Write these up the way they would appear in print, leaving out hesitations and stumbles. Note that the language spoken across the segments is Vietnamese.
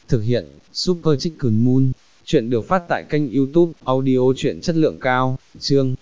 thực hiện, Super Chicken Moon. Chuyện được phát tại kênh YouTube, audio truyện chất lượng cao, chương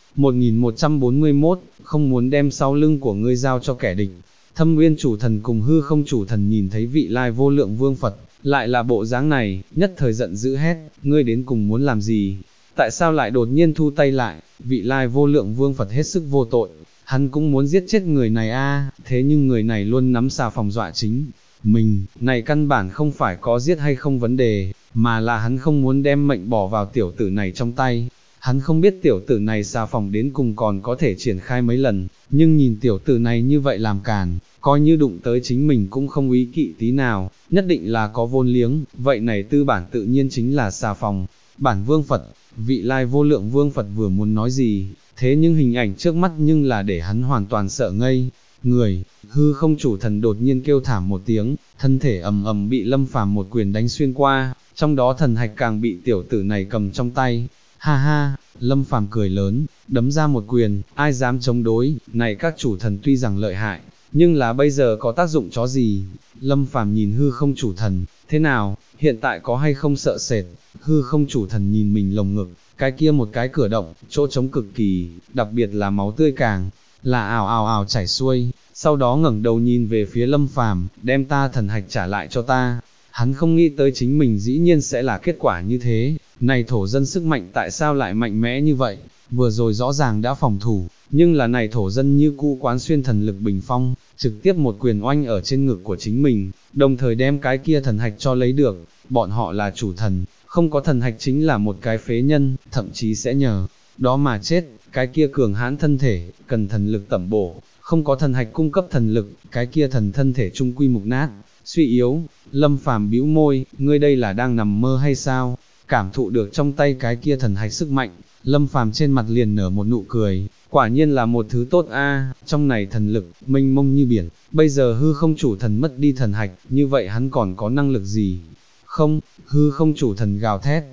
1141, không muốn đem sau lưng của ngươi giao cho kẻ địch. Thâm Nguyên chủ thần cùng hư không chủ thần nhìn thấy vị lai vô lượng vương Phật, lại là bộ dáng này, nhất thời giận dữ hét, ngươi đến cùng muốn làm gì? Tại sao lại đột nhiên thu tay lại? Vị lai vô lượng vương Phật hết sức vô tội, hắn cũng muốn giết chết người này thế nhưng người này luôn nắm xà phòng dọa chính mình, này căn bản không phải có giết hay không vấn đề, mà là hắn không muốn đem mệnh bỏ vào tiểu tử này trong tay. Hắn không biết tiểu tử này xà phòng đến cùng còn có thể triển khai mấy lần, nhưng nhìn tiểu tử này như vậy làm càn, coi như đụng tới chính mình cũng không ý kỵ tí nào, nhất định là có vốn liếng, vậy này tư bản tự nhiên chính là xà phòng. Bản vương Phật, vị lai vô lượng vương Phật vừa muốn nói gì, thế nhưng hình ảnh trước mắt nhưng là để hắn hoàn toàn sợ ngây người. Hư không chủ thần đột nhiên kêu thảm một tiếng, thân thể ầm ầm bị Lâm Phàm một quyền đánh xuyên qua, trong đó thần hạch càng bị tiểu tử này cầm trong tay. Ha ha, Lâm Phàm cười lớn, đấm ra một quyền, ai dám chống đối, này các chủ thần tuy rằng lợi hại, nhưng là bây giờ có tác dụng chó gì? Lâm Phàm nhìn hư không chủ thần, thế nào, hiện tại có hay không sợ sệt? Hư không chủ thần nhìn mình lồng ngực, cái kia một cái cửa động, chỗ trống cực kỳ, đặc biệt là máu tươi càng là ào ào ào chảy xuôi, sau đó ngẩng đầu nhìn về phía Lâm Phàm, đem ta thần hạch trả lại cho ta. Hắn không nghĩ tới chính mình dĩ nhiên sẽ là kết quả như thế, này thổ dân sức mạnh tại sao lại mạnh mẽ như vậy, vừa rồi rõ ràng đã phòng thủ, nhưng là này thổ dân như cũ quán xuyên thần lực bình phong, trực tiếp một quyền oanh ở trên ngực của chính mình, đồng thời đem cái kia thần hạch cho lấy được. Bọn họ là chủ thần, không có thần hạch chính là một cái phế nhân, thậm chí sẽ nhờ đó mà chết. Cái kia cường hãn thân thể, cần thần lực tẩm bổ, không có thần hạch cung cấp thần lực, cái kia thần thân thể trung quy mục nát, suy yếu. Lâm Phàm bĩu môi, ngươi đây là đang nằm mơ hay sao? Cảm thụ được trong tay cái kia thần hạch sức mạnh, Lâm Phàm trên mặt liền nở một nụ cười, quả nhiên là một thứ tốt trong này thần lực, mênh mông như biển, bây giờ hư không chủ thần mất đi thần hạch, như vậy hắn còn có năng lực gì? Không, hư không chủ thần gào thét,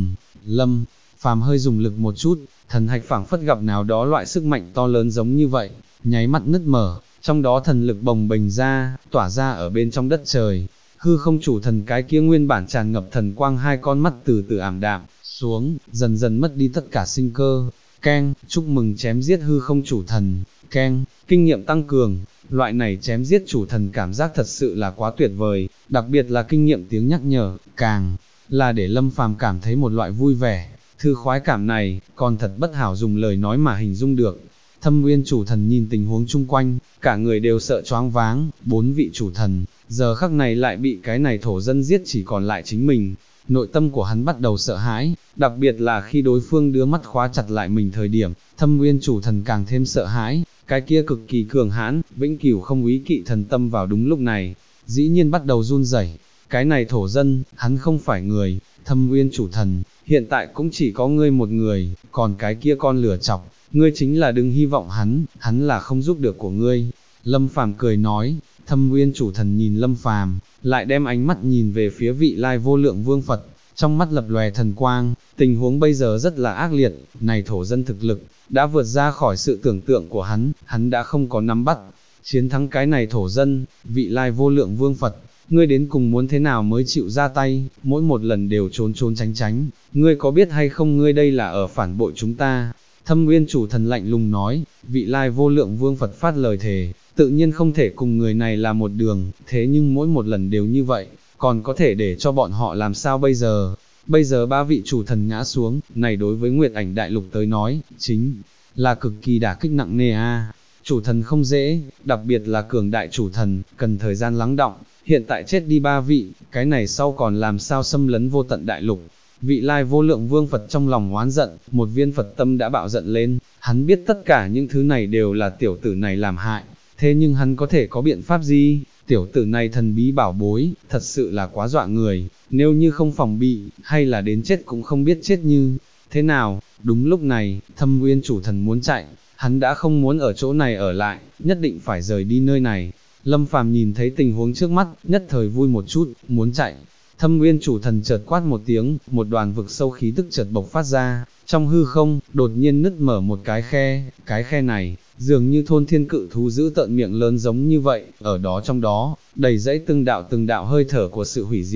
Lâm Phàm hơi dùng lực một chút, thần hạch phảng phất gặp nào đó loại sức mạnh to lớn giống như vậy, nháy mắt nứt mở, trong đó thần lực bồng bềnh ra, tỏa ra ở bên trong đất trời. Hư không chủ thần cái kia nguyên bản tràn ngập thần quang hai con mắt từ từ ảm đạm xuống, dần dần mất đi tất cả sinh cơ. Keng, chúc mừng chém giết hư không chủ thần. Keng, kinh nghiệm tăng cường. Loại này chém giết chủ thần cảm giác thật sự là quá tuyệt vời, đặc biệt là kinh nghiệm tiếng nhắc nhở, càng là để Lâm Phàm cảm thấy một loại vui vẻ. Thư khoái cảm này, còn thật bất hảo dùng lời nói mà hình dung được. Thâm Nguyên chủ thần nhìn tình huống chung quanh, cả người đều sợ choáng váng, 4 vị chủ thần, giờ khắc này lại bị cái này thổ dân giết chỉ còn lại chính mình. Nội tâm của hắn bắt đầu sợ hãi, đặc biệt là khi đối phương đưa mắt khóa chặt lại mình thời điểm, Thâm Nguyên chủ thần càng thêm sợ hãi, cái kia cực kỳ cường hãn, vĩnh cửu không ý kỵ thần tâm vào đúng lúc này, dĩ nhiên bắt đầu run rẩy. Cái này thổ dân, hắn không phải người, Thâm Nguyên chủ thần, hiện tại cũng chỉ có ngươi một người, còn cái kia con lửa chọc, ngươi chính là đừng hy vọng hắn là không giúp được của ngươi. Lâm Phàm cười nói. Thâm Nguyên chủ thần nhìn Lâm Phàm, lại đem ánh mắt nhìn về phía vị lai vô lượng vương Phật, trong mắt lập lòe thần quang. Tình huống bây giờ rất là ác liệt, này thổ dân thực lực đã vượt ra khỏi sự tưởng tượng của hắn đã không có nắm bắt chiến thắng cái này thổ dân. Vị lai vô lượng vương Phật, ngươi đến cùng muốn thế nào mới chịu ra tay, mỗi một lần đều trốn trốn tránh tránh, ngươi có biết hay không ngươi đây là ở phản bội chúng ta? Thâm Nguyên chủ thần lạnh lùng nói. Vị lai vô lượng vương Phật phát lời thề, tự nhiên không thể cùng người này là một đường, thế nhưng mỗi một lần đều như vậy, còn có thể để cho bọn họ làm sao bây giờ? Bây giờ 3 vị chủ thần ngã xuống, này đối với Nguyệt Ảnh Đại Lục tới nói, chính là cực kỳ đả kích nặng nề Chủ thần không dễ, đặc biệt là cường đại chủ thần, cần thời gian lắng đọng, hiện tại chết đi 3 vị, cái này sau còn làm sao xâm lấn vô tận đại lục. Vị lai vô lượng vương Phật trong lòng oán giận, một viên Phật tâm đã bạo giận lên, hắn biết tất cả những thứ này đều là tiểu tử này làm hại, thế nhưng hắn có thể có biện pháp gì? Tiểu tử này thần bí bảo bối, thật sự là quá dọa người, nếu như không phòng bị, hay là đến chết cũng không biết chết như thế nào. Đúng lúc này, Thâm Nguyên chủ thần muốn chạy, hắn đã không muốn ở chỗ này ở lại, nhất định phải rời đi nơi này. Lâm Phàm nhìn thấy tình huống trước mắt, nhất thời vui một chút, muốn chạy. Thâm Nguyên chủ thần chợt quát một tiếng, một đoàn vực sâu khí tức chợt bộc phát ra, trong hư không, đột nhiên nứt mở một cái khe này, dường như thôn thiên cự thú giữ tợn miệng lớn giống như vậy, ở đó trong đó, đầy dẫy từng đạo hơi thở của sự hủy diệt.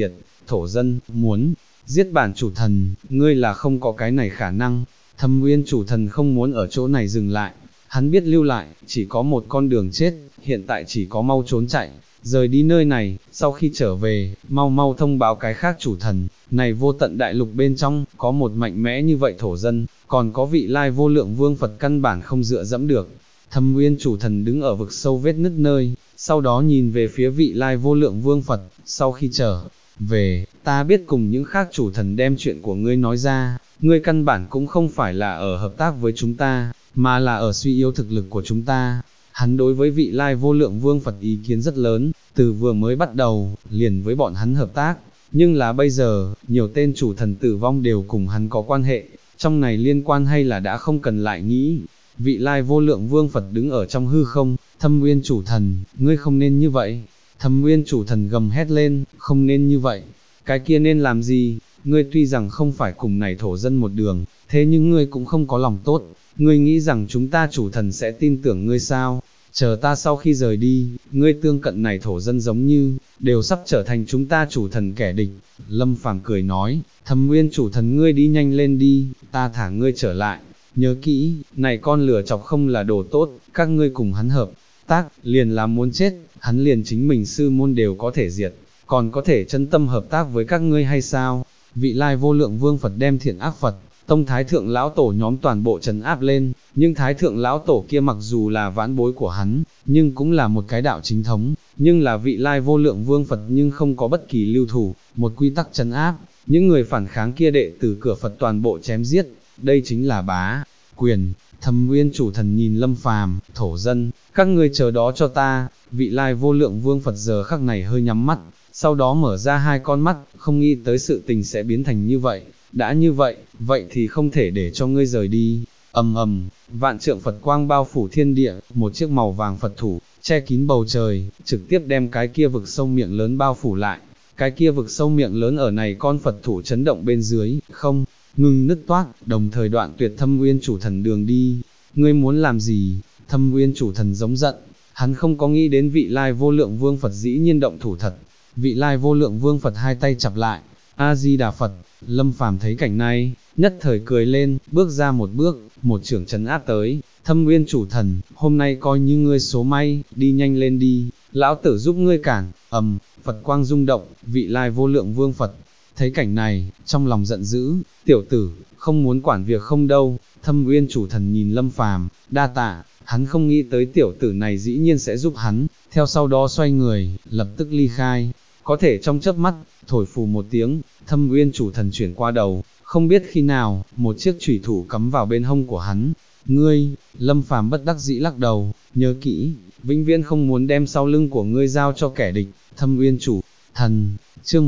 thổ dân, muốn giết bản chủ thần, ngươi là không có cái này khả năng. Thâm Nguyên chủ thần không muốn ở chỗ này dừng lại, hắn biết lưu lại, chỉ có một con đường chết, hiện tại chỉ có mau trốn chạy, rời đi nơi này, sau khi trở về, mau mau thông báo cái khác chủ thần, này vô tận đại lục bên trong, có một mạnh mẽ như vậy thổ dân, còn có vị lai vô lượng vương Phật căn bản không dựa dẫm được. Thâm Nguyên chủ thần đứng ở vực sâu vết nứt nơi, sau đó nhìn về phía vị lai vô lượng vương Phật, sau khi trở về, ta biết cùng những khác chủ thần đem chuyện của ngươi nói ra, ngươi căn bản cũng không phải là ở hợp tác với chúng ta, mà là ở suy yếu thực lực của chúng ta. Hắn đối với vị lai vô lượng vương Phật ý kiến rất lớn, từ vừa mới bắt đầu, liền với bọn hắn hợp tác, nhưng là bây giờ, nhiều tên chủ thần tử vong đều cùng hắn có quan hệ, trong này liên quan hay là đã không cần lại nghĩ. Vị lai vô lượng vương Phật đứng ở trong hư không, Thâm Nguyên chủ thần, ngươi không nên như vậy. Thâm Nguyên chủ thần gầm hét lên, không nên như vậy, cái kia nên làm gì, ngươi tuy rằng không phải cùng này thổ dân một đường, thế nhưng ngươi cũng không có lòng tốt, ngươi nghĩ rằng chúng ta chủ thần sẽ tin tưởng ngươi sao, chờ ta sau khi rời đi, ngươi tương cận này thổ dân giống như, đều sắp trở thành chúng ta chủ thần kẻ địch. Lâm Phàm cười nói, Thâm Nguyên chủ thần ngươi đi nhanh lên đi, ta thả ngươi trở lại, nhớ kỹ, này con lửa chọc không là đồ tốt, các ngươi cùng hắn hợp tác, liền là muốn chết, hắn liền chính mình sư môn đều có thể diệt, còn có thể chân tâm hợp tác với các ngươi hay sao? Vị lai vô lượng vương Phật đem thiện ác Phật, tông thái thượng lão tổ nhóm toàn bộ trấn áp lên, nhưng thái thượng lão tổ kia mặc dù là vãn bối của hắn, nhưng cũng là một cái đạo chính thống, nhưng là vị lai vô lượng vương Phật nhưng không có bất kỳ lưu thủ, một quy tắc trấn áp, những người phản kháng kia đệ tử cửa Phật toàn bộ chém giết, đây chính là bá quyền. Thâm Nguyên chủ thần nhìn Lâm Phàm, thổ dân, các ngươi chờ đó cho ta. Vị lai vô lượng vương Phật giờ khắc này hơi nhắm mắt, sau đó mở ra hai con mắt, không nghĩ tới sự tình sẽ biến thành như vậy, đã như vậy, vậy thì không thể để cho ngươi rời đi. Ầm ầm, vạn trượng Phật quang bao phủ thiên địa, một chiếc màu vàng Phật thủ, che kín bầu trời, trực tiếp đem cái kia vực sâu miệng lớn bao phủ lại. Cái kia vực sâu miệng lớn ở này con Phật thủ chấn động bên dưới, không ngừng nứt toác, đồng thời đoạn tuyệt Thâm Nguyên chủ thần đường đi. Ngươi muốn làm gì? Thâm Nguyên chủ thần giống giận, hắn không có nghĩ đến vị lai vô lượng vương Phật dĩ nhiên động thủ thật. Vị lai vô lượng vương Phật hai tay chặp lại, A-di-đà Phật. Lâm Phàm thấy cảnh này, nhất thời cười lên, bước ra một bước, một chưởng trấn áp tới. Thâm Nguyên chủ thần, hôm nay coi như ngươi số may, đi nhanh lên đi, lão tử giúp ngươi cản. Phật quang rung động, vị lai vô lượng vương Phật thấy cảnh này, trong lòng giận dữ, tiểu tử, không muốn quản việc không đâu. Thâm Nguyên chủ thần nhìn Lâm Phàm, đa tạ, hắn không nghĩ tới tiểu tử này dĩ nhiên sẽ giúp hắn, theo sau đó xoay người, lập tức ly khai. Có thể trong chớp mắt, thổi phù một tiếng, Thâm Nguyên chủ thần chuyển qua đầu, không biết khi nào, một chiếc chủy thủ cắm vào bên hông của hắn. Ngươi, Lâm Phàm bất đắc dĩ lắc đầu, nhớ kỹ, vĩnh viễn không muốn đem sau lưng của ngươi giao cho kẻ địch. Thâm Nguyên chủ thần, chương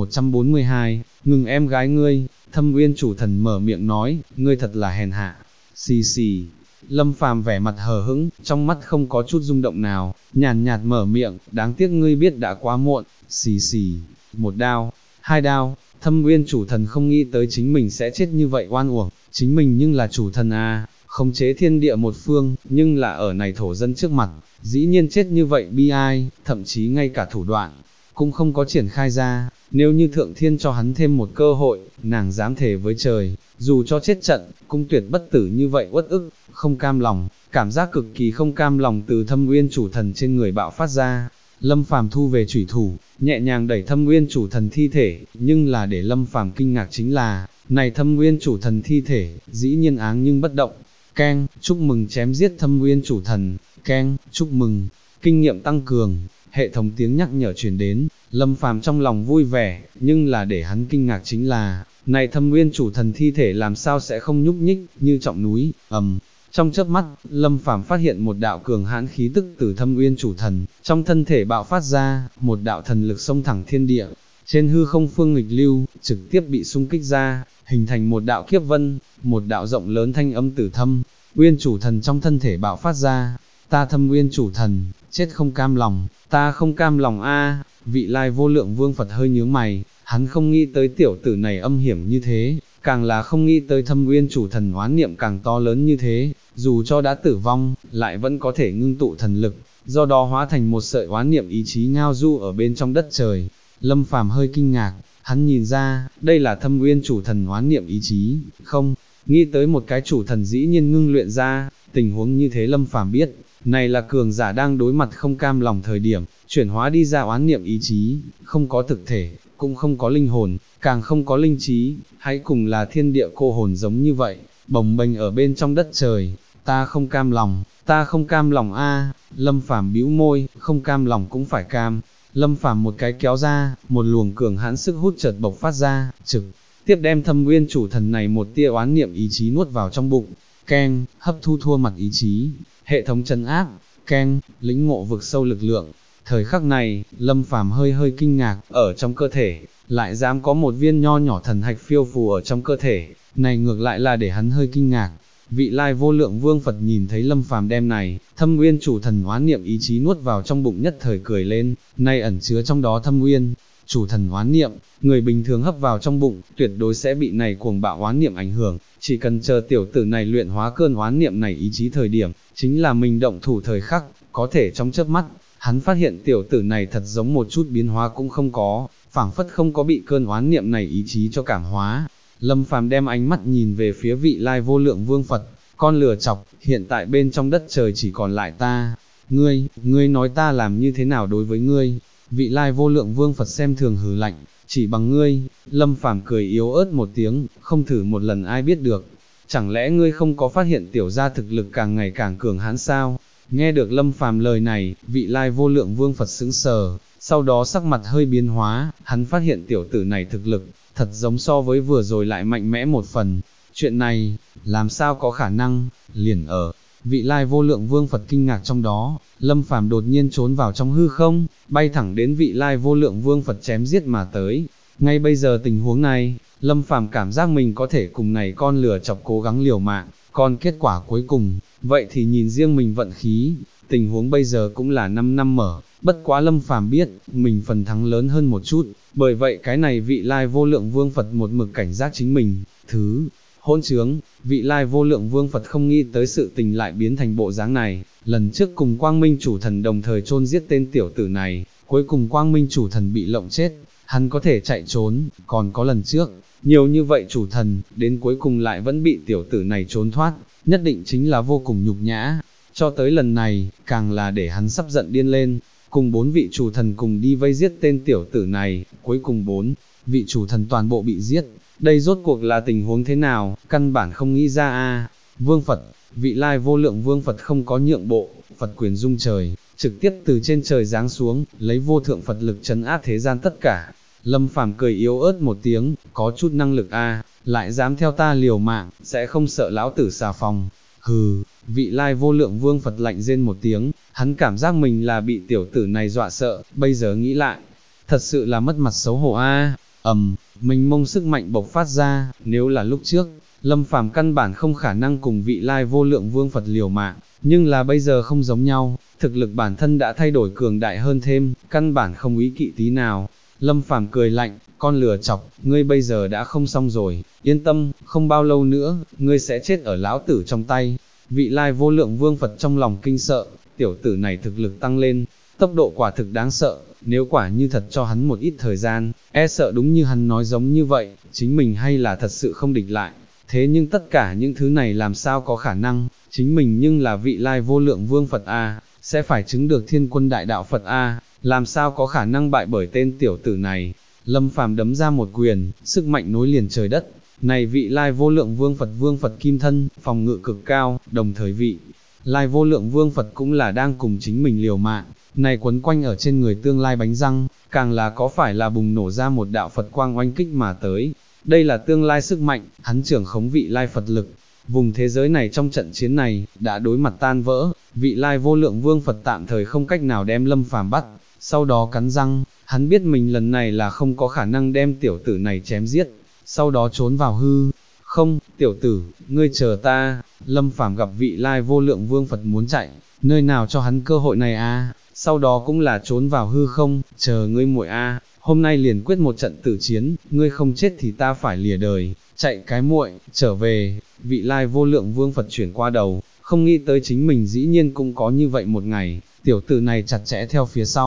1142, ngừng em gái ngươi. Thâm Nguyên chủ thần mở miệng nói, ngươi thật là hèn hạ. Xì xì. Lâm Phàm vẻ mặt hờ hững, trong mắt không có chút rung động nào, nhàn nhạt mở miệng, đáng tiếc ngươi biết đã quá muộn. Xì xì. Một đao, hai đao. Thâm Nguyên chủ thần không nghĩ tới chính mình sẽ chết như vậy oan uổng, chính mình nhưng là chủ thần à, khống chế thiên địa một phương, nhưng là ở này thổ dân trước mặt, dĩ nhiên chết như vậy bi ai, thậm chí ngay cả thủ đoạn cũng không có triển khai ra. Nếu như thượng thiên cho hắn thêm một cơ hội, nàng dám thề với trời, dù cho chết trận, cũng tuyệt bất tử như vậy. Uất ức, không cam lòng, cảm giác cực kỳ không cam lòng từ Thâm Nguyên chủ thần trên người bạo phát ra. Lâm Phàm thu về chủy thủ, nhẹ nhàng đẩy Thâm Nguyên chủ thần thi thể, nhưng là để Lâm Phàm kinh ngạc chính là, này Thâm Nguyên chủ thần thi thể, dĩ nhiên áng nhưng bất động. Keng, chúc mừng chém giết Thâm Nguyên chủ thần. Keng, chúc mừng, kinh nghiệm tăng cường. Hệ thống tiếng nhắc nhở truyền đến, Lâm Phàm trong lòng vui vẻ, nhưng là để hắn kinh ngạc chính là, này Thâm Nguyên chủ thần thi thể làm sao sẽ không nhúc nhích, như trọng núi. Trong chớp mắt, Lâm Phàm phát hiện một đạo cường hãn khí tức từ Thâm Nguyên chủ thần, trong thân thể bạo phát ra, một đạo thần lực xông thẳng thiên địa, trên hư không phương nghịch lưu, trực tiếp bị xung kích ra, hình thành một đạo kiếp vân, một đạo rộng lớn thanh âm từ Thâm Nguyên chủ thần trong thân thể bạo phát ra. Ta Thâm Nguyên chủ thần, chết không cam lòng, ta không cam lòng a. Vị lai vô lượng vương Phật hơi nhướng mày, hắn không nghĩ tới tiểu tử này âm hiểm như thế, càng là không nghĩ tới Thâm Nguyên chủ thần oán niệm càng to lớn như thế, dù cho đã tử vong, lại vẫn có thể ngưng tụ thần lực, do đó hóa thành một sợi oán niệm ý chí ngao du ở bên trong đất trời. Lâm Phàm hơi kinh ngạc, hắn nhìn ra, đây là Thâm Uyên chủ thần hoán niệm ý chí, không, nghĩ tới một cái chủ thần dĩ nhiên ngưng luyện ra, tình huống như thế Lâm Phàm biết, này là cường giả đang đối mặt không cam lòng thời điểm, chuyển hóa đi ra oán niệm ý chí, không có thực thể, cũng không có linh hồn, càng không có linh trí, hãy cùng là thiên địa cô hồn giống như vậy, bồng bềnh ở bên trong đất trời, ta không cam lòng a. Lâm Phàm bĩu môi, không cam lòng cũng phải cam. Lâm Phàm một cái kéo ra, một luồng cường hãn sức hút chợt bộc phát ra, trực tiếp đem Thâm Uyên chủ thần này một tia oán niệm ý chí nuốt vào trong bụng. Keng, hấp thu thua mặt ý chí, hệ thống trấn áp. Keng, lĩnh ngộ vực sâu lực lượng. Thời khắc này, Lâm Phàm hơi hơi kinh ngạc, ở trong cơ thể, lại dám có một viên nho nhỏ thần hạch phiêu phù ở trong cơ thể, này ngược lại là để hắn hơi kinh ngạc. Vị Lai Vô Lượng Vương Phật nhìn thấy Lâm Phàm đem này, Thâm Uyên chủ thần oán niệm ý chí nuốt vào trong bụng nhất thời cười lên, nay ẩn chứa trong đó Thâm Uyên chủ thần oán niệm, người bình thường hấp vào trong bụng, tuyệt đối sẽ bị này cuồng bạo oán niệm ảnh hưởng, chỉ cần chờ tiểu tử này luyện hóa cơn oán niệm này ý chí thời điểm, chính là mình động thủ thời khắc, có thể trong chớp mắt, hắn phát hiện tiểu tử này thật giống một chút biến hóa cũng không có, phảng phất không có bị cơn oán niệm này ý chí cho cảm hóa. Lâm Phàm đem ánh mắt nhìn về phía vị Lai Vô Lượng Vương Phật, con lừa chọc, hiện tại bên trong đất trời chỉ còn lại ta, ngươi nói ta làm như thế nào đối với ngươi? Vị Lai Vô Lượng Vương Phật xem thường hừ lạnh, chỉ bằng ngươi. Lâm Phàm cười yếu ớt một tiếng, không thử một lần ai biết được, chẳng lẽ ngươi không có phát hiện tiểu gia thực lực càng ngày càng cường hãn sao? Nghe được Lâm Phàm lời này, vị Lai Vô Lượng Vương Phật sững sờ, sau đó sắc mặt hơi biến hóa, hắn phát hiện tiểu tử này thực lực, thật giống so với vừa rồi lại mạnh mẽ một phần. Chuyện này, làm sao có khả năng, liền ở, vị Lai Vô Lượng Vương Phật kinh ngạc trong đó, Lâm Phàm đột nhiên trốn vào trong hư không, bay thẳng đến vị Lai Vô Lượng Vương Phật chém giết mà tới. Ngay bây giờ tình huống này, Lâm Phàm cảm giác mình có thể cùng này con lừa chọc cố gắng liều mạng, còn kết quả cuối cùng, vậy thì nhìn riêng mình vận khí, tình huống bây giờ cũng là 5 năm mở, bất quá Lâm Phàm biết, mình phần thắng lớn hơn một chút, bởi vậy cái này vị Lai Vô Lượng Vương Phật một mực cảnh giác chính mình, hỗn trướng, vị Lai Vô Lượng Vương Phật không nghĩ tới sự tình lại biến thành bộ dáng này, lần trước cùng Quang Minh chủ thần đồng thời chôn giết tên tiểu tử này, cuối cùng Quang Minh chủ thần bị lộng chết, hắn có thể chạy trốn, còn có lần trước, nhiều như vậy chủ thần, đến cuối cùng lại vẫn bị tiểu tử này trốn thoát, nhất định chính là vô cùng nhục nhã, cho tới lần này, càng là để hắn sắp giận điên lên, cùng 4 vị chủ thần cùng đi vây giết tên tiểu tử này, cuối cùng 4 vị chủ thần toàn bộ bị giết, đây rốt cuộc là tình huống thế nào, căn bản không nghĩ ra a. Vương Phật, vị Lai Vô Lượng Vương Phật không có nhượng bộ, Phật quyền rung trời, trực tiếp từ trên trời giáng xuống, lấy vô thượng Phật lực trấn áp thế gian tất cả. Lâm Phàm cười yếu ớt một tiếng, có chút năng lực a, lại dám theo ta liều mạng, sẽ không sợ lão tử xà phòng. Hừ, vị Lai Vô Lượng Vương Phật lạnh rên một tiếng, hắn cảm giác mình là bị tiểu tử này dọa sợ, bây giờ nghĩ lại, thật sự là mất mặt xấu hổ a. Mình mông sức mạnh bộc phát ra, nếu là lúc trước, Lâm Phàm căn bản không khả năng cùng vị Lai Vô Lượng Vương Phật liều mạng, nhưng là bây giờ không giống nhau, thực lực bản thân đã thay đổi cường đại hơn thêm, căn bản không ý kỵ tí nào. Lâm Phàm cười lạnh, con lừa chọc, ngươi bây giờ đã không xong rồi, yên tâm, không bao lâu nữa, ngươi sẽ chết ở lão tử trong tay. Vị Lai Vô Lượng Vương Phật trong lòng kinh sợ, tiểu tử này thực lực tăng lên, tốc độ quả thực đáng sợ, nếu quả như thật cho hắn một ít thời gian, e sợ đúng như hắn nói giống như vậy, chính mình hay là thật sự không địch lại. Thế nhưng tất cả những thứ này làm sao có khả năng, chính mình nhưng là vị Lai Vô Lượng Vương Phật a, sẽ phải chứng được Thiên Quân Đại Đạo Phật a, làm sao có khả năng bại bởi tên tiểu tử này. Lâm Phàm đấm ra một quyền, sức mạnh nối liền trời đất. Này vị Lai Vô Lượng Vương Phật kim thân, phòng ngự cực cao, đồng thời vị Lai Vô Lượng Vương Phật cũng là đang cùng chính mình liều mạng. Này quấn quanh ở trên người tương lai bánh răng, càng là có phải là bùng nổ ra một đạo Phật quang oanh kích mà tới. Đây là tương lai sức mạnh, hắn trưởng khống vị Lai Phật lực. Vùng thế giới này trong trận chiến này, đã đối mặt tan vỡ, vị Lai Vô Lượng Vương Phật tạm thời không cách nào đem Lâm Phàm bắt. Sau đó cắn răng, hắn biết mình lần này là không có khả năng đem tiểu tử này chém giết. Sau đó trốn vào hư. Không, tiểu tử, ngươi chờ ta. Lâm Phàm gặp vị Lai Vô Lượng Vương Phật muốn chạy, nơi nào cho hắn cơ hội này a? Sau đó cũng là trốn vào hư không, chờ ngươi muội a, hôm nay liền quyết một trận tử chiến, ngươi không chết thì ta phải lìa đời, chạy cái muội, trở về. Vị Lai Vô Lượng Vương Phật chuyển qua đầu, không nghĩ tới chính mình dĩ nhiên cũng có như vậy một ngày, tiểu tử này chặt chẽ theo phía sau,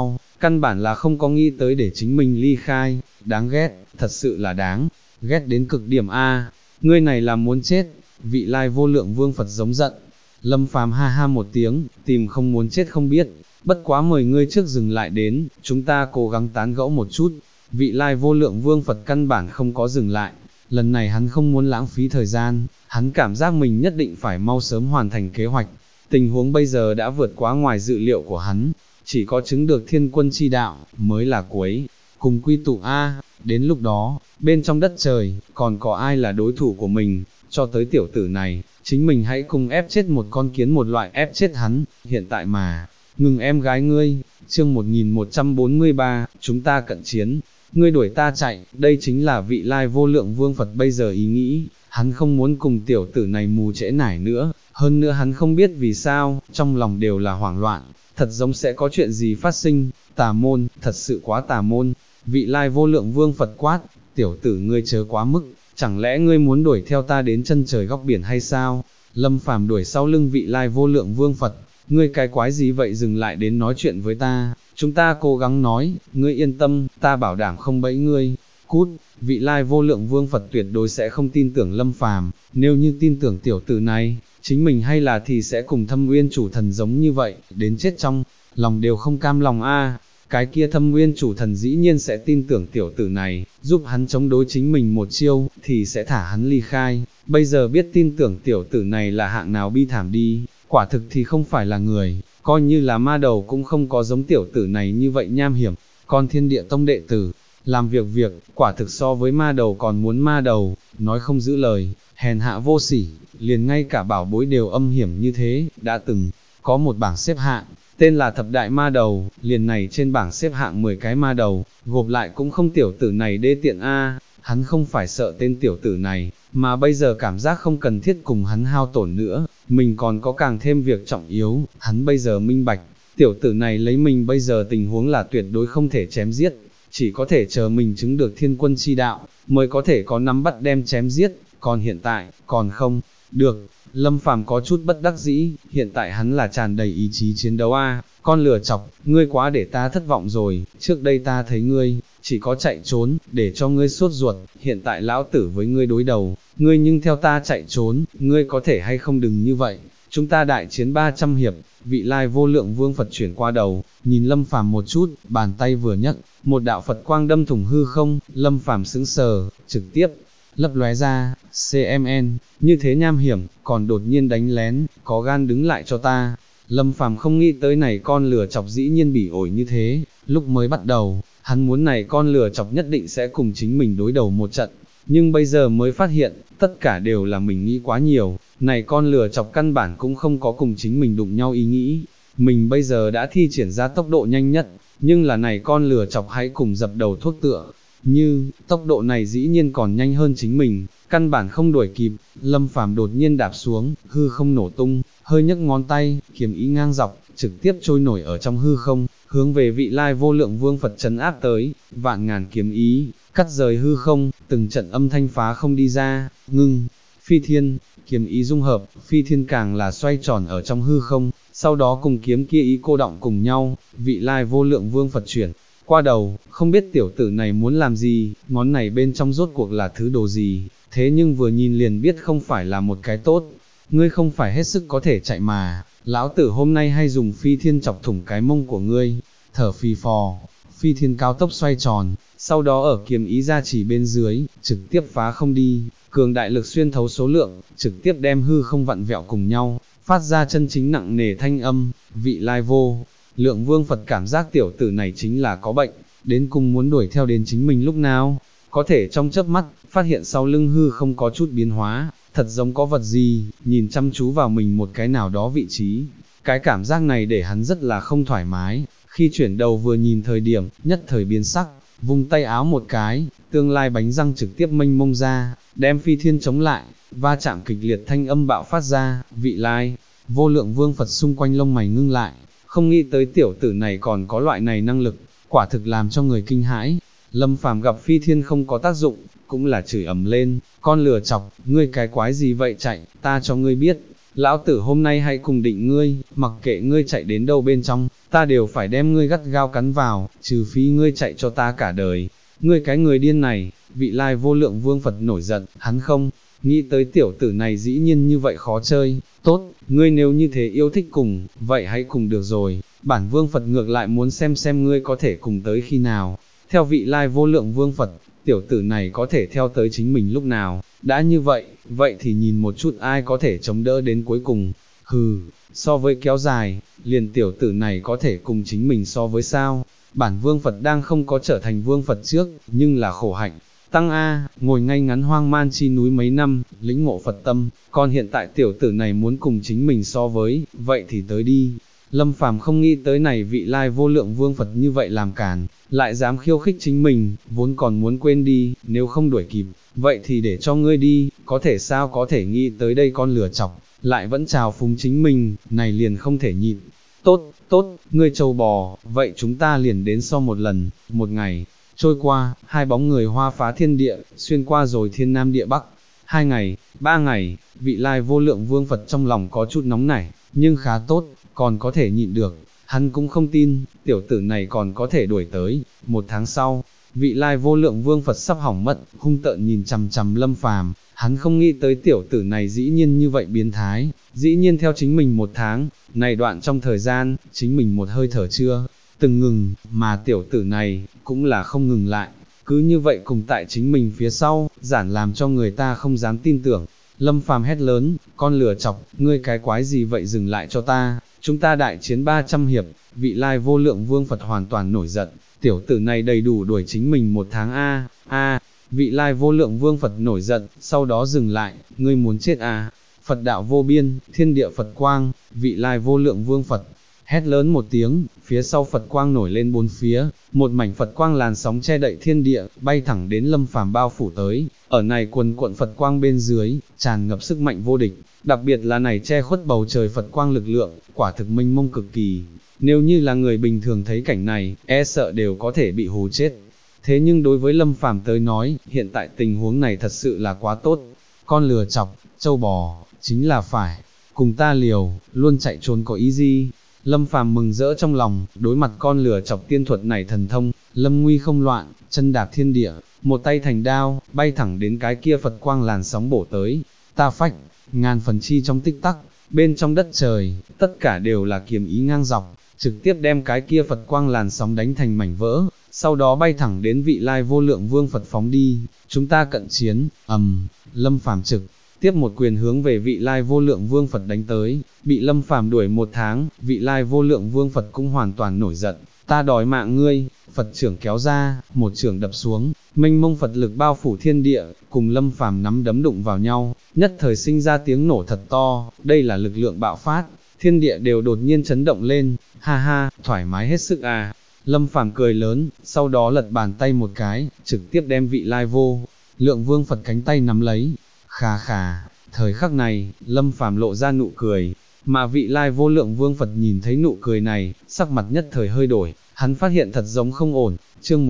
căn bản là không có nghĩ tới để chính mình ly khai, đáng ghét, thật sự là đáng ghét đến cực điểm a. Ngươi này là muốn chết, vị lai vô lượng vương Phật giống giận. Lâm Phàm ha ha một tiếng, tìm không muốn chết không biết, bất quá mời ngươi trước dừng lại đến, chúng ta cố gắng tán gẫu một chút. Vị lai vô lượng vương Phật căn bản không có dừng lại, lần này hắn không muốn lãng phí thời gian, hắn cảm giác mình nhất định phải mau sớm hoàn thành kế hoạch. Tình huống bây giờ đã vượt quá ngoài dự liệu của hắn, chỉ có chứng được thiên quân chi đạo, mới là cuối cùng quy tụ a. Đến lúc đó, bên trong đất trời, còn có ai là đối thủ của mình, cho tới tiểu tử này, chính mình hãy cùng ép chết một con kiến một loại ép chết hắn, hiện tại mà, ngừng em gái ngươi, chương 1143, chúng ta cận chiến, ngươi đuổi ta chạy, đây chính là vị lai vô lượng vương Phật bây giờ ý nghĩ, hắn không muốn cùng tiểu tử này mù trễ nải nữa, hơn nữa hắn không biết vì sao, trong lòng đều là hoảng loạn, thật giống sẽ có chuyện gì phát sinh, tà môn, thật sự quá tà môn. Vị lai vô lượng vương Phật quát, tiểu tử ngươi chớ quá mức, chẳng lẽ ngươi muốn đuổi theo ta đến chân trời góc biển hay sao? Lâm Phàm đuổi sau lưng vị lai vô lượng vương Phật, ngươi cái quái gì vậy, dừng lại đến nói chuyện với ta, chúng ta cố gắng nói, ngươi yên tâm, ta bảo đảm không bẫy ngươi. Cút, vị lai vô lượng vương Phật tuyệt đối sẽ không tin tưởng Lâm Phàm, nếu như tin tưởng tiểu tử này, chính mình hay là thì sẽ cùng Thâm Uyên chủ thần giống như vậy, đến chết trong lòng đều không cam lòng a. Cái kia Thâm Nguyên chủ thần dĩ nhiên sẽ tin tưởng tiểu tử này, giúp hắn chống đối chính mình một chiêu, thì sẽ thả hắn ly khai, bây giờ biết tin tưởng tiểu tử này là hạng nào bi thảm đi, quả thực thì không phải là người, coi như là ma đầu cũng không có giống tiểu tử này như vậy nham hiểm, còn Thiên Địa Tông đệ tử, làm việc, quả thực so với ma đầu còn muốn ma đầu, nói không giữ lời, hèn hạ vô sỉ, liền ngay cả bảo bối đều âm hiểm như thế, đã từng có một bảng xếp hạng, tên là thập đại ma đầu, liền này trên bảng xếp hạng 10 cái ma đầu, gộp lại cũng không tiểu tử này đê tiện a. Hắn không phải sợ tên tiểu tử này, mà bây giờ cảm giác không cần thiết cùng hắn hao tổn nữa, mình còn có càng thêm việc trọng yếu, hắn bây giờ minh bạch, tiểu tử này lấy mình bây giờ tình huống là tuyệt đối không thể chém giết, chỉ có thể chờ mình chứng được thiên quân chi đạo, mới có thể có nắm bắt đem chém giết, còn hiện tại, còn không được. Lâm Phàm có chút bất đắc dĩ, hiện tại hắn là tràn đầy ý chí chiến đấu a. Con lừa chọc, ngươi quá để ta thất vọng rồi, trước đây ta thấy ngươi, chỉ có chạy trốn, để cho ngươi sốt ruột, hiện tại lão tử với ngươi đối đầu, ngươi nhưng theo ta chạy trốn, ngươi có thể hay không đừng như vậy, chúng ta đại chiến 300 hiệp, vị lai vô lượng vương Phật chuyển qua đầu, nhìn Lâm Phàm một chút, bàn tay vừa nhấc, một đạo Phật quang đâm thủng hư không, Lâm Phàm sững sờ, trực tiếp lấp lóe ra, CMN, như thế nham hiểm, còn đột nhiên đánh lén, có gan đứng lại cho ta. Lâm Phàm không nghĩ tới này con lừa chọc dĩ nhiên bỉ ổi như thế, lúc mới bắt đầu, hắn muốn này con lừa chọc nhất định sẽ cùng chính mình đối đầu một trận, nhưng bây giờ mới phát hiện, tất cả đều là mình nghĩ quá nhiều, này con lừa chọc căn bản cũng không có cùng chính mình đụng nhau ý nghĩ, mình bây giờ đã thi triển ra tốc độ nhanh nhất, nhưng là này con lừa chọc hãy cùng dập đầu thuốc tựa, như, tốc độ này dĩ nhiên còn nhanh hơn chính mình, căn bản không đuổi kịp, Lâm Phàm đột nhiên đạp xuống, hư không nổ tung, hơi nhấc ngón tay, kiếm ý ngang dọc, trực tiếp trôi nổi ở trong hư không, hướng về vị lai vô lượng vương Phật trấn áp tới, vạn ngàn kiếm ý, cắt rời hư không, từng trận âm thanh phá không đi ra, ngưng, phi thiên, kiếm ý dung hợp, phi thiên càng là xoay tròn ở trong hư không, sau đó cùng kiếm kia ý cô động cùng nhau, vị lai vô lượng vương Phật chuyển qua đầu, không biết tiểu tử này muốn làm gì, ngón này bên trong rốt cuộc là thứ đồ gì, thế nhưng vừa nhìn liền biết không phải là một cái tốt, ngươi không phải hết sức có thể chạy mà, lão tử hôm nay hay dùng phi thiên chọc thủng cái mông của ngươi, thở phì phò, phi thiên cao tốc xoay tròn, sau đó ở kiếm ý gia chỉ bên dưới, trực tiếp phá không đi, cường đại lực xuyên thấu số lượng, trực tiếp đem hư không vặn vẹo cùng nhau, phát ra chân chính nặng nề thanh âm, vị lai vô. Lượng vương Phật cảm giác tiểu tử này chính là có bệnh, đến cùng muốn đuổi theo đến chính mình lúc nào, có thể trong chớp mắt, phát hiện sau lưng hư không có chút biến hóa, thật giống có vật gì, nhìn chăm chú vào mình một cái nào đó vị trí, cái cảm giác này để hắn rất là không thoải mái, khi chuyển đầu vừa nhìn thời điểm, nhất thời biến sắc, vung tay áo một cái, tương lai bánh răng trực tiếp mênh mông ra, đem phi thiên chống lại, va chạm kịch liệt thanh âm bạo phát ra, vị lai, vô lượng vương Phật xung quanh lông mày ngưng lại, không nghĩ tới tiểu tử này còn có loại này năng lực, quả thực làm cho người kinh hãi. Lâm Phàm gặp phi thiên không có tác dụng, cũng là chửi ầm lên, con lừa chọc, ngươi cái quái gì vậy chạy, ta cho ngươi biết, lão tử hôm nay hãy cùng định ngươi, mặc kệ ngươi chạy đến đâu bên trong, ta đều phải đem ngươi gắt gao cắn vào, trừ phi ngươi chạy cho ta cả đời. Ngươi cái người điên này, vị lai vô lượng vương Phật nổi giận, hắn không nghĩ tới tiểu tử này dĩ nhiên như vậy khó chơi, tốt, ngươi nếu như thế yêu thích cùng, vậy hãy cùng được rồi, bản vương Phật ngược lại muốn xem ngươi có thể cùng tới khi nào. Theo vị lai vô lượng vương Phật, tiểu tử này có thể theo tới chính mình lúc nào, đã như vậy, vậy thì nhìn một chút ai có thể chống đỡ đến cuối cùng. Hừ, so với kéo dài, liền tiểu tử này có thể cùng chính mình so với sao. Bản vương Phật đang không có trở thành vương Phật trước, nhưng là khổ hạnh. Tăng A, ngồi ngay ngắn hoang man chi núi mấy năm, lĩnh ngộ Phật tâm, còn hiện tại tiểu tử này muốn cùng chính mình so với, vậy thì tới đi. Lâm Phàm không nghĩ tới này vị lai vô lượng vương Phật như vậy làm càn, lại dám khiêu khích chính mình, vốn còn muốn quên đi, nếu không đuổi kịp, vậy thì để cho ngươi đi, có thể sao có thể nghĩ tới đây con lừa chọc, lại vẫn chào phúng chính mình, này liền không thể nhịn. Tốt, ngươi trâu bò, vậy chúng ta liền đến so một lần, một ngày. Trôi qua, hai bóng người hoa phá thiên địa, xuyên qua rồi thiên nam địa bắc. 2 ngày, 3 ngày, vị lai vô lượng vương Phật trong lòng có chút nóng nảy, nhưng khá tốt, còn có thể nhịn được. Hắn cũng không tin, tiểu tử này còn có thể đuổi tới. 1 tháng sau, vị lai vô lượng vương Phật sắp hỏng mất, hung tợn nhìn chằm chằm Lâm Phàm. Hắn không nghĩ tới tiểu tử này dĩ nhiên như vậy biến thái, dĩ nhiên theo chính mình 1 tháng, này đoạn trong thời gian, chính mình một hơi thở chưa từng ngừng, mà tiểu tử này, cũng là không ngừng lại, cứ như vậy cùng tại chính mình phía sau, giản làm cho người ta không dám tin tưởng. Lâm Phàm hét lớn, con lừa chọc, ngươi cái quái gì vậy dừng lại cho ta, chúng ta đại chiến 300 hiệp, vị lai vô lượng vương Phật hoàn toàn nổi giận, tiểu tử này đầy đủ đuổi chính mình 1 tháng a. Vị lai vô lượng vương Phật nổi giận, sau đó dừng lại, ngươi muốn chết à, Phật đạo vô biên, thiên địa Phật quang, vị lai vô lượng vương Phật, hét lớn một tiếng, phía sau Phật quang nổi lên 4 phía, một mảnh Phật quang làn sóng che đậy thiên địa, bay thẳng đến Lâm Phàm bao phủ tới, ở này quần cuộn Phật quang bên dưới, tràn ngập sức mạnh vô địch, đặc biệt là này che khuất bầu trời Phật quang lực lượng, quả thực mênh mông cực kỳ, nếu như là người bình thường thấy cảnh này, e sợ đều có thể bị hù chết. Thế nhưng đối với Lâm Phàm tới nói, hiện tại tình huống này thật sự là quá tốt, con lừa chọc, trâu bò, chính là phải, cùng ta liều, luôn chạy trốn có ý gì. Lâm Phàm mừng rỡ trong lòng, đối mặt con lừa chọc tiên thuật này thần thông, lâm nguy không loạn, chân đạp thiên địa, một tay thành đao, bay thẳng đến cái kia Phật quang làn sóng bổ tới, ta phách, ngàn phần chi trong tích tắc, bên trong đất trời, tất cả đều là kiếm ý ngang dọc, trực tiếp đem cái kia Phật quang làn sóng đánh thành mảnh vỡ, sau đó bay thẳng đến vị lai vô lượng vương Phật phóng đi, chúng ta cận chiến, Lâm Phàm trực tiếp một quyền hướng về vị lai vô lượng vương Phật đánh tới, bị Lâm Phàm đuổi 1 tháng, vị lai vô lượng vương Phật cũng hoàn toàn nổi giận, ta đòi mạng ngươi, Phật trưởng kéo ra, một trưởng đập xuống, mênh mông Phật lực bao phủ thiên địa, cùng Lâm Phàm nắm đấm đụng vào nhau, nhất thời sinh ra tiếng nổ thật to, đây là lực lượng bạo phát, thiên địa đều đột nhiên chấn động lên, ha ha, thoải mái hết sức à. Lâm Phàm cười lớn, sau đó lật bàn tay một cái, trực tiếp đem vị lai vô lượng vương Phật cánh tay nắm lấy. Khà khà, thời khắc này, Lâm Phàm lộ ra nụ cười, mà vị lai vô lượng vương Phật nhìn thấy nụ cười này, sắc mặt nhất thời hơi đổi, hắn phát hiện thật giống không ổn. Chương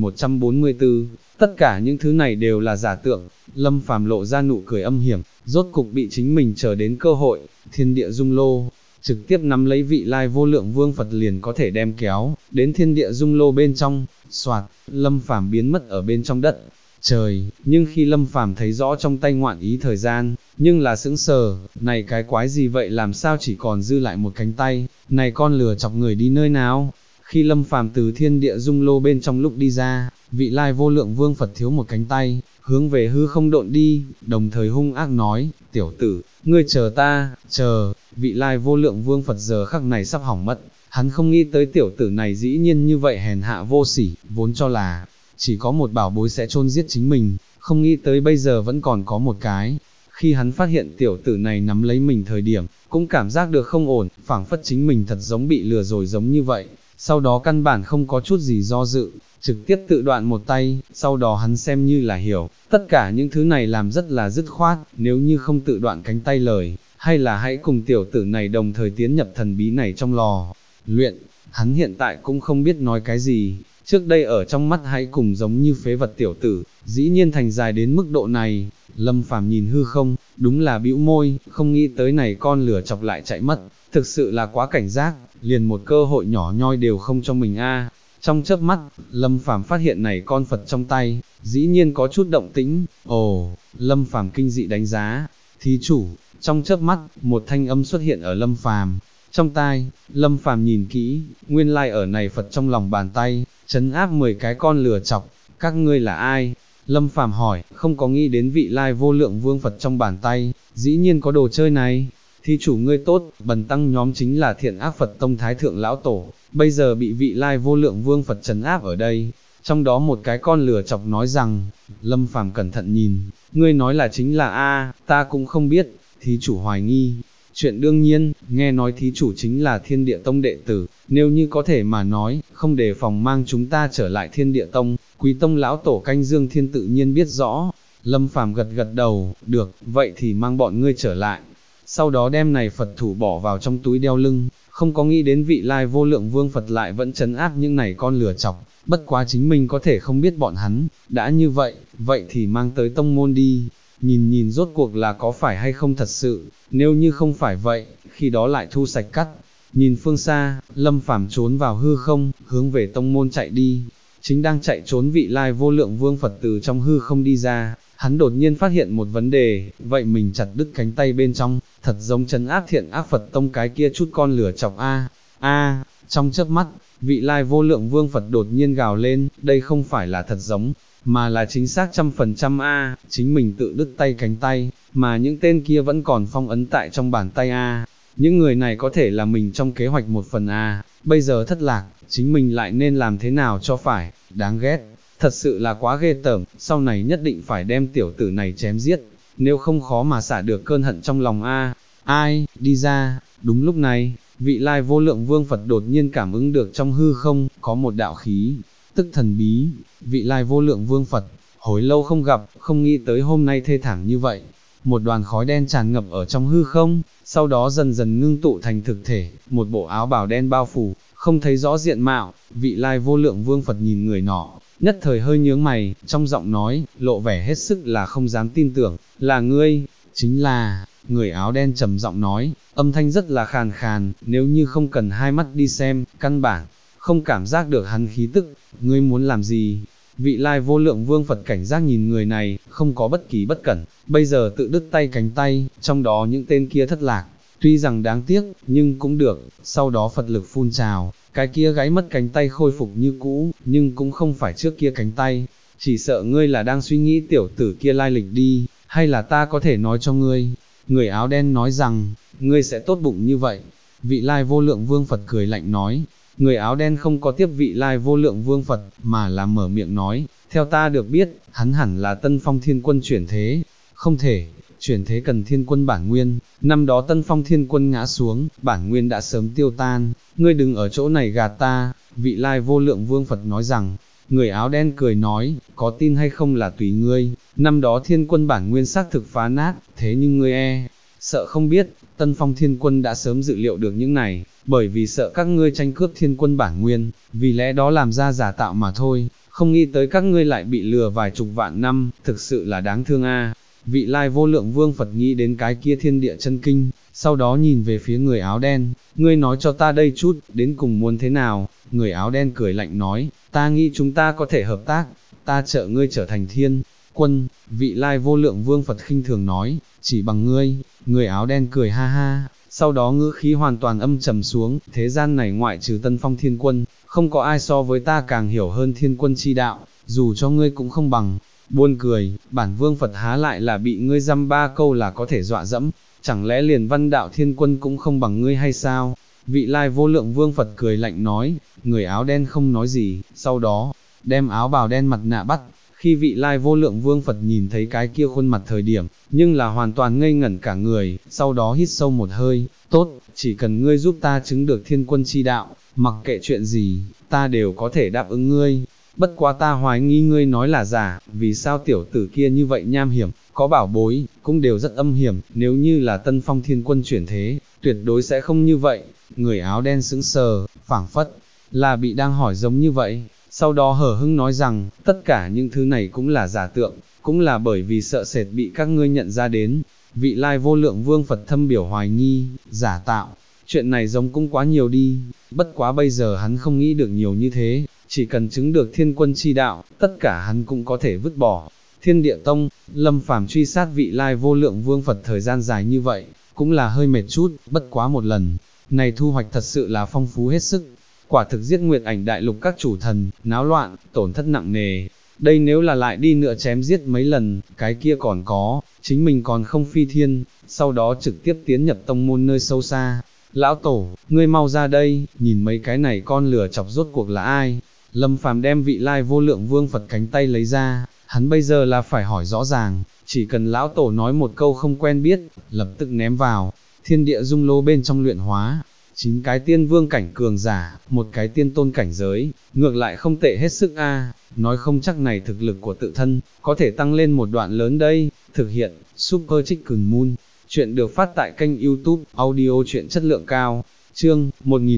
1144, tất cả những thứ này đều là giả tượng. Lâm Phàm lộ ra nụ cười âm hiểm, rốt cục bị chính mình chờ đến cơ hội, thiên địa dung lô, trực tiếp nắm lấy vị lai vô lượng vương Phật liền có thể đem kéo đến thiên địa dung lô bên trong. Soạt, Lâm Phàm biến mất ở bên trong đất trời, nhưng khi Lâm Phàm thấy rõ trong tay ngoạn ý thời gian, nhưng là sững sờ, này cái quái gì vậy, làm sao chỉ còn dư lại một cánh tay, này con lừa chọc người đi nơi nào. Khi Lâm Phàm từ thiên địa dung lô bên trong lúc đi ra, vị lai vô lượng vương Phật thiếu một cánh tay, hướng về hư không độn đi, đồng thời hung ác nói, tiểu tử, ngươi chờ ta, chờ. Vị lai vô lượng vương Phật giờ khắc này sắp hỏng mất, hắn không nghĩ tới tiểu tử này dĩ nhiên như vậy hèn hạ vô sỉ, vốn cho là chỉ có một bảo bối sẽ chôn giết chính mình, không nghĩ tới bây giờ vẫn còn có một cái. Khi hắn phát hiện tiểu tử này nắm lấy mình thời điểm, cũng cảm giác được không ổn, phảng phất chính mình thật giống bị lừa rồi giống như vậy, sau đó căn bản không có chút gì do dự, trực tiếp tự đoạn một tay, sau đó hắn xem như là hiểu, tất cả những thứ này làm rất là dứt khoát, nếu như không tự đoạn cánh tay lời, hay là hãy cùng tiểu tử này đồng thời tiến nhập thần bí này trong lò luyện. Hắn hiện tại cũng không biết nói cái gì, trước đây ở trong mắt hãy cùng giống như phế vật tiểu tử, dĩ nhiên thành dài đến mức độ này. Lâm Phàm nhìn hư không, đúng là bĩu môi, không nghĩ tới này con lửa chọc lại chạy mất, thực sự là quá cảnh giác, liền một cơ hội nhỏ nhoi đều không cho mình a. Trong chớp mắt, Lâm Phàm phát hiện này con Phật trong tay, dĩ nhiên có chút động tĩnh, ồ, Lâm Phàm kinh dị đánh giá, thí chủ, trong chớp mắt, một thanh âm xuất hiện ở Lâm Phàm trong tai. Lâm Phàm nhìn kỹ, nguyên lai ở này Phật trong lòng bàn tay, trấn áp 10 cái con lửa chọc, các ngươi là ai? Lâm Phàm hỏi, không có nghĩ đến vị lai vô lượng vương Phật trong bàn tay, dĩ nhiên có đồ chơi này. Thí chủ ngươi tốt, bần tăng nhóm chính là thiện ác Phật tông thái thượng lão tổ, bây giờ bị vị lai vô lượng vương Phật trấn áp ở đây. Trong đó một cái con lửa chọc nói rằng, Lâm Phàm cẩn thận nhìn, ngươi nói là chính là a, ta cũng không biết, thí chủ hoài nghi. Chuyện đương nhiên, nghe nói thí chủ chính là Thiên Địa Tông đệ tử, nếu như có thể mà nói, không đề phòng mang chúng ta trở lại Thiên Địa Tông, Quý Tông lão tổ Canh Dương Thiên tự nhiên biết rõ. Lâm Phàm gật gật đầu, được, vậy thì mang bọn ngươi trở lại. Sau đó đem này Phật thủ bỏ vào trong túi đeo lưng, không có nghĩ đến vị lai vô lượng vương Phật lại vẫn trấn áp những này con lửa chọc, bất quá chính mình có thể không biết bọn hắn, đã như vậy, vậy thì mang tới tông môn đi. Nhìn nhìn rốt cuộc là có phải hay không thật sự, nếu như không phải vậy, khi đó lại thu sạch cắt. Nhìn phương xa, Lâm Phàm trốn vào hư không, hướng về tông môn chạy đi. Chính đang chạy trốn vị lai vô lượng vương Phật từ trong hư không đi ra, hắn đột nhiên phát hiện một vấn đề, vậy mình chặt đứt cánh tay bên trong, thật giống trấn áp thiện ác Phật tông cái kia chút con lửa chọc a. Trong chớp mắt, vị lai vô lượng vương Phật đột nhiên gào lên, đây không phải là thật giống, mà là chính xác 100% a, chính mình tự đứt tay cánh tay, mà những tên kia vẫn còn phong ấn tại trong bàn tay a. Những người này có thể là mình trong kế hoạch một phần a, bây giờ thất lạc, chính mình lại nên làm thế nào cho phải, đáng ghét, thật sự là quá ghê tởm, sau này nhất định phải đem tiểu tử này chém giết, nếu không khó mà xả được cơn hận trong lòng a. Ai, đi ra, đúng lúc này, vị lai vô lượng vương Phật đột nhiên cảm ứng được trong hư không, có một đạo khí, tức thần bí, vị lai vô lượng vương Phật, hồi lâu không gặp, không nghĩ tới hôm nay thê thảm như vậy. Một đoàn khói đen tràn ngập ở trong hư không, sau đó dần dần ngưng tụ thành thực thể, một bộ áo bào đen bao phủ, không thấy rõ diện mạo, vị lai vô lượng vương Phật nhìn người nọ, nhất thời hơi nhướng mày, trong giọng nói, lộ vẻ hết sức là không dám tin tưởng, là ngươi, chính là, người áo đen trầm giọng nói, âm thanh rất là khàn khàn, nếu như không cần hai mắt đi xem, căn bản, không cảm giác được hắn khí tức, ngươi muốn làm gì? Vị lai vô lượng vương Phật cảnh giác nhìn người này, không có bất kỳ bất cẩn, bây giờ tự đứt tay cánh tay, trong đó những tên kia thất lạc, tuy rằng đáng tiếc, nhưng cũng được, sau đó Phật lực phun trào, cái kia gãy mất cánh tay khôi phục như cũ, nhưng cũng không phải trước kia cánh tay, chỉ sợ ngươi là đang suy nghĩ tiểu tử kia lai lịch đi, hay là ta có thể nói cho ngươi. Người áo đen nói rằng, ngươi sẽ tốt bụng như vậy. Vị lai vô lượng vương Phật cười lạnh nói, người áo đen không có tiếp vị lai vô lượng vương Phật, mà là mở miệng nói, theo ta được biết, hắn hẳn là Tân Phong Thiên Quân chuyển thế, không thể, chuyển thế cần Thiên Quân bản nguyên, năm đó Tân Phong Thiên Quân ngã xuống, bản nguyên đã sớm tiêu tan, ngươi đừng ở chỗ này gạt ta. Vị lai vô lượng vương Phật nói rằng, người áo đen cười nói, có tin hay không là tùy ngươi, năm đó Thiên Quân bản nguyên xác thực phá nát, thế nhưng ngươi sợ không biết, Tân Phong Thiên Quân đã sớm dự liệu được những này, bởi vì sợ các ngươi tranh cướp Thiên Quân bản nguyên, vì lẽ đó làm ra giả tạo mà thôi, không nghĩ tới các ngươi lại bị lừa vài chục vạn năm, thực sự là đáng thương a. Vị lai vô lượng vương Phật nghĩ đến cái kia thiên địa chân kinh, sau đó nhìn về phía người áo đen, ngươi nói cho ta đây chút, đến cùng muốn thế nào? Người áo đen cười lạnh nói, ta nghĩ chúng ta có thể hợp tác, ta trợ ngươi trở thành Thiên Quân. Vị lai vô lượng vương Phật khinh thường nói, chỉ bằng ngươi. Người áo đen cười ha ha, sau đó ngữ khí hoàn toàn âm trầm xuống, thế gian này ngoại trừ Tân Phong Thiên Quân, không có ai so với ta càng hiểu hơn Thiên Quân chi đạo, dù cho ngươi cũng không bằng. Buồn cười, bản vương Phật há lại là bị ngươi dăm ba câu là có thể dọa dẫm, chẳng lẽ liền Văn Đạo Thiên Quân cũng không bằng ngươi hay sao? Vị lai vô lượng vương Phật cười lạnh nói, người áo đen không nói gì, sau đó, đem áo bào đen mặt nạ bắt. Khi vị lai vô lượng vương Phật nhìn thấy cái kia khuôn mặt thời điểm, nhưng là hoàn toàn ngây ngẩn cả người, sau đó hít sâu một hơi, tốt, chỉ cần ngươi giúp ta chứng được Thiên Quân chi đạo, mặc kệ chuyện gì, ta đều có thể đáp ứng ngươi. Bất quá ta hoài nghi ngươi nói là giả, vì sao tiểu tử kia như vậy nham hiểm, có bảo bối, cũng đều rất âm hiểm, nếu như là Tân Phong Thiên Quân chuyển thế, tuyệt đối sẽ không như vậy. Người áo đen sững sờ, phảng phất là bị đang hỏi giống như vậy. sau đó hờ hững nói rằng, tất cả những thứ này cũng là giả tượng, cũng là bởi vì sợ sệt bị các ngươi nhận ra đến. Vị Lai Vô Lượng Vương Phật thâm biểu hoài nghi, giả tạo, chuyện này giống cũng quá nhiều đi, bất quá bây giờ hắn không nghĩ được nhiều như thế, chỉ cần chứng được thiên quân chi đạo, tất cả hắn cũng có thể vứt bỏ. Thiên Địa Tông, Lâm Phàm truy sát vị Lai Vô Lượng Vương Phật thời gian dài như vậy, cũng là hơi mệt chút, bất quá một lần, này thu hoạch thật sự là phong phú hết sức. Quả thực giết Nguyệt Ảnh Đại Lục các chủ thần, náo loạn, tổn thất nặng nề. Đây nếu là lại đi nữa chém giết mấy lần, cái kia còn có, chính mình còn không phi thiên, sau đó trực tiếp tiến nhập tông môn nơi sâu xa. Lão Tổ, ngươi mau ra đây, nhìn mấy cái này con lửa chọc rốt cuộc là ai? Lâm Phàm đem vị Lai Vô Lượng Vương Phật cánh tay lấy ra, hắn bây giờ là phải hỏi rõ ràng, chỉ cần Lão Tổ nói một câu không quen biết, lập tức ném vào, thiên địa dung lô bên trong luyện hóa. 9 cái tiên vương cảnh cường giả, một cái tiên tôn cảnh giới, ngược lại không tệ hết sức a. Nói không chắc này thực lực của tự thân, có thể tăng lên một đoạn lớn đây. Thực hiện, Super Chicken Moon, chuyện được phát tại kênh YouTube, audio chuyện chất lượng cao, chương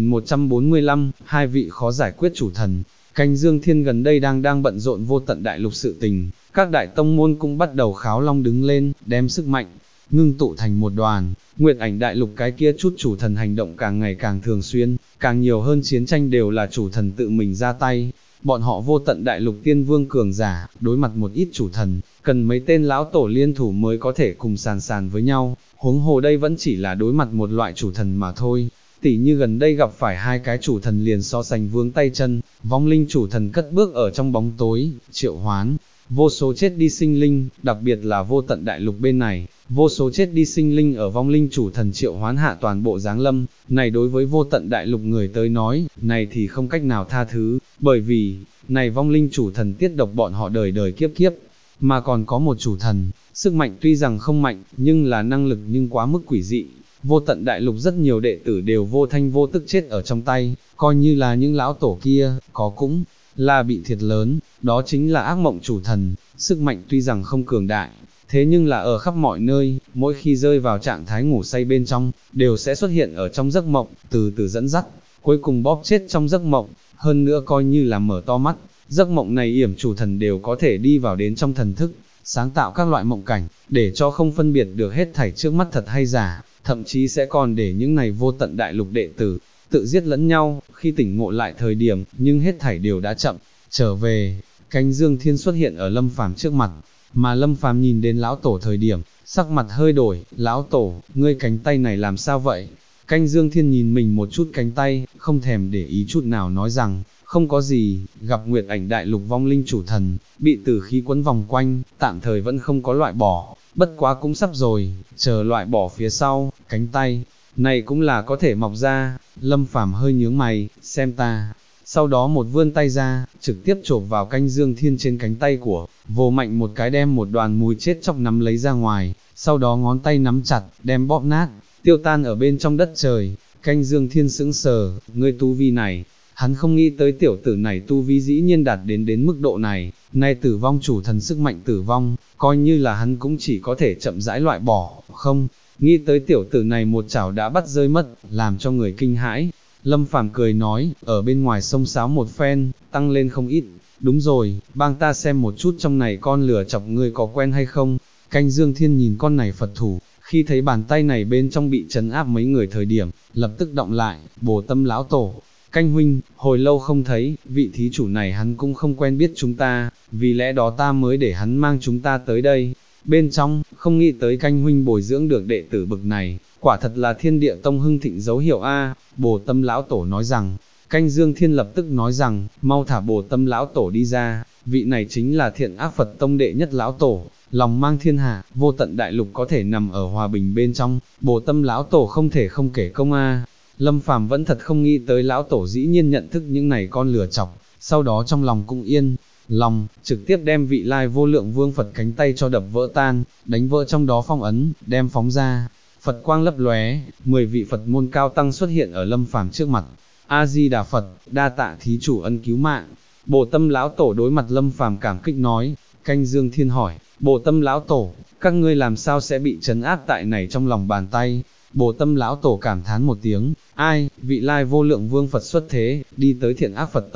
1145, hai vị khó giải quyết chủ thần. Canh Dương Thiên gần đây đang bận rộn vô tận đại lục sự tình, các đại tông môn cũng bắt đầu kháo long đứng lên, đem sức mạnh, ngưng tụ thành một đoàn. Nguyệt Ảnh Đại Lục cái kia chút chủ thần hành động càng ngày càng thường xuyên, càng nhiều hơn chiến tranh đều là chủ thần tự mình ra tay. Bọn họ vô tận đại lục tiên vương cường giả, đối mặt một ít chủ thần, cần mấy tên lão tổ liên thủ mới có thể cùng sàn với nhau, huống hồ đây vẫn chỉ là đối mặt một loại chủ thần mà thôi. Tỉ như gần đây gặp phải hai cái chủ thần liền so sánh vướng tay chân, vong linh chủ thần cất bước ở trong bóng tối, triệu hoán vô số chết đi sinh linh, đặc biệt là vô tận đại lục bên này, vô số chết đi sinh linh ở vong linh chủ thần triệu hoán hạ toàn bộ giáng lâm, này đối với vô tận đại lục người tới nói, này thì không cách nào tha thứ, bởi vì, này vong linh chủ thần tiết độc bọn họ đời đời kiếp kiếp, mà còn có một chủ thần, sức mạnh tuy rằng không mạnh, nhưng là năng lực nhưng quá mức quỷ dị. Vô tận đại lục rất nhiều đệ tử đều vô thanh vô tức chết ở trong tay, coi như là những lão tổ kia, có cũng là bị thiệt lớn, đó chính là ác mộng chủ thần, sức mạnh tuy rằng không cường đại, thế nhưng là ở khắp mọi nơi, mỗi khi rơi vào trạng thái ngủ say bên trong, đều sẽ xuất hiện ở trong giấc mộng, từ từ dẫn dắt, cuối cùng bóp chết trong giấc mộng, hơn nữa coi như là mở to mắt, giấc mộng này yểm chủ thần đều có thể đi vào đến trong thần thức, sáng tạo các loại mộng cảnh, để cho không phân biệt được hết thảy trước mắt thật hay giả, thậm chí sẽ còn để những này vô tận đại lục đệ tử, tự giết lẫn nhau, khi tỉnh ngộ lại thời điểm, nhưng hết thảy đều đã chậm, trở về, canh Dương Thiên xuất hiện ở Lâm Phàm trước mặt, mà Lâm Phàm nhìn đến lão tổ thời điểm, sắc mặt hơi đổi, lão tổ, ngươi cánh tay này làm sao vậy? Canh Dương Thiên nhìn mình một chút cánh tay, không thèm để ý chút nào nói rằng, không có gì, gặp Nguyệt Ảnh Đại Lục vong linh chủ thần, bị tử khí quấn vòng quanh, tạm thời vẫn không có loại bỏ, bất quá cũng sắp rồi, chờ loại bỏ phía sau, cánh tay này cũng là có thể mọc ra. Lâm Phàm hơi nhướng mày, xem ta. Sau đó một vươn tay ra, trực tiếp chộp vào canh Dương Thiên trên cánh tay của, vồ mạnh một cái đem một đoàn mùi chết chóc nắm lấy ra ngoài, sau đó ngón tay nắm chặt, đem bóp nát, tiêu tan ở bên trong đất trời. Canh Dương Thiên sững sờ, ngươi tu vi này, hắn không nghĩ tới tiểu tử này tu vi dĩ nhiên đạt đến mức độ này, nay tử vong chủ thần sức mạnh tử vong, coi như là hắn cũng chỉ có thể chậm rãi loại bỏ, không, nghĩ tới tiểu tử này một chảo đã bắt rơi mất, làm cho người kinh hãi. Lâm Phàm cười nói, ở bên ngoài sông sáo một phen, tăng lên không ít, đúng rồi, bang ta xem một chút trong này con lửa chọc ngươi có quen hay không. Canh Dương Thiên nhìn con này Phật thủ, khi thấy bàn tay này bên trong bị trấn áp mấy người thời điểm, lập tức động lại, Bồ Tâm lão tổ. Canh huynh, hồi lâu không thấy, vị thí chủ này hắn cũng không quen biết chúng ta, vì lẽ đó ta mới để hắn mang chúng ta tới đây. Bên trong, không nghĩ tới canh huynh bồi dưỡng được đệ tử bực này, quả thật là Thiên Địa Tông hưng thịnh dấu hiệu a. Bồ Tâm lão tổ nói rằng, canh Dương Thiên lập tức nói rằng, mau thả Bồ Tâm lão tổ đi ra, vị này chính là Thiện Ác Phật Tông đệ nhất lão tổ, lòng mang thiên hạ, vô tận đại lục có thể nằm ở hòa bình bên trong, Bồ Tâm lão tổ không thể không kể công a. Lâm Phàm vẫn thật không nghĩ tới lão tổ dĩ nhiên nhận thức những này con lửa chọc, sau đó trong lòng cũng yên lòng, trực tiếp đem vị Lai Vô Lượng Vương Phật cánh tay cho đập vỡ tan, đánh vỡ trong đó phong ấn, đem phóng ra. Phật quang lấp lóe, 10 vị Phật môn cao tăng xuất hiện ở Lâm Phàm trước mặt. A Di Đà Phật, đa tạ thí chủ ân cứu mạng. Bồ Tâm lão tổ đối mặt Lâm Phàm cảm kích nói. Canh Dương Thiên hỏi, Bồ Tâm lão tổ, các ngươi làm sao sẽ bị trấn áp tại này trong lòng bàn tay? Bồ Tâm lão tổ cảm thán một tiếng, ai, vị Lai Vô Lượng Vương Phật xuất thế, đi tới Thiện Ác Phật Tông,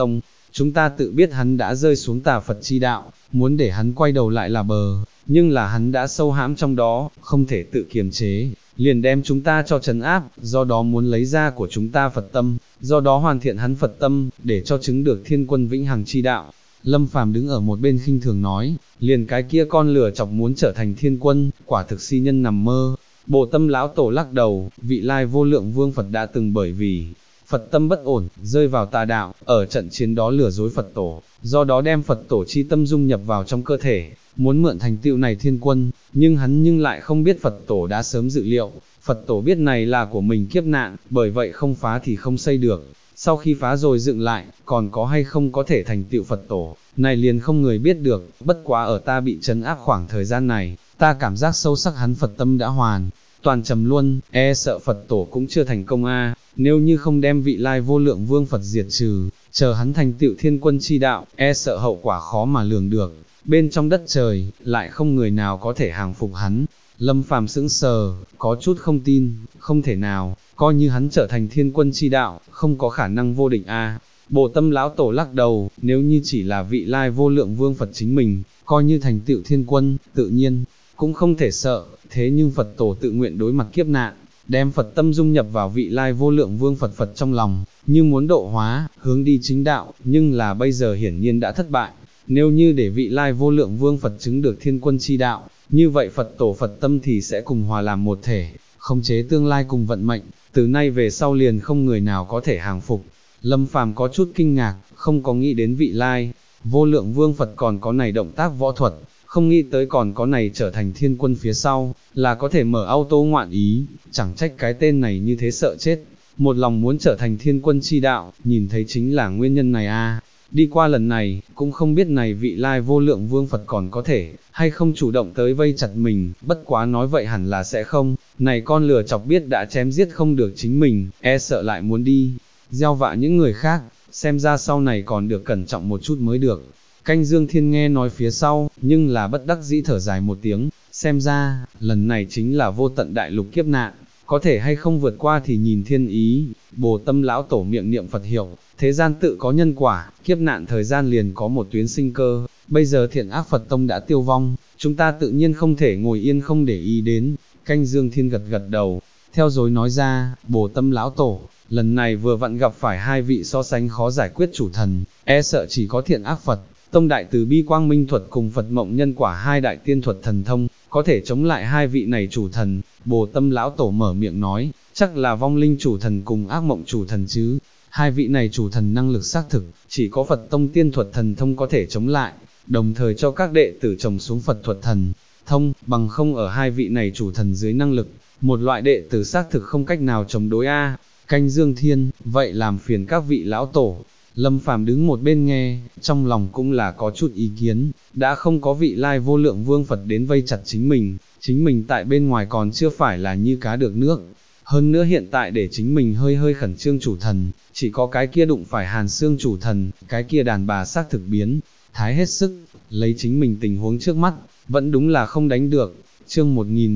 chúng ta tự biết hắn đã rơi xuống tà Phật chi đạo, muốn để hắn quay đầu lại là bờ, nhưng là hắn đã sâu hãm trong đó, không thể tự kiềm chế, liền đem chúng ta cho trấn áp, do đó muốn lấy ra của chúng ta Phật tâm, do đó hoàn thiện hắn Phật tâm, để cho chứng được thiên quân vĩnh hằng chi đạo. Lâm Phàm đứng ở một bên khinh thường nói, liền cái kia con lừa chọc muốn trở thành thiên quân, quả thực si nhân nằm mơ. Bồ Tâm lão tổ lắc đầu, vị lai vô lượng vương Phật đã từng bởi vì Phật tâm bất ổn, rơi vào tà đạo, ở trận chiến đó lừa dối Phật tổ, do đó đem Phật tổ chi tâm dung nhập vào trong cơ thể, muốn mượn thành tựu này thiên quân, nhưng hắn lại không biết Phật tổ đã sớm dự liệu, Phật tổ biết này là của mình kiếp nạn, bởi vậy không phá thì không xây được, sau khi phá rồi dựng lại, còn có hay không có thể thành tựu Phật tổ, này liền không người biết được, bất quá ở ta bị trấn áp khoảng thời gian này, ta cảm giác sâu sắc hắn Phật tâm đã hoàn toàn trầm luôn, sợ Phật tổ cũng chưa thành công nếu như không đem vị lai vô lượng vương Phật diệt trừ, chờ hắn thành tựu thiên quân chi đạo, sợ hậu quả khó mà lường được, bên trong đất trời, lại không người nào có thể hàng phục hắn. Lâm Phàm sững sờ, có chút không tin, không thể nào, coi như hắn trở thành thiên quân chi đạo, không có khả năng vô địch Bồ Tâm lão tổ lắc đầu, nếu như chỉ là vị lai vô lượng vương Phật chính mình, coi như thành tựu thiên quân, tự nhiên cũng không thể sợ, thế nhưng Phật tổ tự nguyện đối mặt kiếp nạn, đem Phật tâm dung nhập vào vị lai vô lượng vương Phật trong lòng, như muốn độ hóa, hướng đi chính đạo, nhưng là bây giờ hiển nhiên đã thất bại. Nếu như để vị lai vô lượng vương Phật chứng được thiên quân chi đạo, như vậy Phật tổ Phật tâm thì sẽ cùng hòa làm một thể, khống chế tương lai cùng vận mệnh, từ nay về sau liền không người nào có thể hàng phục. Lâm Phàm có chút kinh ngạc, không có nghĩ đến vị lai vô lượng vương Phật còn có này động tác võ thuật, không nghĩ tới còn có này trở thành thiên quân phía sau, là có thể mở auto ngoạn ý, chẳng trách cái tên này như thế sợ chết, một lòng muốn trở thành thiên quân chi đạo, nhìn thấy chính là nguyên nhân này Đi qua lần này, cũng không biết này vị lai vô lượng vương Phật còn có thể, hay không chủ động tới vây chặt mình, bất quá nói vậy hẳn là sẽ không, này con lừa chọc biết đã chém giết không được chính mình, sợ lại muốn đi, gieo vạ những người khác, xem ra sau này còn được cẩn trọng một chút mới được. Canh Dương Thiên nghe nói phía sau, nhưng là bất đắc dĩ thở dài một tiếng, xem ra, lần này chính là vô tận đại lục kiếp nạn, có thể hay không vượt qua thì nhìn thiên ý. Bồ Tâm lão tổ miệng niệm Phật hiệu, thế gian tự có nhân quả, kiếp nạn thời gian liền có một tuyến sinh cơ, bây giờ thiện ác Phật tông đã tiêu vong, chúng ta tự nhiên không thể ngồi yên không để ý đến. Canh Dương Thiên gật gật đầu, theo rồi nói ra, Bồ Tâm lão tổ, lần này vừa vặn gặp phải hai vị so sánh khó giải quyết chủ thần, sợ chỉ có thiện ác Phật tông đại từ bi quang minh thuật cùng Phật mộng nhân quả hai đại tiên thuật thần thông, có thể chống lại hai vị này chủ thần. Bồ Tâm lão tổ mở miệng nói, chắc là vong linh chủ thần cùng ác mộng chủ thần chứ, hai vị này chủ thần năng lực xác thực, chỉ có Phật tông tiên thuật thần thông có thể chống lại, đồng thời cho các đệ tử trồng xuống Phật thuật thần thông, bằng không ở hai vị này chủ thần dưới năng lực, một loại đệ tử xác thực không cách nào chống đối Canh Dương Thiên, vậy làm phiền các vị lão tổ. Lâm Phàm đứng một bên nghe, trong lòng cũng là có chút ý kiến, đã không có vị lai vô lượng vương Phật đến vây chặt chính mình tại bên ngoài còn chưa phải là như cá được nước. Hơn nữa hiện tại để chính mình hơi khẩn trương chủ thần, chỉ có cái kia đụng phải Hàn Xương chủ thần, cái kia đàn bà xác thực biến thái hết sức, lấy chính mình tình huống trước mắt, vẫn đúng là không đánh được. Chương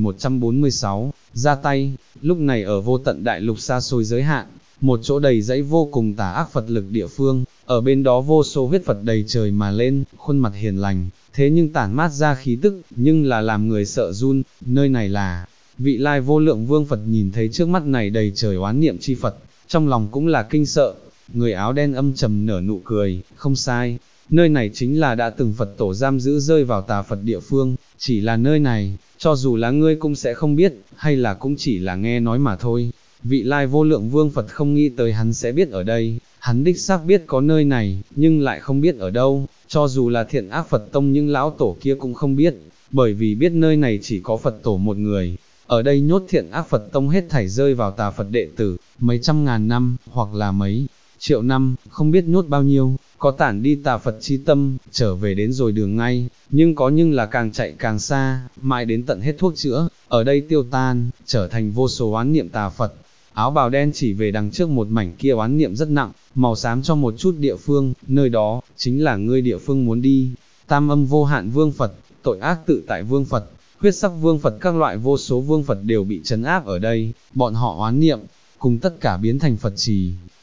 1146, ra tay. Lúc này ở vô tận đại lục xa xôi giới hạn, một chỗ đầy dẫy vô cùng tà ác Phật lực địa phương, ở bên đó vô số huyết Phật đầy trời mà lên, khuôn mặt hiền lành, thế nhưng tản mát ra khí tức, nhưng là làm người sợ run. Nơi này là vị lai vô lượng vương Phật. Nhìn thấy trước mắt này đầy trời oán niệm chi Phật, trong lòng cũng là kinh sợ. Người áo đen âm trầm nở nụ cười, không sai, nơi này chính là đã từng Phật tổ giam giữ rơi vào tà Phật địa phương, chỉ là nơi này, cho dù là ngươi cũng sẽ không biết, hay là cũng chỉ là nghe nói mà thôi. Vị lai vô lượng vương Phật không nghĩ tới hắn sẽ biết ở đây, hắn đích xác biết có nơi này, nhưng lại không biết ở đâu, cho dù là thiện ác Phật tông nhưng lão tổ kia cũng không biết, bởi vì biết nơi này chỉ có Phật tổ một người. Ở đây nhốt thiện ác Phật tông hết thảy rơi vào tà Phật đệ tử, mấy trăm ngàn năm, hoặc là mấy triệu năm, không biết nhốt bao nhiêu, có tản đi tà Phật chi tâm, trở về đến rồi đường ngay, nhưng là càng chạy càng xa, mãi đến tận hết thuốc chữa, ở đây tiêu tan, trở thành vô số oán niệm tà Phật. Áo bào đen chỉ về đằng trước một mảnh kia oán niệm rất nặng, màu xám cho một chút địa phương, nơi đó, chính là ngươi địa phương muốn đi. Tam âm vô hạn vương Phật, tội ác tự tại vương Phật, huyết sắc vương Phật, các loại vô số vương Phật đều bị trấn áp ở đây, bọn họ oán niệm, cùng tất cả biến thành Phật trì.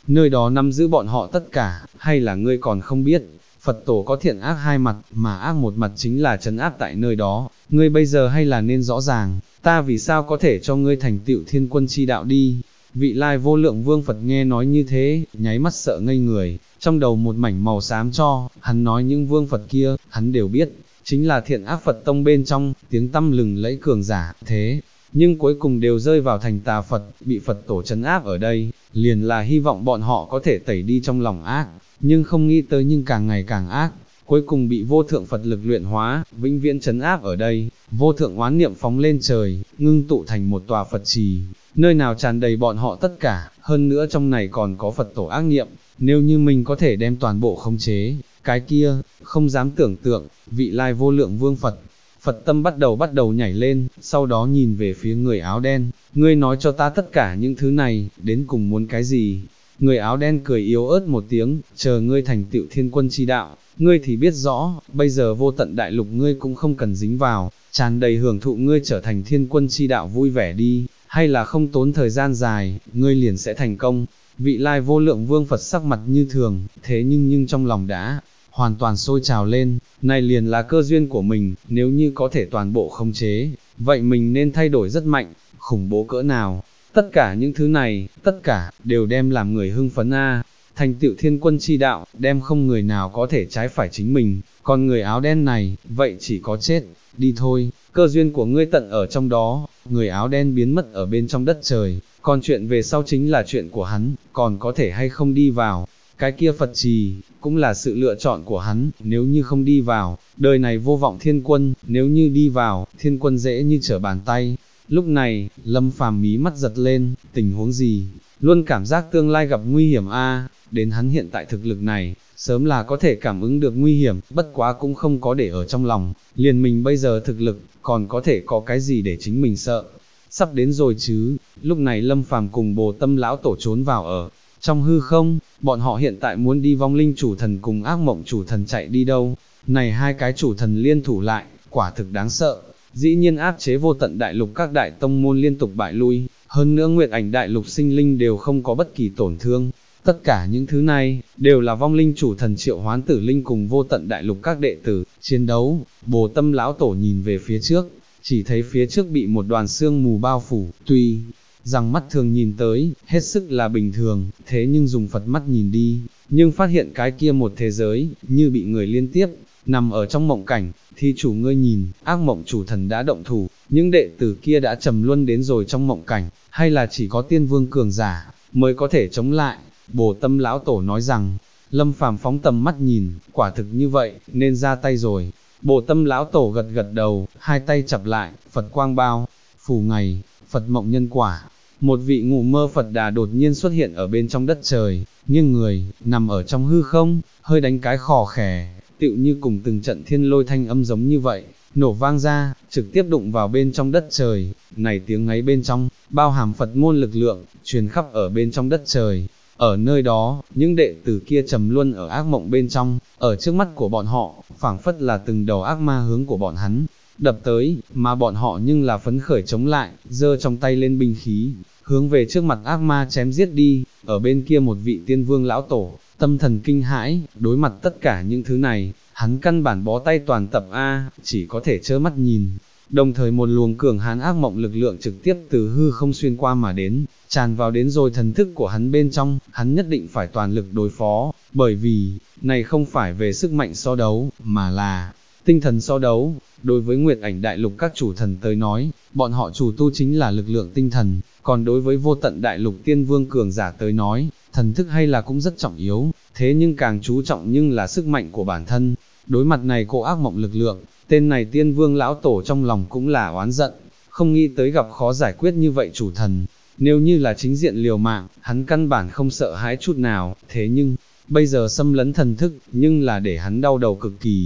nơi đó nắm giữ bọn họ tất cả, hay là ngươi còn không biết, Phật tổ có thiện ác hai mặt, mà ác một mặt chính là trấn áp tại nơi đó, ngươi bây giờ hay là nên rõ ràng, ta vì sao có thể cho ngươi thành tựu thiên quân chi đạo đi. Vị Lai Vô Lượng Vương Phật nghe nói như thế, nháy mắt sợ ngây người, trong đầu một mảnh màu xám cho, hắn nói những vương Phật kia, hắn đều biết, chính là thiện ác Phật tông bên trong, tiếng tăm lừng lẫy cường giả, thế, nhưng cuối cùng đều rơi vào thành tà Phật, bị Phật tổ trấn áp ở đây, liền là hy vọng bọn họ có thể tẩy đi trong lòng ác, nhưng không nghĩ tới nhưng càng ngày càng ác, cuối cùng bị vô thượng Phật lực luyện hóa, vĩnh viễn trấn áp ở đây, vô thượng oán niệm phóng lên trời, ngưng tụ thành một tòa Phật trì, nơi nào tràn đầy bọn họ tất cả, hơn nữa trong này còn có Phật tổ ác niệm, nếu như mình có thể đem toàn bộ khống chế, cái kia, không dám tưởng tượng, vị Lai Vô Lượng Vương Phật. Phật tâm bắt đầu nhảy lên, sau đó nhìn về phía người áo đen, ngươi nói cho ta tất cả những thứ này, đến cùng muốn cái gì? Người áo đen cười yếu ớt một tiếng, chờ ngươi thành tựu thiên quân chi đạo, ngươi thì biết rõ, bây giờ vô tận đại lục ngươi cũng không cần dính vào, tràn đầy hưởng thụ ngươi trở thành thiên quân chi đạo vui vẻ đi, hay là không tốn thời gian dài, ngươi liền sẽ thành công. Vị Lai Vô Lượng Vương Phật sắc mặt như thường, thế nhưng trong lòng đã hoàn toàn sôi trào lên, này liền là cơ duyên của mình, nếu như có thể toàn bộ khống chế, vậy mình nên thay đổi rất mạnh, khủng bố cỡ nào. Tất cả những thứ này, tất cả, đều đem làm người hưng phấn thành tựu thiên quân chi đạo, đem không người nào có thể trái phải chính mình, còn người áo đen này, vậy chỉ có chết, đi thôi, cơ duyên của ngươi tận ở trong đó, người áo đen biến mất ở bên trong đất trời, còn chuyện về sau chính là chuyện của hắn, còn có thể hay không đi vào, cái kia Phật trì, cũng là sự lựa chọn của hắn, nếu như không đi vào, đời này vô vọng thiên quân, nếu như đi vào, thiên quân dễ như trở bàn tay. Lúc này, Lâm Phàm mí mắt giật lên, tình huống gì, luôn cảm giác tương lai gặp nguy hiểm đến hắn hiện tại thực lực này, sớm là có thể cảm ứng được nguy hiểm, bất quá cũng không có để ở trong lòng, liền mình bây giờ thực lực, còn có thể có cái gì để chính mình sợ. Sắp đến rồi chứ, lúc này Lâm Phàm cùng Bồ Tâm lão tổ trốn vào ở trong hư không, bọn họ hiện tại muốn đi vong linh chủ thần cùng ác mộng chủ thần chạy đi đâu, này hai cái chủ thần liên thủ lại, quả thực đáng sợ. Dĩ nhiên áp chế vô tận đại lục các đại tông môn liên tục bại lui, hơn nữa Nguyệt Ảnh đại lục sinh linh đều không có bất kỳ tổn thương. Tất cả những thứ này, đều là vong linh chủ thần triệu hoán tử linh cùng vô tận đại lục các đệ tử, chiến đấu. Bồ Tâm lão tổ nhìn về phía trước, chỉ thấy phía trước bị một đoàn sương mù bao phủ, tuy rằng mắt thường nhìn tới, hết sức là bình thường, thế nhưng dùng Phật mắt nhìn đi, nhưng phát hiện cái kia một thế giới, như bị người liên tiếp nằm ở trong mộng cảnh. Thi chủ ngươi nhìn, ác mộng chủ thần đã động thủ, những đệ tử kia đã trầm luân đến rồi trong mộng cảnh, hay là chỉ có tiên vương cường giả, mới có thể chống lại. Bồ Tâm lão tổ nói rằng, Lâm Phàm phóng tầm mắt nhìn, quả thực như vậy, nên ra tay rồi. Bồ Tâm lão tổ gật gật đầu, hai tay chập lại, Phật quang bao, phủ ngày, Phật mộng nhân quả. Một vị ngủ mơ Phật Đà đột nhiên xuất hiện ở bên trong đất trời, nghiêng người, nằm ở trong hư không, hơi đánh cái khò khè, tựu như cùng từng trận thiên lôi thanh âm giống như vậy, nổ vang ra, trực tiếp đụng vào bên trong đất trời. Này tiếng ấy bên trong, bao hàm Phật môn lực lượng, truyền khắp ở bên trong đất trời. Ở nơi đó, những đệ tử kia trầm luân ở ác mộng bên trong, ở trước mắt của bọn họ, phảng phất là từng đầu ác ma hướng của bọn hắn đập tới, mà bọn họ nhưng là phấn khởi chống lại, giơ trong tay lên binh khí, hướng về trước mặt ác ma chém giết đi. Ở bên kia một vị tiên vương lão tổ, tâm thần kinh hãi, đối mặt tất cả những thứ này, hắn căn bản bó tay toàn tập chỉ có thể trơ mắt nhìn. Đồng thời một luồng cường hãn ác mộng lực lượng trực tiếp từ hư không xuyên qua mà đến, tràn vào đến rồi thần thức của hắn bên trong, hắn nhất định phải toàn lực đối phó, bởi vì, này không phải về sức mạnh so đấu, mà là tinh thần so đấu. Đối với Nguyệt Ảnh đại lục các chủ thần tới nói, bọn họ chủ tu chính là lực lượng tinh thần, còn đối với vô tận đại lục tiên vương cường giả tới nói, thần thức hay là cũng rất trọng yếu, thế nhưng càng chú trọng nhưng là sức mạnh của bản thân. Đối mặt này cô ác mộng lực lượng, tên này tiên vương lão tổ trong lòng cũng là oán giận, không nghĩ tới gặp khó giải quyết như vậy chủ thần. Nếu như là chính diện liều mạng, hắn căn bản không sợ hãi chút nào, thế nhưng, bây giờ xâm lấn thần thức, nhưng là để hắn đau đầu cực kỳ.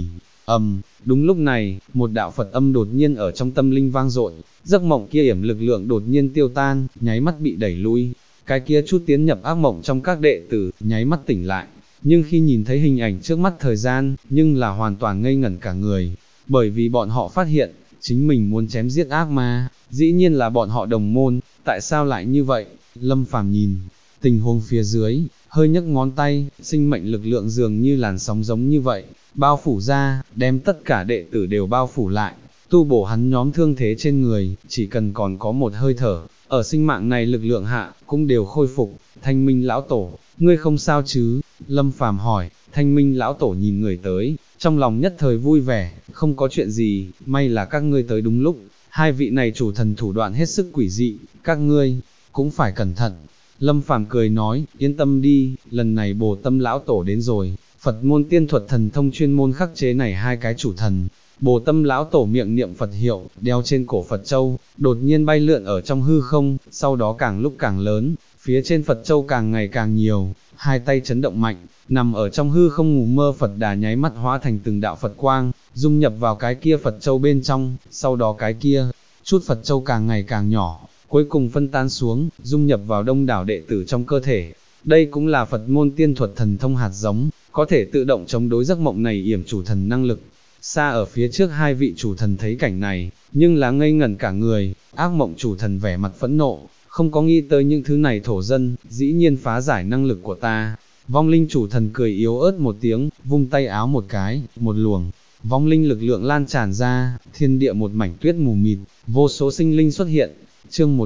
Đúng lúc này, một đạo Phật âm đột nhiên ở trong tâm linh vang dội, giấc mộng kia yểm lực lượng đột nhiên tiêu tan, nháy mắt bị đẩy lui. Cái kia chút tiến nhập ác mộng trong các đệ tử, nháy mắt tỉnh lại, nhưng khi nhìn thấy hình ảnh trước mắt thời gian, nhưng là hoàn toàn ngây ngẩn cả người, bởi vì bọn họ phát hiện, chính mình muốn chém giết ác ma, dĩ nhiên là bọn họ đồng môn, tại sao lại như vậy? Lâm Phàm nhìn tình huống phía dưới, hơi nhấc ngón tay, sinh mệnh lực lượng dường như làn sóng giống như vậy, bao phủ ra, đem tất cả đệ tử đều bao phủ lại, tu bổ hắn nhóm thương thế trên người, chỉ cần còn có một hơi thở, ở sinh mạng này lực lượng hạ, cũng đều khôi phục. Thanh Minh lão tổ, ngươi không sao chứ? Lâm Phàm hỏi. Thanh Minh lão tổ nhìn người tới, trong lòng nhất thời vui vẻ, không có chuyện gì, may là các ngươi tới đúng lúc, hai vị này chủ thần thủ đoạn hết sức quỷ dị, các ngươi cũng phải cẩn thận. Lâm Phàm cười nói, yên tâm đi, lần này Bồ Tâm lão tổ đến rồi, Phật môn tiên thuật thần thông chuyên môn khắc chế này hai cái chủ thần. Bồ Tâm lão tổ miệng niệm Phật hiệu, đeo trên cổ Phật châu, đột nhiên bay lượn ở trong hư không, sau đó càng lúc càng lớn, phía trên Phật châu càng ngày càng nhiều, hai tay chấn động mạnh, nằm ở trong hư không ngủ mơ Phật Đà nháy mắt hóa thành từng đạo Phật quang, dung nhập vào cái kia Phật châu bên trong, sau đó cái kia, chút Phật châu càng ngày càng nhỏ, cuối cùng phân tan xuống, dung nhập vào đông đảo đệ tử trong cơ thể. Đây cũng là Phật môn tiên thuật thần thông hạt giống, có thể tự động chống đối giấc mộng này yểm chủ thần năng lực. Xa ở phía trước hai vị chủ thần thấy cảnh này, nhưng là ngây ngẩn cả người, ác mộng chủ thần vẻ mặt phẫn nộ, không có nghĩ tới những thứ này thổ dân, dĩ nhiên phá giải năng lực của ta. Vong linh chủ thần cười yếu ớt một tiếng, vung tay áo một cái, một luồng vong linh lực lượng lan tràn ra, thiên địa một mảnh tuyết mù mịt, vô số sinh linh xuất hiện. Chương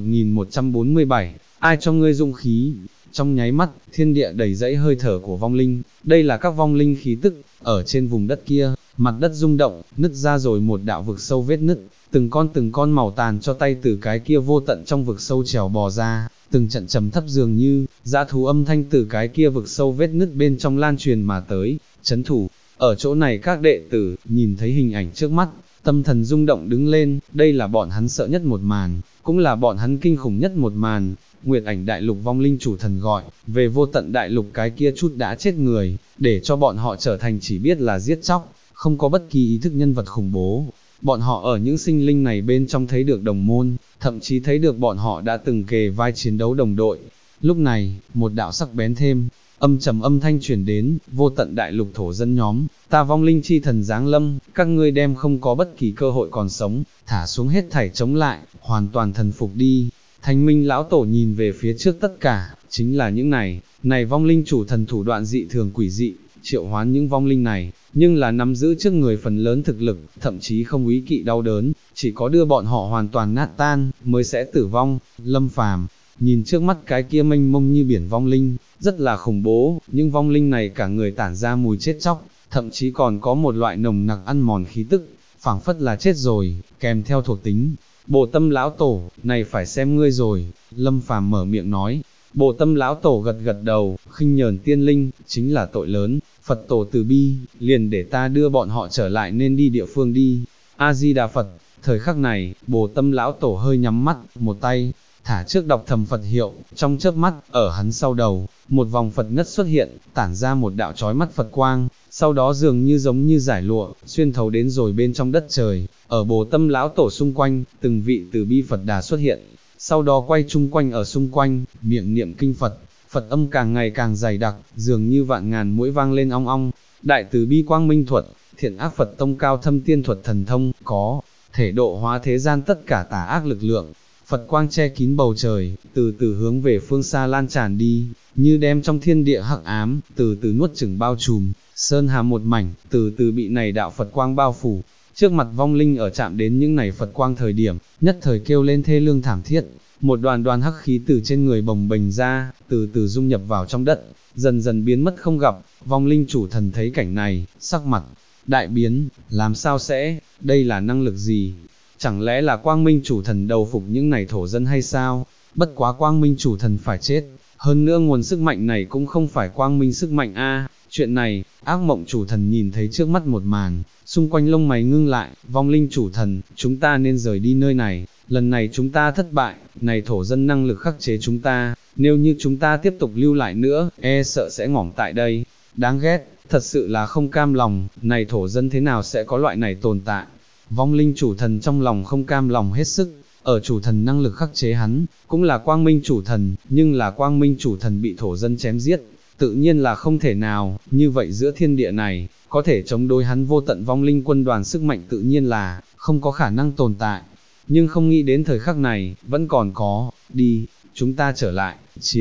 1147, ai cho ngươi dũng khí? Trong nháy mắt, thiên địa đầy dẫy hơi thở của vong linh, đây là các vong linh khí tức, ở trên vùng đất kia, mặt đất rung động, nứt ra rồi một đạo vực sâu vết nứt, từng con màu tàn cho tay từ cái kia vô tận trong vực sâu trèo bò ra, từng trận trầm thấp dường như, dã thú âm thanh từ cái kia vực sâu vết nứt bên trong lan truyền mà tới, chấn thủ. Ở chỗ này các đệ tử, nhìn thấy hình ảnh trước mắt, tâm thần rung động đứng lên, đây là bọn hắn sợ nhất một màn, cũng là bọn hắn kinh khủng nhất một màn. Nguyệt Ảnh đại lục vong linh chủ thần gọi, về vô tận đại lục cái kia chút đã chết người, để cho bọn họ trở thành chỉ biết là giết chóc, không có bất kỳ ý thức nhân vật khủng bố. Bọn họ ở những sinh linh này bên trong thấy được đồng môn, thậm chí thấy được bọn họ đã từng kề vai chiến đấu đồng đội. Lúc này, một đạo sắc bén thêm, âm trầm âm thanh truyền đến, vô tận đại lục thổ dân nhóm, ta vong linh chi thần giáng lâm, các ngươi đem không có bất kỳ cơ hội còn sống, thả xuống hết thảy chống lại, hoàn toàn thần phục đi. Thanh Minh lão tổ nhìn về phía trước tất cả, chính là những này vong linh chủ thần thủ đoạn dị thường quỷ dị, triệu hoán những vong linh này, nhưng là nắm giữ trước người phần lớn thực lực, thậm chí không úy kỵ đau đớn, chỉ có đưa bọn họ hoàn toàn nát tan, mới sẽ tử vong. Lâm Phàm nhìn trước mắt cái kia mênh mông như biển vong linh, rất là khủng bố, những vong linh này cả người tản ra mùi chết chóc, thậm chí còn có một loại nồng nặc ăn mòn khí tức, phảng phất là chết rồi, kèm theo thuộc tính. Bồ Tâm lão tổ, này phải xem ngươi rồi. Lâm Phàm mở miệng nói. Bồ Tâm lão tổ gật gật đầu, khinh nhờn tiên linh, chính là tội lớn, Phật tổ từ bi, liền để ta đưa bọn họ trở lại nên đi địa phương đi. A Di Đà Phật. Thời khắc này, Bồ Tâm lão tổ hơi nhắm mắt, một tay thả trước đọc thầm Phật hiệu, trong chớp mắt, ở hắn sau đầu, một vòng Phật ngất xuất hiện, tản ra một đạo chói mắt Phật quang, sau đó dường như giống như giải lụa, xuyên thấu đến rồi bên trong đất trời. Ở Bồ Tâm lão tổ xung quanh, từng vị từ bi Phật Đà xuất hiện, sau đó quay chung quanh ở xung quanh, miệng niệm kinh Phật, Phật âm càng ngày càng dày đặc, dường như vạn ngàn mũi vang lên ong ong. Đại từ bi quang minh thuật, thiện ác Phật tông cao thâm tiên thuật thần thông, có thể độ hóa thế gian tất cả tà ác lực lượng. Phật quang che kín bầu trời, từ từ hướng về phương xa lan tràn đi, như đem trong thiên địa hắc ám, từ từ nuốt chửng bao trùm, sơn hà một mảnh, từ từ bị này đạo Phật quang bao phủ. Trước mặt vong linh ở chạm đến những này Phật quang thời điểm, nhất thời kêu lên thê lương thảm thiết, một đoàn hắc khí từ trên người bồng bềnh ra, từ từ dung nhập vào trong đất, dần dần biến mất không gặp. Vong linh chủ thần thấy cảnh này, sắc mặt đại biến, làm sao sẽ, đây là năng lực gì? Chẳng lẽ là quang minh chủ thần đầu phục những này thổ dân hay sao? Bất quá quang minh chủ thần phải chết, hơn nữa nguồn sức mạnh này cũng không phải quang minh sức mạnh a. Chuyện này, ác mộng chủ thần nhìn thấy trước mắt một màn, xung quanh lông mày ngưng lại, vong linh chủ thần, chúng ta nên rời đi nơi này, lần này chúng ta thất bại, này thổ dân năng lực khắc chế chúng ta, nếu như chúng ta tiếp tục lưu lại nữa, e sợ sẽ ngỏm tại đây. Đáng ghét, thật sự là không cam lòng, này thổ dân thế nào sẽ có loại này tồn tại? Vong linh chủ thần trong lòng không cam lòng hết sức, ở chủ thần năng lực khắc chế hắn, cũng là quang minh chủ thần, nhưng là quang minh chủ thần bị thổ dân chém giết, tự nhiên là không thể nào, như vậy giữa thiên địa này, có thể chống đối hắn vô tận vong linh quân đoàn sức mạnh tự nhiên là, không có khả năng tồn tại. Nhưng không nghĩ đến thời khắc này, vẫn còn có, đi, chúng ta trở lại, chiến.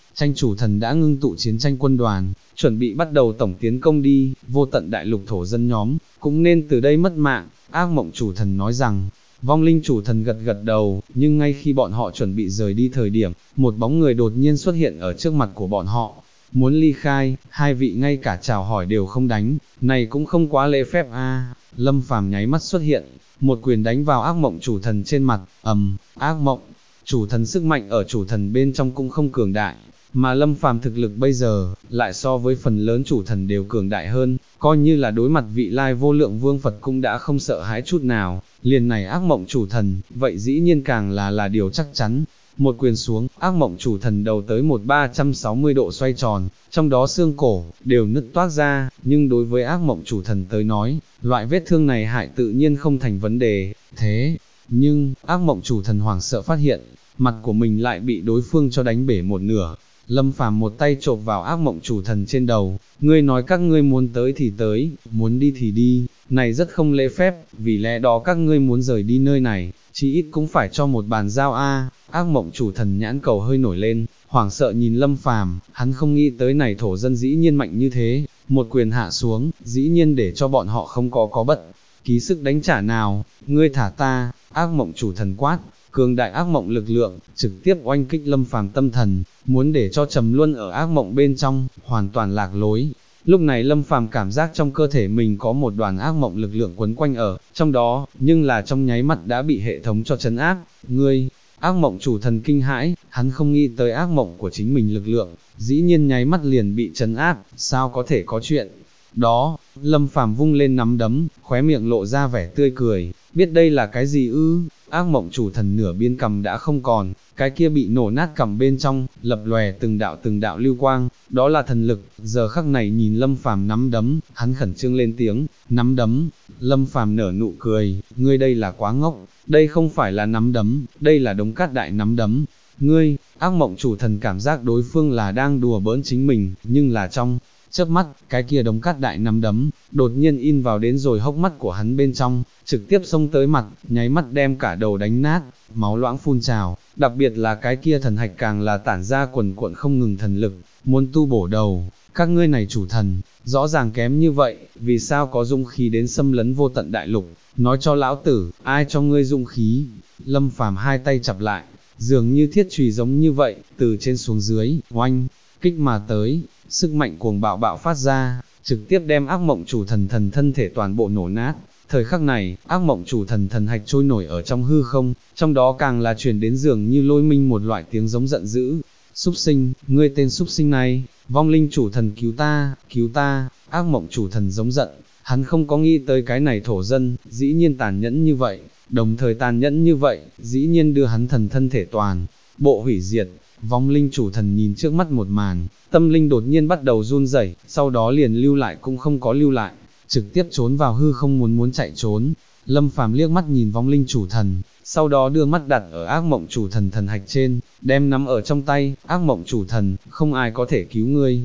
tranh chủ thần đã ngưng tụ chiến tranh quân đoàn, chuẩn bị bắt đầu tổng tiến công đi, vô tận đại lục thổ dân nhóm, cũng nên từ đây mất mạng, ác mộng chủ thần nói rằng. Vong linh chủ thần gật gật đầu, nhưng ngay khi bọn họ chuẩn bị rời đi thời điểm, một bóng người đột nhiên xuất hiện ở trước mặt của bọn họ. Muốn ly khai, hai vị ngay cả chào hỏi đều không đánh, này cũng không quá lễ phép a. Lâm Phàm nháy mắt xuất hiện, một quyền đánh vào ác mộng chủ thần trên mặt, ác mộng. Chủ thần sức mạnh ở chủ thần bên trong cũng không cường đại, mà Lâm Phàm thực lực bây giờ, lại so với phần lớn chủ thần đều cường đại hơn, coi như là đối mặt vị lai vô lượng vương Phật cũng đã không sợ hãi chút nào, liền này ác mộng chủ thần, vậy dĩ nhiên càng là điều chắc chắn. Một quyền xuống, ác mộng chủ thần đầu tới một 360 độ xoay tròn, trong đó xương cổ, đều nứt toác ra, nhưng đối với ác mộng chủ thần tới nói, loại vết thương này hại tự nhiên không thành vấn đề, thế, nhưng, ác mộng chủ thần hoảng sợ phát hiện, mặt của mình lại bị đối phương cho đánh bể một nửa. Lâm Phàm một tay chộp vào ác mộng chủ thần trên đầu, ngươi nói các ngươi muốn tới thì tới, muốn đi thì đi, này rất không lễ phép, vì lẽ đó các ngươi muốn rời đi nơi này, chí ít cũng phải cho một bàn giao a. Ác mộng chủ thần nhãn cầu hơi nổi lên, hoảng sợ nhìn Lâm Phàm, hắn không nghĩ tới này thổ dân dĩ nhiên mạnh như thế, một quyền hạ xuống, dĩ nhiên để cho bọn họ không có bất kỳ sức đánh trả nào, ngươi thả ta, ác mộng chủ thần quát. Cường đại ác mộng lực lượng, trực tiếp oanh kích Lâm Phàm tâm thần, muốn để cho trầm luân ở ác mộng bên trong, hoàn toàn lạc lối. Lúc này Lâm Phàm cảm giác trong cơ thể mình có một đoàn ác mộng lực lượng quấn quanh ở trong đó, nhưng là trong nháy mắt đã bị hệ thống cho trấn áp. Ngươi, ác mộng chủ thần kinh hãi, hắn không nghĩ tới ác mộng của chính mình lực lượng, dĩ nhiên nháy mắt liền bị trấn áp, sao có thể có chuyện. Đó, Lâm Phàm vung lên nắm đấm, khóe miệng lộ ra vẻ tươi cười, biết đây là cái gì ư? Ác mộng chủ thần nửa biên cầm đã không còn, cái kia bị nổ nát cầm bên trong, lập lòe từng đạo lưu quang, đó là thần lực. Giờ khắc này nhìn Lâm Phàm nắm đấm, hắn khẩn trương lên tiếng, nắm đấm. Lâm Phàm nở nụ cười, ngươi đây là quá ngốc, đây không phải là nắm đấm, đây là đống cát đại nắm đấm. Ngươi, ác mộng chủ thần cảm giác đối phương là đang đùa bỡn chính mình, nhưng là trong chớp mắt, cái kia đống cát đại nắm đấm, đột nhiên in vào đến rồi hốc mắt của hắn bên trong, trực tiếp xông tới mặt, nháy mắt đem cả đầu đánh nát, máu loãng phun trào, đặc biệt là cái kia thần hạch càng là tản ra quần cuộn không ngừng thần lực, muốn tu bổ đầu. Các ngươi này chủ thần, rõ ràng kém như vậy, vì sao có dung khí đến xâm lấn vô tận đại lục, nói cho lão tử, ai cho ngươi dung khí? Lâm Phàm hai tay chặp lại, dường như thiết chùy giống như vậy, từ trên xuống dưới, oanh, kích mà tới, sức mạnh cuồng bạo bạo phát ra, trực tiếp đem ác mộng chủ thần thân thể toàn bộ nổ nát. Thời khắc này, ác mộng chủ thần hạch trôi nổi ở trong hư không, trong đó càng là truyền đến dường như lôi minh một loại tiếng giống giận dữ. Súc sinh, ngươi tên súc sinh này, vong linh chủ thần cứu ta, ác mộng chủ thần giống giận, hắn không có nghĩ tới cái này thổ dân, dĩ nhiên tàn nhẫn như vậy, đồng thời tàn nhẫn như vậy, dĩ nhiên đưa hắn thân thể toàn bộ hủy diệt. Vong linh chủ thần nhìn trước mắt một màn, tâm linh đột nhiên bắt đầu run rẩy, sau đó liền lưu lại cũng không có lưu lại, trực tiếp trốn vào hư không muốn chạy trốn. Lâm Phàm liếc mắt nhìn vong linh chủ thần, sau đó đưa mắt đặt ở ác mộng chủ thần hạch trên, đem nắm ở trong tay, ác mộng chủ thần, không ai có thể cứu ngươi.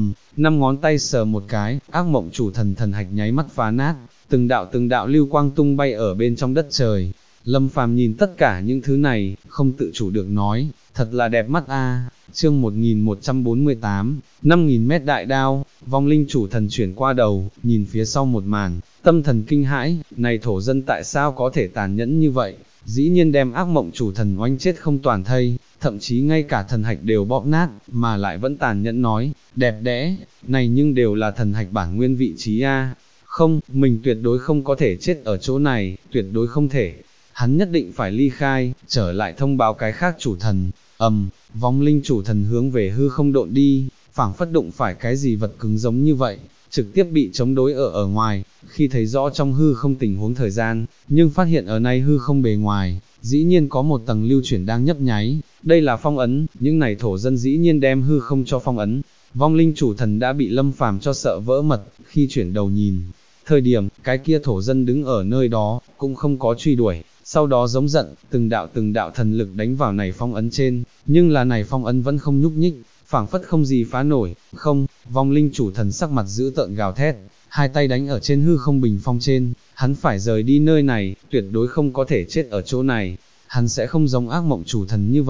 Năm ngón tay sờ một cái, ác mộng chủ thần hạch nháy mắt phá nát, từng đạo lưu quang tung bay ở bên trong đất trời. Lâm Phàm nhìn tất cả những thứ này, không tự chủ được nói, thật là đẹp mắt a. Chương 1148, 5.000 mét đại đao, vong linh chủ thần chuyển qua đầu, nhìn phía sau một màn, tâm thần kinh hãi, này thổ dân tại sao có thể tàn nhẫn như vậy, dĩ nhiên đem ác mộng chủ thần oanh chết không toàn thây, thậm chí ngay cả thần hạch đều bóp nát, mà lại vẫn tàn nhẫn nói, đẹp đẽ, này nhưng đều là thần hạch bản nguyên vị trí a. Không, mình tuyệt đối không có thể chết ở chỗ này, tuyệt đối không thể. Hắn nhất định phải ly khai, trở lại thông báo cái khác chủ thần. Vong linh chủ thần hướng về hư không độn đi, phảng phất đụng phải cái gì vật cứng giống như vậy, trực tiếp bị chống đối ở ngoài. Khi thấy rõ trong hư không tình huống thời gian, nhưng phát hiện ở nay hư không bề ngoài, dĩ nhiên có một tầng lưu chuyển đang nhấp nháy. Đây là phong ấn, những này thổ dân dĩ nhiên đem hư không cho phong ấn. Vong linh chủ thần đã bị Lâm Phàm cho sợ vỡ mật, khi chuyển đầu nhìn thời điểm, cái kia thổ dân đứng ở nơi đó, cũng không có truy đuổi. Sau đó giống giận, từng đạo thần lực đánh vào này phong ấn trên, nhưng là này phong ấn vẫn không nhúc nhích, phảng phất không gì phá nổi. Không, vong linh chủ thần sắc mặt dữ tợn gào thét, hai tay đánh ở trên hư không bình phong trên, hắn phải rời đi nơi này, tuyệt đối không có thể chết ở chỗ này, hắn sẽ không giống ác mộng chủ thần như vậy,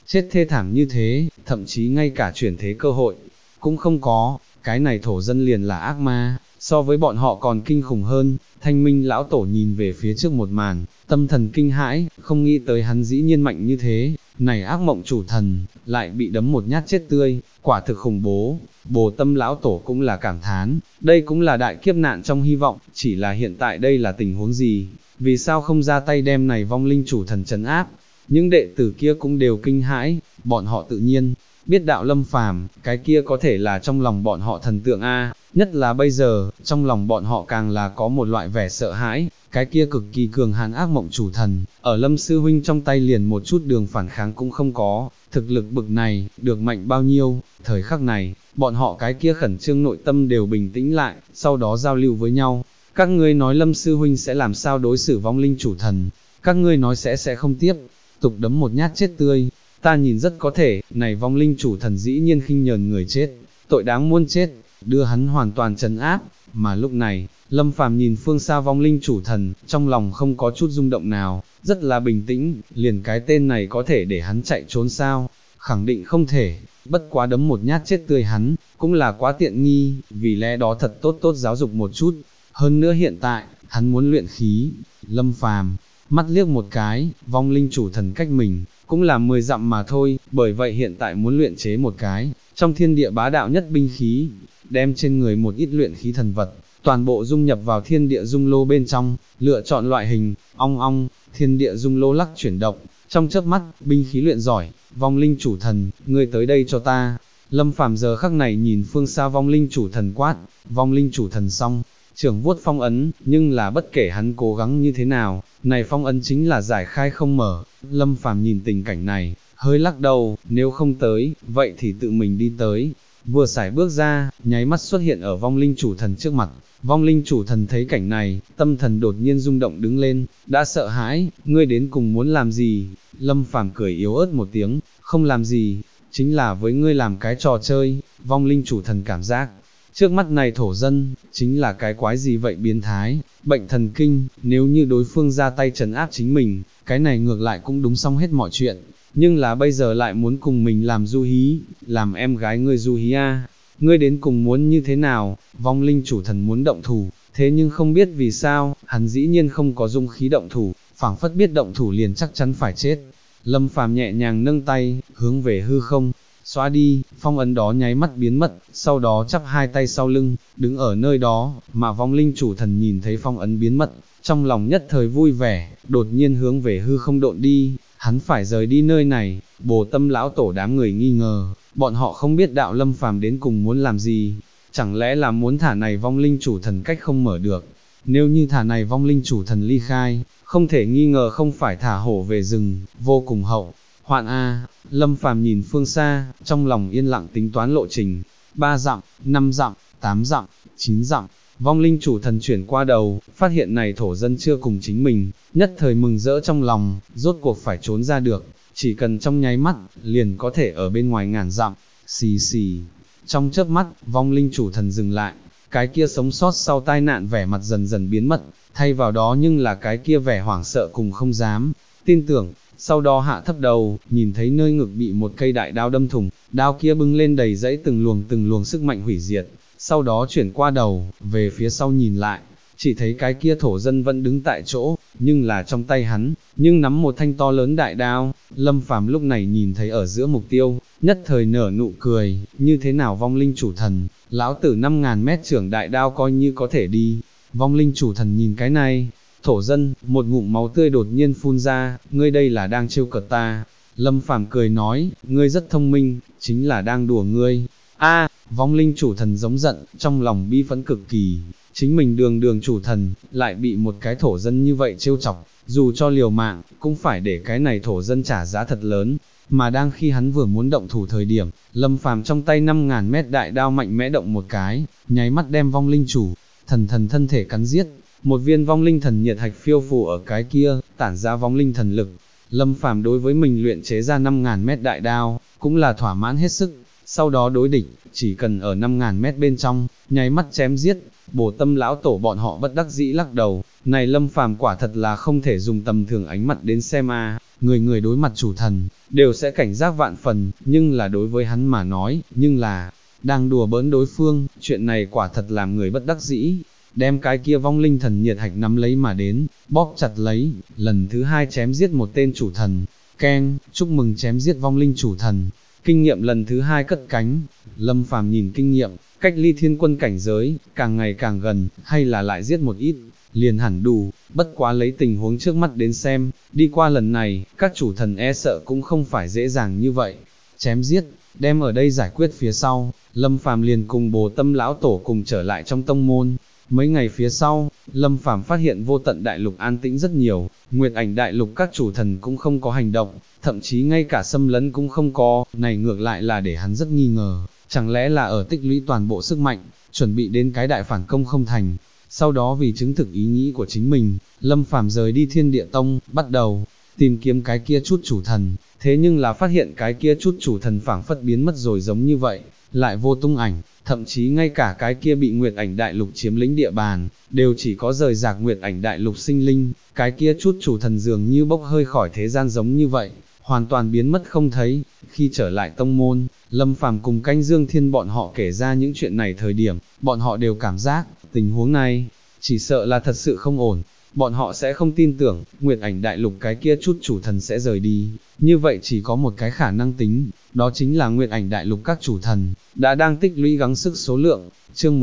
chết thê thảm như thế, thậm chí ngay cả chuyển thế cơ hội, cũng không có, cái này thổ dân liền là ác ma, so với bọn họ còn kinh khủng hơn. Thanh Minh lão tổ nhìn về phía trước một màn, tâm thần kinh hãi, không nghĩ tới hắn dĩ nhiên mạnh như thế, này ác mộng chủ thần, lại bị đấm một nhát chết tươi, quả thực khủng bố. Bồ Tâm lão tổ cũng là cảm thán, đây cũng là đại kiếp nạn trong hy vọng, chỉ là hiện tại đây là tình huống gì, vì sao không ra tay đem này vong linh chủ thần trấn áp. Những đệ tử kia cũng đều kinh hãi, bọn họ tự nhiên biết đạo Lâm Phàm, cái kia có thể là trong lòng bọn họ thần tượng a, nhất là bây giờ, trong lòng bọn họ càng là có một loại vẻ sợ hãi, cái kia cực kỳ cường hãn ác mộng chủ thần, ở Lâm sư huynh trong tay liền một chút đường phản kháng cũng không có, thực lực bực này, được mạnh bao nhiêu. Thời khắc này, bọn họ cái kia khẩn trương nội tâm đều bình tĩnh lại, sau đó giao lưu với nhau. Các ngươi nói Lâm sư huynh sẽ làm sao đối xử vong linh chủ thần, các ngươi nói sẽ không tiếp tục đấm một nhát chết tươi. Ta nhìn rất có thể, này vong linh chủ thần dĩ nhiên khinh nhờn người chết, tội đáng muôn chết, đưa hắn hoàn toàn trấn áp. Mà lúc này, Lâm Phàm nhìn phương xa vong linh chủ thần, trong lòng không có chút rung động nào, rất là bình tĩnh, liền cái tên này có thể để hắn chạy trốn sao, khẳng định không thể, bất quá đấm một nhát chết tươi hắn, cũng là quá tiện nghi, vì lẽ đó thật tốt giáo dục một chút. Hơn nữa hiện tại, hắn muốn luyện khí. Lâm Phàm mắt liếc một cái, vong linh chủ thần cách mình, cũng là 10 dặm mà thôi, bởi vậy hiện tại muốn luyện chế một cái, trong thiên địa bá đạo nhất binh khí, đem trên người một ít luyện khí thần vật, toàn bộ dung nhập vào thiên địa dung lô bên trong, lựa chọn loại hình, ong ong, thiên địa dung lô lắc chuyển động, trong chớp mắt, binh khí luyện giỏi, vong linh chủ thần, ngươi tới đây cho ta. Lâm Phàm giờ khắc này nhìn phương xa vong linh chủ thần quát, vong linh chủ thần xong, trưởng vuốt phong ấn, nhưng là bất kể hắn cố gắng như thế nào, này phong ấn chính là giải khai không mở. Lâm Phàm nhìn tình cảnh này, hơi lắc đầu, nếu không tới, vậy thì tự mình đi tới. Vừa sải bước ra, nháy mắt xuất hiện ở vong linh chủ thần trước mặt. Vong linh chủ thần thấy cảnh này, tâm thần đột nhiên rung động đứng lên, đã sợ hãi, ngươi đến cùng muốn làm gì? Lâm Phàm cười yếu ớt một tiếng, không làm gì, chính là với ngươi làm cái trò chơi. Vong linh chủ thần cảm giác, trước mắt này thổ dân, chính là cái quái gì vậy, biến thái, bệnh thần kinh, nếu như đối phương ra tay trấn áp chính mình, cái này ngược lại cũng đúng xong hết mọi chuyện, nhưng là bây giờ lại muốn cùng mình làm du hí, làm em gái ngươi du hí a, ngươi đến cùng muốn như thế nào? Vong linh chủ thần muốn động thủ, thế nhưng không biết vì sao, hắn dĩ nhiên không có dung khí động thủ, phảng phất biết động thủ liền chắc chắn phải chết. Lâm Phàm nhẹ nhàng nâng tay, hướng về hư không, xóa đi, phong ấn đó nháy mắt biến mất, sau đó chắp hai tay sau lưng, đứng ở nơi đó, mà vong linh chủ thần nhìn thấy phong ấn biến mất, trong lòng nhất thời vui vẻ, đột nhiên hướng về hư không độn đi, hắn phải rời đi nơi này. Bồ Tâm lão tổ đám người nghi ngờ, bọn họ không biết đạo Lâm Phàm đến cùng muốn làm gì, chẳng lẽ là muốn thả này vong linh chủ thần cách không mở được, nếu như thả này vong linh chủ thần ly khai, không thể nghi ngờ không phải thả hổ về rừng, vô cùng hậu hoạn a. Lâm Phàm nhìn phương xa, trong lòng yên lặng tính toán lộ trình, 3 dặm, 5 dặm, 8 dặm, 9 dặm, vong linh chủ thần chuyển qua đầu, phát hiện này thổ dân chưa cùng chính mình, nhất thời mừng rỡ trong lòng, rốt cuộc phải trốn ra được, chỉ cần trong nháy mắt, liền có thể ở bên ngoài ngàn dặm. Xì xì, trong chớp mắt, vong linh chủ thần dừng lại, cái kia sống sót sau tai nạn vẻ mặt dần dần biến mất, thay vào đó nhưng là cái kia vẻ hoảng sợ cùng không dám tin tưởng. Sau đó hạ thấp đầu, nhìn thấy nơi ngực bị một cây đại đao đâm thủng, đao kia bưng lên đầy dẫy từng luồng sức mạnh hủy diệt, sau đó chuyển qua đầu, về phía sau nhìn lại, chỉ thấy cái kia thổ dân vẫn đứng tại chỗ, nhưng là trong tay hắn, nhưng nắm một thanh to lớn đại đao. Lâm Phàm lúc này nhìn thấy ở giữa mục tiêu, nhất thời nở nụ cười, như thế nào vong linh chủ thần, lão tử 5.000 mét trưởng đại đao coi như có thể đi. Vong linh chủ thần nhìn cái này, thổ dân, một ngụm máu tươi đột nhiên phun ra, ngươi đây là đang trêu cợt ta. Lâm Phàm cười nói, ngươi rất thông minh, chính là đang đùa ngươi. A, vong linh chủ thần giống giận, trong lòng bi phẫn cực kỳ, chính mình đường chủ thần, lại bị một cái thổ dân như vậy trêu chọc, dù cho liều mạng, cũng phải để cái này thổ dân trả giá thật lớn. Mà đang khi hắn vừa muốn động thủ thời điểm, Lâm Phàm trong tay 5.000 mét đại đao mạnh mẽ động một cái, nháy mắt đem vong linh chủ thần thân thể cắn giết. Một viên vong linh thần nhiệt hạch phiêu phù ở cái kia, tản ra vong linh thần lực. Lâm Phàm đối với mình luyện chế ra 5.000 mét đại đao, cũng là thỏa mãn hết sức. Sau đó đối địch, chỉ cần ở 5.000 mét bên trong, nháy mắt chém giết. Bồ Tâm lão tổ bọn họ bất đắc dĩ lắc đầu, này Lâm Phàm quả thật là không thể dùng tầm thường ánh mặt đến xem a. người người đối mặt chủ thần, đều sẽ cảnh giác vạn phần, nhưng là đối với hắn mà nói, nhưng là, đang đùa bỡn đối phương, chuyện này quả thật làm người bất đắc dĩ, đem cái kia vong linh thần nhiệt hạch nắm lấy mà đến, bóp chặt lấy, lần thứ hai chém giết một tên chủ thần, keng, chúc mừng chém giết vong linh chủ thần, kinh nghiệm lần thứ hai cất cánh, Lâm Phàm nhìn kinh nghiệm, cách ly thiên quân cảnh giới, càng ngày càng gần, hay là lại giết một ít, liền hẳn đủ, bất quá lấy tình huống trước mắt đến xem, đi qua lần này, các chủ thần e sợ cũng không phải dễ dàng như vậy, chém giết, đem ở đây giải quyết phía sau, Lâm Phàm liền cùng Bồ Tâm lão tổ cùng trở lại trong tông môn. Mấy ngày phía sau, Lâm Phàm phát hiện vô tận đại lục an tĩnh rất nhiều, Nguyệt Ảnh đại lục các chủ thần cũng không có hành động, thậm chí ngay cả xâm lấn cũng không có, này ngược lại là để hắn rất nghi ngờ, chẳng lẽ là ở tích lũy toàn bộ sức mạnh, chuẩn bị đến cái đại phản công không thành. Sau đó vì chứng thực ý nghĩ của chính mình, Lâm Phàm rời đi Thiên Địa Tông, bắt đầu tìm kiếm cái kia chút chủ thần, thế nhưng là phát hiện cái kia chút chủ thần phảng phất biến mất rồi giống như vậy, lại vô tung ảnh, thậm chí ngay cả cái kia bị Nguyệt Ảnh đại lục chiếm lĩnh địa bàn, đều chỉ có rời rạc Nguyệt Ảnh đại lục sinh linh, cái kia chút chủ thần dường như bốc hơi khỏi thế gian giống như vậy, hoàn toàn biến mất không thấy. Khi trở lại tông môn, Lâm Phàm cùng Canh Dương Thiên bọn họ kể ra những chuyện này thời điểm, bọn họ đều cảm giác, tình huống này, chỉ sợ là thật sự không ổn, bọn họ sẽ không tin tưởng, Nguyệt Ảnh đại lục cái kia chút chủ thần sẽ rời đi, như vậy chỉ có một cái khả năng tính, đó chính là Nguyệt Ảnh đại lục các chủ thần, đã đang tích lũy gắng sức số lượng. Chương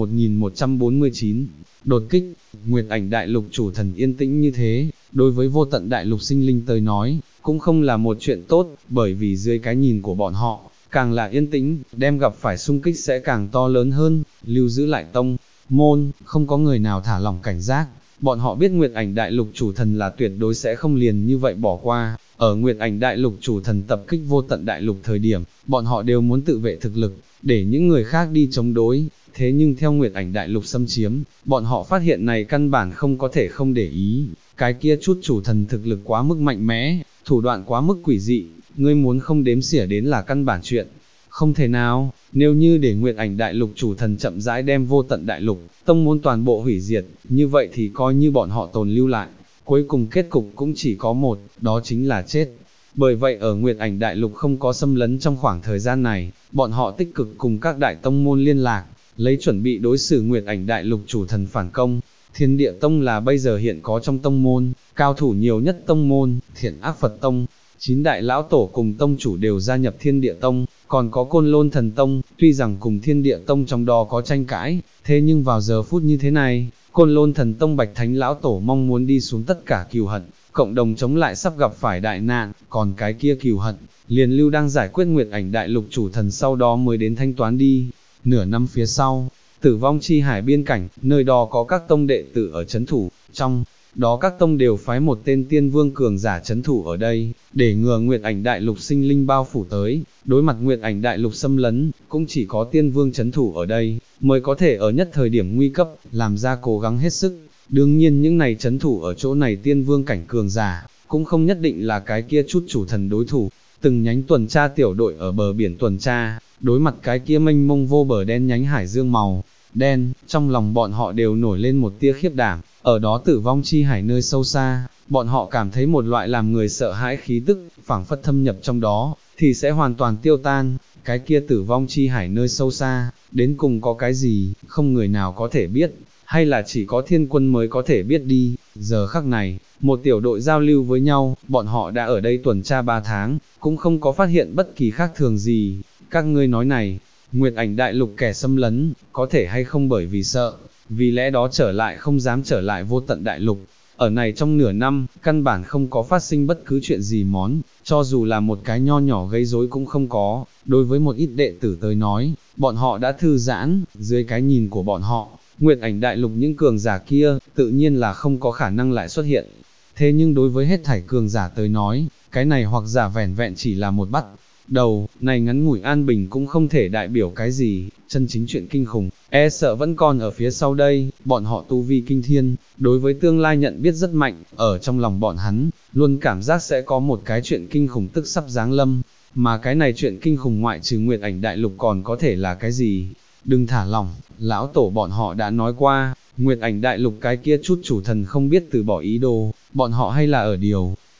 1149, đột kích, Nguyệt Ảnh đại lục chủ thần yên tĩnh như thế, đối với vô tận đại lục sinh linh tới nói, cũng không là một chuyện tốt, bởi vì dưới cái nhìn của bọn họ, càng là yên tĩnh, đem gặp phải xung kích sẽ càng to lớn hơn, lưu giữ lại tông, môn, không có người nào thả lỏng cảnh giác. Bọn họ biết Nguyệt Ảnh đại lục chủ thần là tuyệt đối sẽ không liền như vậy bỏ qua, ở Nguyệt Ảnh đại lục chủ thần tập kích vô tận đại lục thời điểm, bọn họ đều muốn tự vệ thực lực, để những người khác đi chống đối, thế nhưng theo Nguyệt Ảnh đại lục xâm chiếm, bọn họ phát hiện này căn bản không có thể không để ý, cái kia chút chủ thần thực lực quá mức mạnh mẽ, thủ đoạn quá mức quỷ dị, ngươi muốn không đếm xỉa đến là căn bản chuyện, không thể nào. Nếu như để Nguyệt Ảnh đại lục chủ thần chậm rãi đem vô tận đại lục, tông môn toàn bộ hủy diệt, như vậy thì coi như bọn họ tồn lưu lại, cuối cùng kết cục cũng chỉ có một, đó chính là chết. Bởi vậy ở Nguyệt Ảnh đại lục không có xâm lấn trong khoảng thời gian này, bọn họ tích cực cùng các đại tông môn liên lạc, lấy chuẩn bị đối xử Nguyệt Ảnh đại lục chủ thần phản công. Thiên Địa Tông là bây giờ hiện có trong tông môn, cao thủ nhiều nhất tông môn, Thiện Ác Phật Tông. 9 đại lão tổ cùng tông chủ đều gia nhập Thiên Địa Tông, còn có Côn Lôn Thần Tông, tuy rằng cùng Thiên Địa Tông trong đó có tranh cãi, thế nhưng vào giờ phút như thế này, Côn Lôn Thần Tông Bạch Thánh lão tổ mong muốn đi xuống tất cả cừu hận, cộng đồng chống lại sắp gặp phải đại nạn, còn cái kia cừu hận, liền lưu đang giải quyết Nguyệt Ảnh đại lục chủ thần sau đó mới đến thanh toán đi. Nửa năm phía sau, Tử Vong Chi Hải biên cảnh, nơi đó có các tông đệ tử ở trấn thủ, trong đó các tông đều phái một tên tiên vương cường giả trấn thủ ở đây, để ngừa Nguyệt Ảnh đại lục sinh linh bao phủ tới, đối mặt Nguyệt Ảnh đại lục xâm lấn, cũng chỉ có tiên vương trấn thủ ở đây, mới có thể ở nhất thời điểm nguy cấp, làm ra cố gắng hết sức. Đương nhiên những này trấn thủ ở chỗ này tiên vương cảnh cường giả, cũng không nhất định là cái kia chút chủ thần đối thủ. Từng nhánh tuần tra tiểu đội ở bờ biển tuần tra, đối mặt cái kia mênh mông vô bờ đen nhánh hải dương màu đen, trong lòng bọn họ đều nổi lên một tia khiếp đảm. Ở đó Tử Vong Chi Hải nơi sâu xa, bọn họ cảm thấy một loại làm người sợ hãi khí tức, phảng phất thâm nhập trong đó, thì sẽ hoàn toàn tiêu tan. Cái kia Tử Vong Chi Hải nơi sâu xa, đến cùng có cái gì, không người nào có thể biết, hay là chỉ có thiên quân mới có thể biết đi. Giờ khắc này, một tiểu đội giao lưu với nhau, bọn họ đã ở đây tuần tra 3 tháng, cũng không có phát hiện bất kỳ khác thường gì. Các ngươi nói này, Nguyệt Ảnh đại lục kẻ xâm lấn, có thể hay không bởi vì sợ, vì lẽ đó trở lại không dám trở lại vô tận đại lục. Ở này trong nửa năm, căn bản không có phát sinh bất cứ chuyện gì cho dù là một cái nho nhỏ gây rối cũng không có. Đối với một ít đệ tử tới nói, bọn họ đã thư giãn, dưới cái nhìn của bọn họ, Nguyệt Ảnh đại lục những cường giả kia, tự nhiên là không có khả năng lại xuất hiện. Thế nhưng đối với hết thảy cường giả tới nói, cái này hoặc giả vẻn vẹn chỉ là một bắt đầu, này ngắn ngủi an bình cũng không thể đại biểu cái gì, chân chính chuyện kinh khủng, e sợ vẫn còn ở phía sau đây. Bọn họ tu vi kinh thiên, đối với tương lai nhận biết rất mạnh, ở trong lòng bọn hắn, luôn cảm giác sẽ có một cái chuyện kinh khủng tức sắp giáng lâm, mà cái này chuyện kinh khủng ngoại trừ Nguyệt Ảnh đại lục còn có thể là cái gì? Đừng thả lỏng, lão tổ bọn họ đã nói qua, Nguyệt Ảnh đại lục cái kia chút chủ thần không biết từ bỏ ý đồ, bọn họ hay là ở điều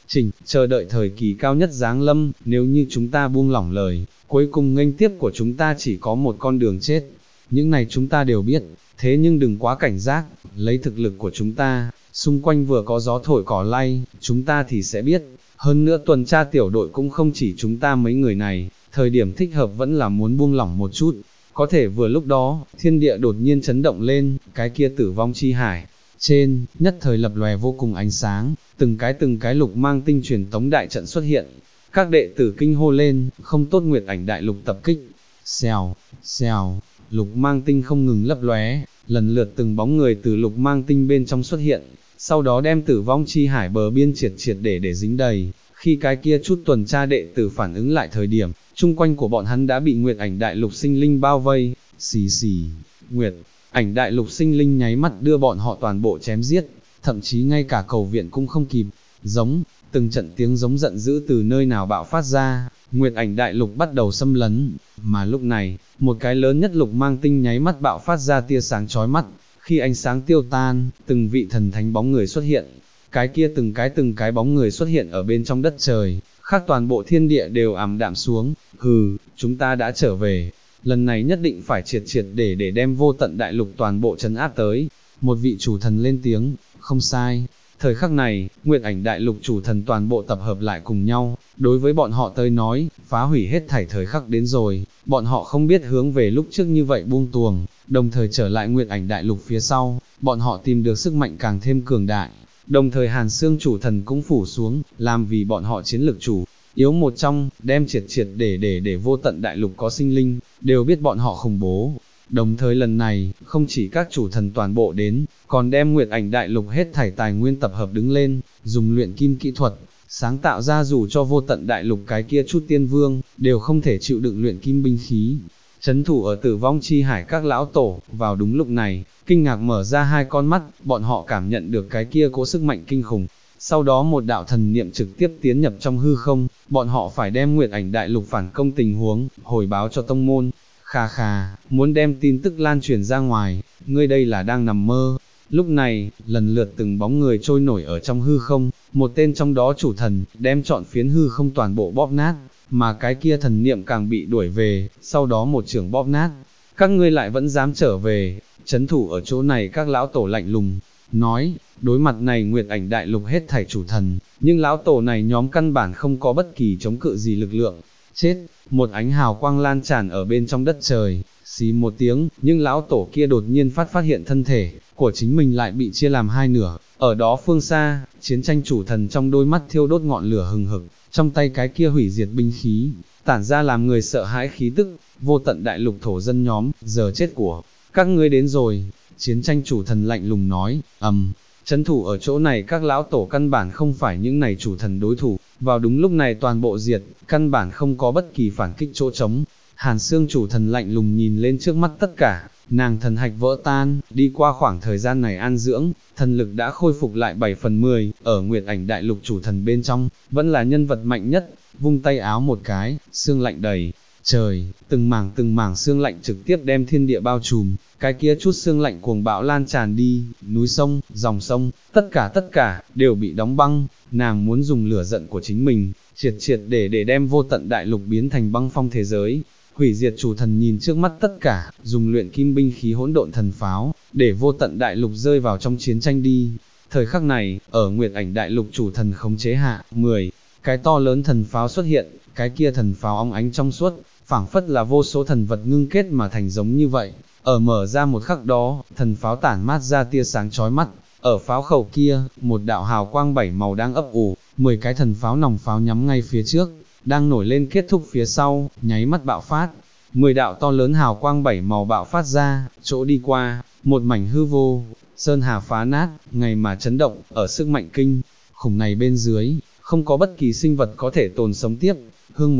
chỉnh, chờ đợi thời kỳ cao nhất giáng lâm, nếu như chúng ta buông lỏng lời, cuối cùng nghênh tiếp của chúng ta chỉ có một con đường chết. Những này chúng ta đều biết, thế nhưng đừng quá cảnh giác, lấy thực lực của chúng ta, xung quanh vừa có gió thổi cỏ lay, chúng ta thì sẽ biết. Hơn nữa tuần tra tiểu đội cũng không chỉ chúng ta mấy người này, thời điểm thích hợp vẫn là muốn buông lỏng một chút. Có thể vừa lúc đó, thiên địa đột nhiên chấn động lên, cái kia tử vong chi hải. Trên, nhất thời lập lòe vô cùng ánh sáng, từng cái lục mang tinh truyền tống đại trận xuất hiện. Các đệ tử kinh hô lên, không tốt Nguyệt Ảnh đại lục tập kích. Xèo, xèo, lục mang tinh không ngừng lấp lóe, lần lượt từng bóng người từ lục mang tinh bên trong xuất hiện, sau đó đem tử vong chi hải bờ biên triệt để dính đầy. Khi cái kia chút tuần tra đệ tử phản ứng lại thời điểm, chung quanh của bọn hắn đã bị Nguyệt Ảnh đại lục sinh linh bao vây. Xì xì, Nguyệt Ảnh đại lục sinh linh nháy mắt đưa bọn họ toàn bộ chém giết, thậm chí ngay cả cầu viện cũng không kịp. Giống, từng trận tiếng giống giận dữ từ nơi nào bạo phát ra, Nguyệt Ảnh đại lục bắt đầu xâm lấn, mà lúc này, một cái lớn nhất lục mang tinh nháy mắt bạo phát ra tia sáng chói mắt, khi ánh sáng tiêu tan, từng vị thần thánh bóng người xuất hiện, cái kia từng cái bóng người xuất hiện ở bên trong đất trời, khác toàn bộ thiên địa đều ảm đạm xuống. Hừ, chúng ta đã trở về, lần này nhất định phải triệt để đem vô tận đại lục toàn bộ trấn áp tới. Một vị chủ thần lên tiếng, không sai. Thời khắc này, Nguyệt Ảnh đại lục chủ thần toàn bộ tập hợp lại cùng nhau, đối với bọn họ tới nói, phá hủy hết thảy thời khắc đến rồi, bọn họ không biết hướng về lúc trước như vậy buông tuồng, đồng thời trở lại Nguyệt Ảnh đại lục phía sau, bọn họ tìm được sức mạnh càng thêm cường đại, đồng thời Hàn Xương chủ thần cũng phủ xuống, làm vì bọn họ chiến lược chủ yếu một trong, đem triệt để vô tận đại lục có sinh linh, đều biết bọn họ khủng bố. Đồng thời lần này, không chỉ các chủ thần toàn bộ đến, còn đem Nguyệt Ảnh đại lục hết thảy tài nguyên tập hợp đứng lên, dùng luyện kim kỹ thuật, sáng tạo ra dù cho vô tận đại lục cái kia chút tiên vương, đều không thể chịu đựng luyện kim binh khí. Chấn thủ ở tử vong chi hải các lão tổ, vào đúng lúc này, kinh ngạc mở ra hai con mắt, bọn họ cảm nhận được cái kia cố sức mạnh kinh khủng. Sau đó một đạo thần niệm trực tiếp tiến nhập trong hư không, bọn họ phải đem Nguyệt Ảnh đại lục phản công tình huống, hồi báo cho tông môn. Khà khà, muốn đem tin tức lan truyền ra ngoài, ngươi đây là đang nằm mơ. Lúc này, lần lượt từng bóng người trôi nổi ở trong hư không, một tên trong đó chủ thần, đem trọn phiến hư không toàn bộ bóp nát, mà cái kia thần niệm càng bị đuổi về, sau đó một chưởng bóp nát. Các ngươi lại vẫn dám trở về, chấn thủ ở chỗ này các lão tổ lạnh lùng, nói, đối mặt này Nguyệt Ảnh đại lục hết thảy chủ thần, nhưng lão tổ này nhóm căn bản không có bất kỳ chống cự gì lực lượng. Chết, một ánh hào quang lan tràn ở bên trong đất trời, xí một tiếng, nhưng lão tổ kia đột nhiên phát hiện thân thể của chính mình lại bị chia làm hai nửa. Ở đó phương xa, chiến tranh chủ thần trong đôi mắt thiêu đốt ngọn lửa hừng hực, trong tay cái kia hủy diệt binh khí, tản ra làm người sợ hãi khí tức. Vô tận đại lục thổ dân nhóm, giờ chết của các ngươi đến rồi. Chiến tranh chủ thần lạnh lùng nói, trấn thủ ở chỗ này các lão tổ căn bản không phải những này chủ thần đối thủ, vào đúng lúc này toàn bộ diệt, căn bản không có bất kỳ phản kích chỗ trống. Hàn Xương chủ thần lạnh lùng nhìn lên trước mắt tất cả, nàng thần hạch vỡ tan, đi qua khoảng thời gian này an dưỡng, thần lực đã khôi phục lại 7/10, ở Nguyệt Ảnh đại lục chủ thần bên trong, vẫn là nhân vật mạnh nhất, vung tay áo một cái, xương lạnh đầy trời, từng mảng xương lạnh trực tiếp đem thiên địa bao trùm, cái kia chút xương lạnh cuồng bão lan tràn đi, núi sông, dòng sông, tất cả, đều bị đóng băng, nàng muốn dùng lửa giận của chính mình, triệt để đem vô tận đại lục biến thành băng phong thế giới. Hủy diệt chủ thần nhìn trước mắt tất cả, dùng luyện kim binh khí hỗn độn thần pháo, để vô tận đại lục rơi vào trong chiến tranh đi. Thời khắc này, ở Nguyệt Ảnh đại lục chủ thần khống chế hạ, 10 cái to lớn thần pháo xuất hiện, cái kia thần pháo óng ánh trong suốt, phảng phất là vô số thần vật ngưng kết mà thành giống như vậy. Ở mở ra một khắc đó, thần pháo tản mát ra tia sáng chói mắt, ở pháo khẩu kia, một đạo hào quang 7 màu đang ấp ủ, 10 cái thần pháo nòng pháo nhắm ngay phía trước, đang nổi lên kết thúc phía sau, nháy mắt bạo phát. 10 đạo to lớn hào quang 7 màu bạo phát ra, chỗ đi qua, một mảnh hư vô, sơn hà phá nát, ngày mà chấn động, ở sức mạnh kinh khủng này bên dưới, không có bất kỳ sinh vật có thể tồn sống tiếp. Hương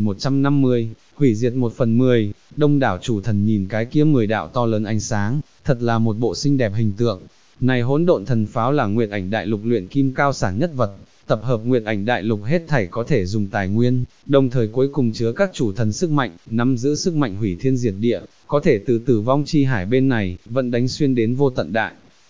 1150, hủy diệt 1/10, đông đảo chủ thần nhìn cái kia 10 đạo to lớn ánh sáng, thật là một bộ xinh đẹp hình tượng. Này hỗn độn thần pháo là Nguyệt Ảnh đại lục luyện kim cao sản nhất vật, tập hợp Nguyệt Ảnh đại lục hết thảy có thể dùng tài nguyên, đồng thời cuối cùng chứa các chủ thần sức mạnh, nắm giữ sức mạnh hủy thiên diệt địa, có thể từ tử vong chi hải bên này, vẫn đánh xuyên đến vô tận đại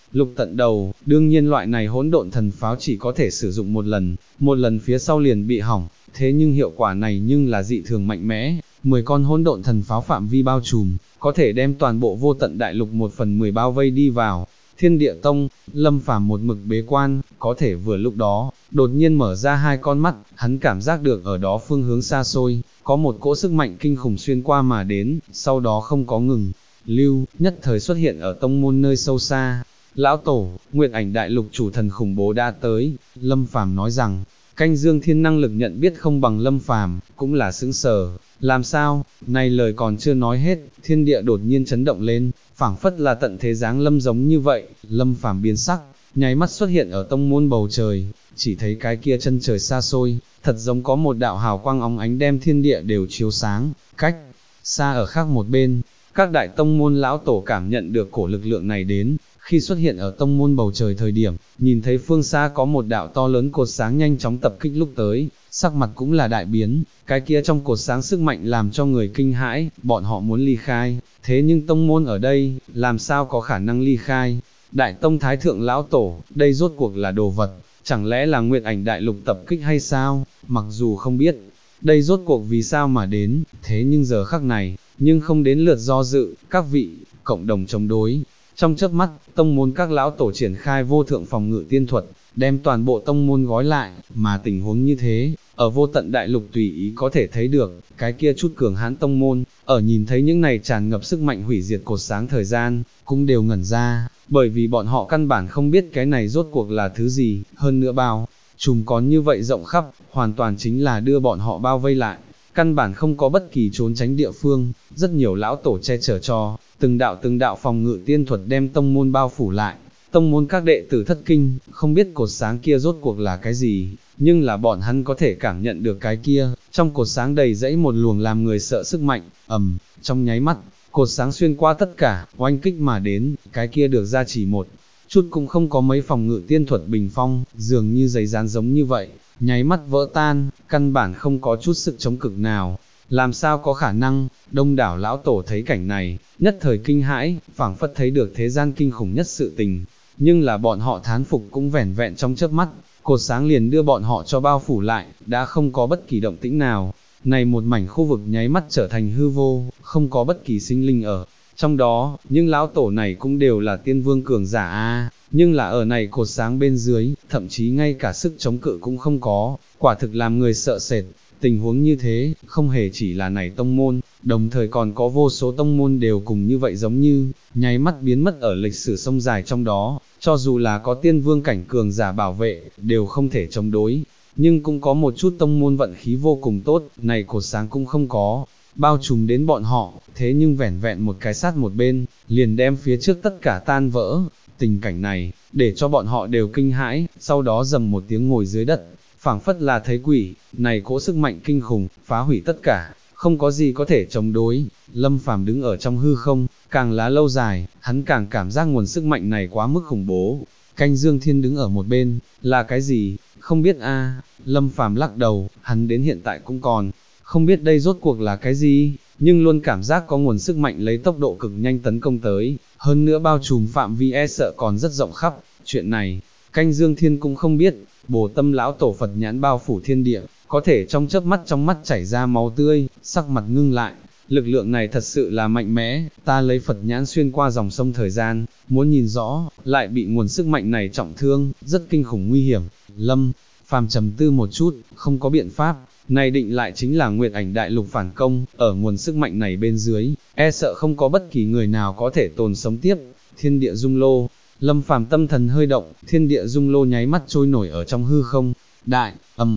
lục tận đầu, đương nhiên loại này hỗn độn thần pháo chỉ có thể sử dụng một lần phía sau liền bị hỏng, thế nhưng hiệu quả này nhưng là dị thường mạnh mẽ, 10 con hỗn độn thần pháo phạm vi bao trùm, có thể đem toàn bộ vô tận đại lục 1/10 bao vây đi vào. Thiên Địa Tông, Lâm Phàm một mực bế quan, có thể vừa lúc đó, đột nhiên mở ra hai con mắt, hắn cảm giác được ở đó phương hướng xa xôi, có một cỗ sức mạnh kinh khủng xuyên qua mà đến, sau đó không có ngừng, lưu, nhất thời xuất hiện ở tông môn nơi sâu xa. Lão Tổ, Nguyệt Ảnh Đại Lục chủ thần khủng bố đã tới, Lâm Phàm nói rằng, Canh Dương Thiên năng lực nhận biết không bằng Lâm Phàm, cũng là sững sờ, làm sao, này lời còn chưa nói hết, thiên địa đột nhiên chấn động lên, phảng phất là tận thế giáng lâm giống như vậy, Lâm Phàm biến sắc, nháy mắt xuất hiện ở tông môn bầu trời, chỉ thấy cái kia chân trời xa xôi, thật giống có một đạo hào quang óng ánh đem thiên địa đều chiếu sáng, cách xa ở khác một bên, các đại tông môn lão tổ cảm nhận được cổ lực lượng này đến, khi xuất hiện ở tông môn bầu trời thời điểm, nhìn thấy phương xa có một đạo to lớn cột sáng nhanh chóng tập kích lúc tới, sắc mặt cũng là đại biến, cái kia trong cột sáng sức mạnh làm cho người kinh hãi, bọn họ muốn ly khai, thế nhưng tông môn ở đây, làm sao có khả năng ly khai? Đại tông thái thượng lão tổ, đây rốt cuộc là đồ vật, chẳng lẽ là Nguyệt Ảnh Đại Lục tập kích hay sao? Mặc dù không biết, đây rốt cuộc vì sao mà đến, thế nhưng giờ khắc này, nhưng không đến lượt do dự, các vị, cộng đồng chống đối. Trong chớp mắt, tông môn các lão tổ triển khai vô thượng phòng ngự tiên thuật, đem toàn bộ tông môn gói lại, mà tình huống như thế, ở vô tận đại lục tùy ý có thể thấy được, cái kia chút cường hãn tông môn, ở nhìn thấy những này tràn ngập sức mạnh hủy diệt cột sáng thời gian, cũng đều ngẩn ra, bởi vì bọn họ căn bản không biết cái này rốt cuộc là thứ gì, hơn nữa bao, trùm có như vậy rộng khắp, hoàn toàn chính là đưa bọn họ bao vây lại, căn bản không có bất kỳ trốn tránh địa phương, rất nhiều lão tổ che chở cho, từng đạo phòng ngự tiên thuật đem tông môn bao phủ lại, tông môn các đệ tử thất kinh, không biết cột sáng kia rốt cuộc là cái gì, nhưng là bọn hắn có thể cảm nhận được cái kia, trong cột sáng đầy dẫy một luồng làm người sợ sức mạnh, trong nháy mắt, cột sáng xuyên qua tất cả, oanh kích mà đến, cái kia được ra chỉ một chút cũng không có mấy phòng ngự tiên thuật bình phong, dường như giấy dán giống như vậy, nháy mắt vỡ tan, căn bản không có chút sự chống cực nào. Làm sao có khả năng, đông đảo lão tổ thấy cảnh này, nhất thời kinh hãi, phảng phất thấy được thế gian kinh khủng nhất sự tình, nhưng là bọn họ thán phục cũng vẻn vẹn trong chớp mắt, cột sáng liền đưa bọn họ cho bao phủ lại, đã không có bất kỳ động tĩnh nào, này một mảnh khu vực nháy mắt trở thành hư vô, không có bất kỳ sinh linh ở, trong đó, những lão tổ này cũng đều là tiên vương cường giả a, nhưng là ở này cột sáng bên dưới, thậm chí ngay cả sức chống cự cũng không có, quả thực làm người sợ sệt. Tình huống như thế, không hề chỉ là này tông môn, đồng thời còn có vô số tông môn đều cùng như vậy giống như, nháy mắt biến mất ở lịch sử sông dài trong đó, cho dù là có tiên vương cảnh cường giả bảo vệ, đều không thể chống đối, nhưng cũng có một chút tông môn vận khí vô cùng tốt, này cột sáng cũng không có, bao trùm đến bọn họ, thế nhưng vẻn vẹn một cái sát một bên, liền đem phía trước tất cả tan vỡ, tình cảnh này, để cho bọn họ đều kinh hãi, sau đó rầm một tiếng ngồi dưới đất, phảng phất là thấy quỷ, này cỗ sức mạnh kinh khủng, phá hủy tất cả, không có gì có thể chống đối. Lâm Phàm đứng ở trong hư không, càng lá lâu dài, hắn càng cảm giác nguồn sức mạnh này quá mức khủng bố. Canh Dương Thiên đứng ở một bên, là cái gì, không biết a. Lâm Phàm lắc đầu, hắn đến hiện tại cũng còn, không biết đây rốt cuộc là cái gì, nhưng luôn cảm giác có nguồn sức mạnh lấy tốc độ cực nhanh tấn công tới, hơn nữa bao trùm phạm vi e sợ còn rất rộng khắp, chuyện này, Canh Dương Thiên cũng không biết. Bồ Tâm lão tổ Phật nhãn bao phủ thiên địa, có thể trong chớp mắt trong mắt chảy ra máu tươi, sắc mặt ngưng lại, lực lượng này thật sự là mạnh mẽ, ta lấy Phật nhãn xuyên qua dòng sông thời gian, muốn nhìn rõ, lại bị nguồn sức mạnh này trọng thương, rất kinh khủng nguy hiểm. Lâm Phàm trầm tư một chút, không có biện pháp, này định lại chính là Nguyệt Ảnh Đại Lục phản công, ở nguồn sức mạnh này bên dưới, e sợ không có bất kỳ người nào có thể tồn sống tiếp. Thiên địa dung lô, Lâm Phàm tâm thần hơi động, thiên địa dung lô nháy mắt trôi nổi ở trong hư không, đại,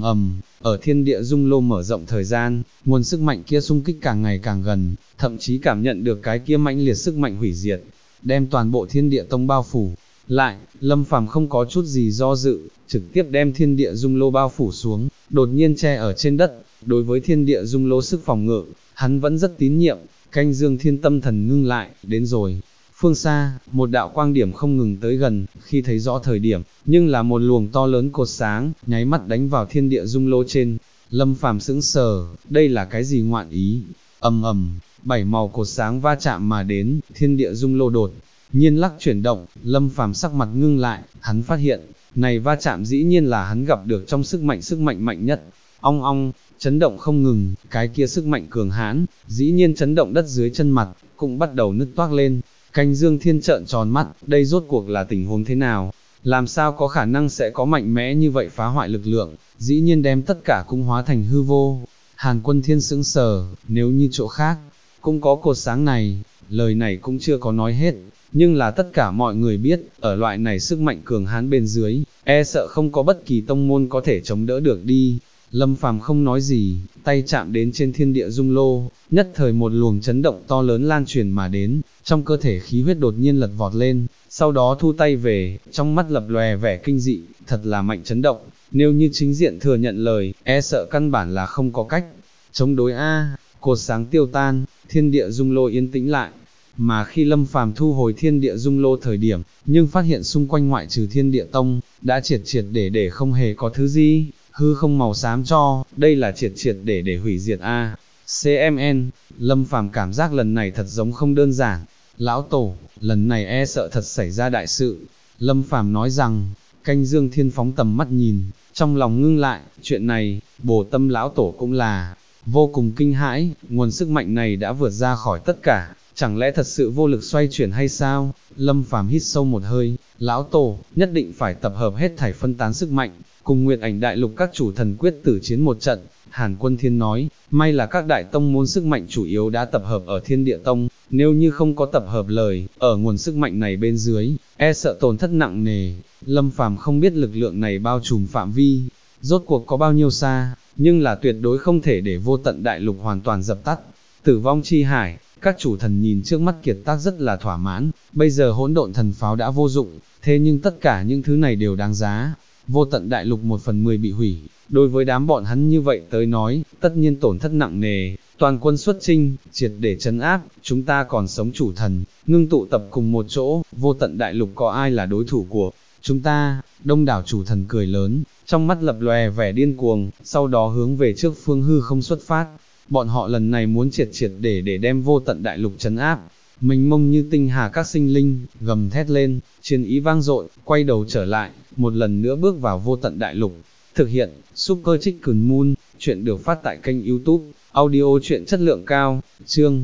ở thiên địa dung lô mở rộng thời gian, nguồn sức mạnh kia xung kích càng ngày càng gần, thậm chí cảm nhận được cái kia mãnh liệt sức mạnh hủy diệt, đem toàn bộ thiên địa tông bao phủ. Lại, Lâm Phàm không có chút gì do dự, trực tiếp đem thiên địa dung lô bao phủ xuống, đột nhiên che ở trên đất, đối với thiên địa dung lô sức phòng ngự, hắn vẫn rất tín nhiệm. Canh Dương Thiên tâm thần ngưng lại, đến rồi. Phương xa, một đạo quang điểm không ngừng tới gần, khi thấy rõ thời điểm, nhưng là một luồng to lớn cột sáng, nháy mắt đánh vào thiên địa dung lô trên. Lâm Phàm sững sờ, đây là cái gì ngoạn ý? Bảy màu cột sáng va chạm mà đến, thiên địa dung lô đột nhiên lắc chuyển động, Lâm Phàm sắc mặt ngưng lại, hắn phát hiện, này va chạm dĩ nhiên là hắn gặp được trong sức mạnh mạnh nhất. Ong ong, chấn động không ngừng, cái kia sức mạnh cường hãn, dĩ nhiên chấn động đất dưới chân mặt, cũng bắt đầu nứt toác lên. Canh Dương Thiên trợn tròn mắt, đây rốt cuộc là tình huống thế nào? Làm sao có khả năng sẽ có mạnh mẽ như vậy phá hoại lực lượng, dĩ nhiên đem tất cả cũng hóa thành hư vô. Hàn Quân Thiên sững sờ, nếu như chỗ khác, cũng có cột sáng này, lời này cũng chưa có nói hết, nhưng là tất cả mọi người biết, ở loại này sức mạnh cường hãn bên dưới, e sợ không có bất kỳ tông môn có thể chống đỡ được đi. Lâm Phàm không nói gì, tay chạm đến trên thiên địa dung lô, nhất thời một luồng chấn động to lớn lan truyền mà đến, trong cơ thể khí huyết đột nhiên lật vọt lên, sau đó thu tay về, trong mắt lập lòe vẻ kinh dị, thật là mạnh chấn động, nếu như chính diện thừa nhận lời, e sợ căn bản là không có cách chống đối a. Cột sáng tiêu tan, thiên địa dung lô yên tĩnh lại, mà khi Lâm Phàm thu hồi thiên địa dung lô thời điểm, nhưng phát hiện xung quanh ngoại trừ thiên địa tông, đã triệt để không hề có thứ gì, hư không màu xám cho, đây là triệt để hủy diệt a. CMN, Lâm Phàm cảm giác lần này thật giống không đơn giản, lão tổ, lần này e sợ thật xảy ra đại sự. Lâm Phàm nói rằng, Canh Dương Thiên phóng tầm mắt nhìn, trong lòng ngưng lại, chuyện này, Bồ Tâm lão tổ cũng là vô cùng kinh hãi, nguồn sức mạnh này đã vượt ra khỏi tất cả, chẳng lẽ thật sự vô lực xoay chuyển hay sao? Lâm Phàm hít sâu một hơi, lão tổ, nhất định phải tập hợp hết thảy phân tán sức mạnh, cùng Nguyệt Ảnh Đại Lục các chủ thần quyết tử chiến một trận. Hàn Quân Thiên nói, may là các đại tông môn sức mạnh chủ yếu đã tập hợp ở Thiên Địa Tông, nếu như không có tập hợp lời, ở nguồn sức mạnh này bên dưới, e sợ tổn thất nặng nề. Lâm Phàm không biết lực lượng này bao trùm phạm vi, rốt cuộc có bao nhiêu xa, nhưng là tuyệt đối không thể để vô tận đại lục hoàn toàn dập tắt. Tử vong chi hải, các chủ thần nhìn trước mắt kiệt tác rất là thỏa mãn, bây giờ hỗn độn thần pháo đã vô dụng, thế nhưng tất cả những thứ này đều đáng giá. Vô tận đại lục 1/10 bị hủy, đối với đám bọn hắn như vậy tới nói, tất nhiên tổn thất nặng nề, toàn quân xuất chinh, triệt để trấn áp, chúng ta còn sống chủ thần, ngưng tụ tập cùng một chỗ, vô tận đại lục có ai là đối thủ của chúng ta? Đông đảo chủ thần cười lớn, trong mắt lập lòe vẻ điên cuồng, sau đó hướng về trước phương hư không xuất phát. Bọn họ lần này muốn triệt để đem vô tận đại lục trấn áp. Mênh mông như tinh hà các sinh linh, gầm thét lên, chiến ý vang dội, quay đầu trở lại, một lần nữa bước vào vô tận đại lục. Thực hiện, Super Chicken Moon, chuyện được phát tại kênh YouTube, audio chuyện chất lượng cao, chương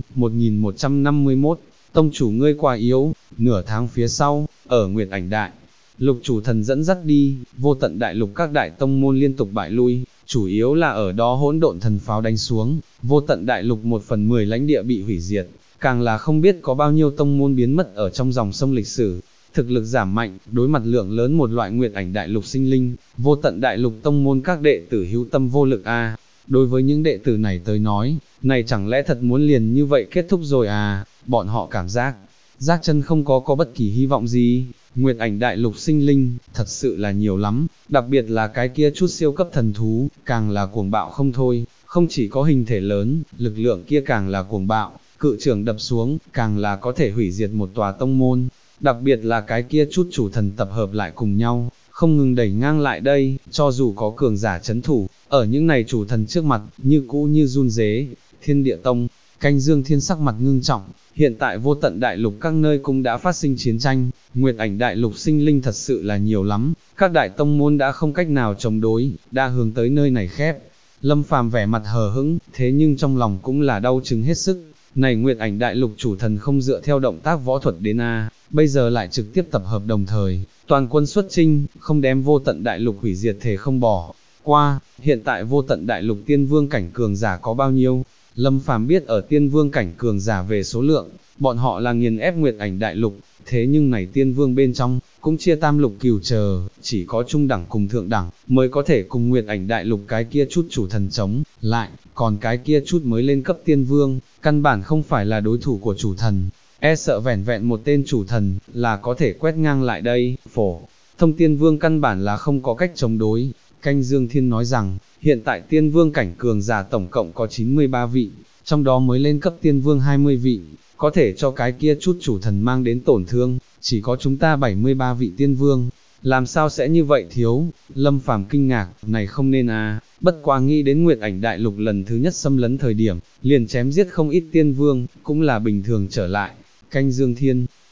1151, tông chủ ngươi quá yếu. Nửa tháng phía sau, ở Nguyệt Ảnh Đại Lục chủ thần dẫn dắt đi, vô tận đại lục các đại tông môn liên tục bại lui, chủ yếu là ở đó hỗn độn thần pháo đánh xuống, vô tận đại lục 1/10 lãnh địa bị hủy diệt, càng là không biết có bao nhiêu tông môn biến mất ở trong dòng sông lịch sử. Thực lực giảm mạnh, đối mặt lượng lớn một loại Nguyệt Ảnh đại lục sinh linh, vô tận đại lục tông môn các đệ tử hữu tâm vô lực a. Đối với những đệ tử này tới nói, này chẳng lẽ thật muốn liền như vậy kết thúc rồi à? Bọn họ cảm giác chân không có bất kỳ hy vọng gì. Nguyệt Ảnh đại lục sinh linh, thật sự là nhiều lắm, đặc biệt là cái kia chút siêu cấp thần thú, càng là cuồng bạo không thôi, không chỉ có hình thể lớn, lực lượng kia càng là cuồng bạo, cự trưởng đập xuống, càng là có thể hủy diệt một tòa tông môn, đặc biệt là cái kia chút chủ thần tập hợp lại cùng nhau, không ngừng đẩy ngang lại đây, cho dù có cường giả chấn thủ, ở những này chủ thần trước mặt, như cũ như run rế. Thiên Địa Tông, Canh Dương Thiên sắc mặt ngưng trọng, hiện tại vô tận đại lục các nơi cũng đã phát sinh chiến tranh, Nguyệt Ảnh đại lục sinh linh thật sự là nhiều lắm, các đại tông môn đã không cách nào chống đối, đã hướng tới nơi này khép. Lâm Phàm vẻ mặt hờ hững, thế nhưng trong lòng cũng là đau chứng hết sức, này Nguyệt Ảnh đại lục chủ thần không dựa theo động tác võ thuật đến a, bây giờ lại trực tiếp tập hợp đồng thời, toàn quân xuất chinh, không đem vô tận đại lục hủy diệt thể không bỏ qua. Hiện tại vô tận đại lục tiên vương cảnh cường giả có bao nhiêu? Lâm Phàm biết ở tiên vương cảnh cường giả về số lượng, bọn họ là nghiền ép Nguyệt Ảnh đại lục, thế nhưng này tiên vương bên trong, cũng chia tam lục cửu chờ, chỉ có trung đẳng cùng thượng đẳng, mới có thể cùng Nguyệt Ảnh đại lục cái kia chút chủ thần chống lại, còn cái kia chút mới lên cấp tiên vương, căn bản không phải là đối thủ của chủ thần, e sợ vẻn vẹn một tên chủ thần, là có thể quét ngang lại đây. Phổ thông tiên vương căn bản là không có cách chống đối. Canh Dương Thiên nói rằng, hiện tại tiên vương cảnh cường giả tổng cộng có 93 vị, trong đó mới lên cấp tiên vương 20 vị, có thể cho cái kia chút chủ thần mang đến tổn thương, chỉ có chúng ta 73 vị tiên vương, làm sao sẽ như vậy thiếu? Lâm Phàm kinh ngạc, này không nên à, bất quá nghĩ đến Nguyệt Ảnh đại lục lần thứ nhất xâm lấn thời điểm, liền chém giết không ít tiên vương, cũng là bình thường trở lại. Canh Dương Thiên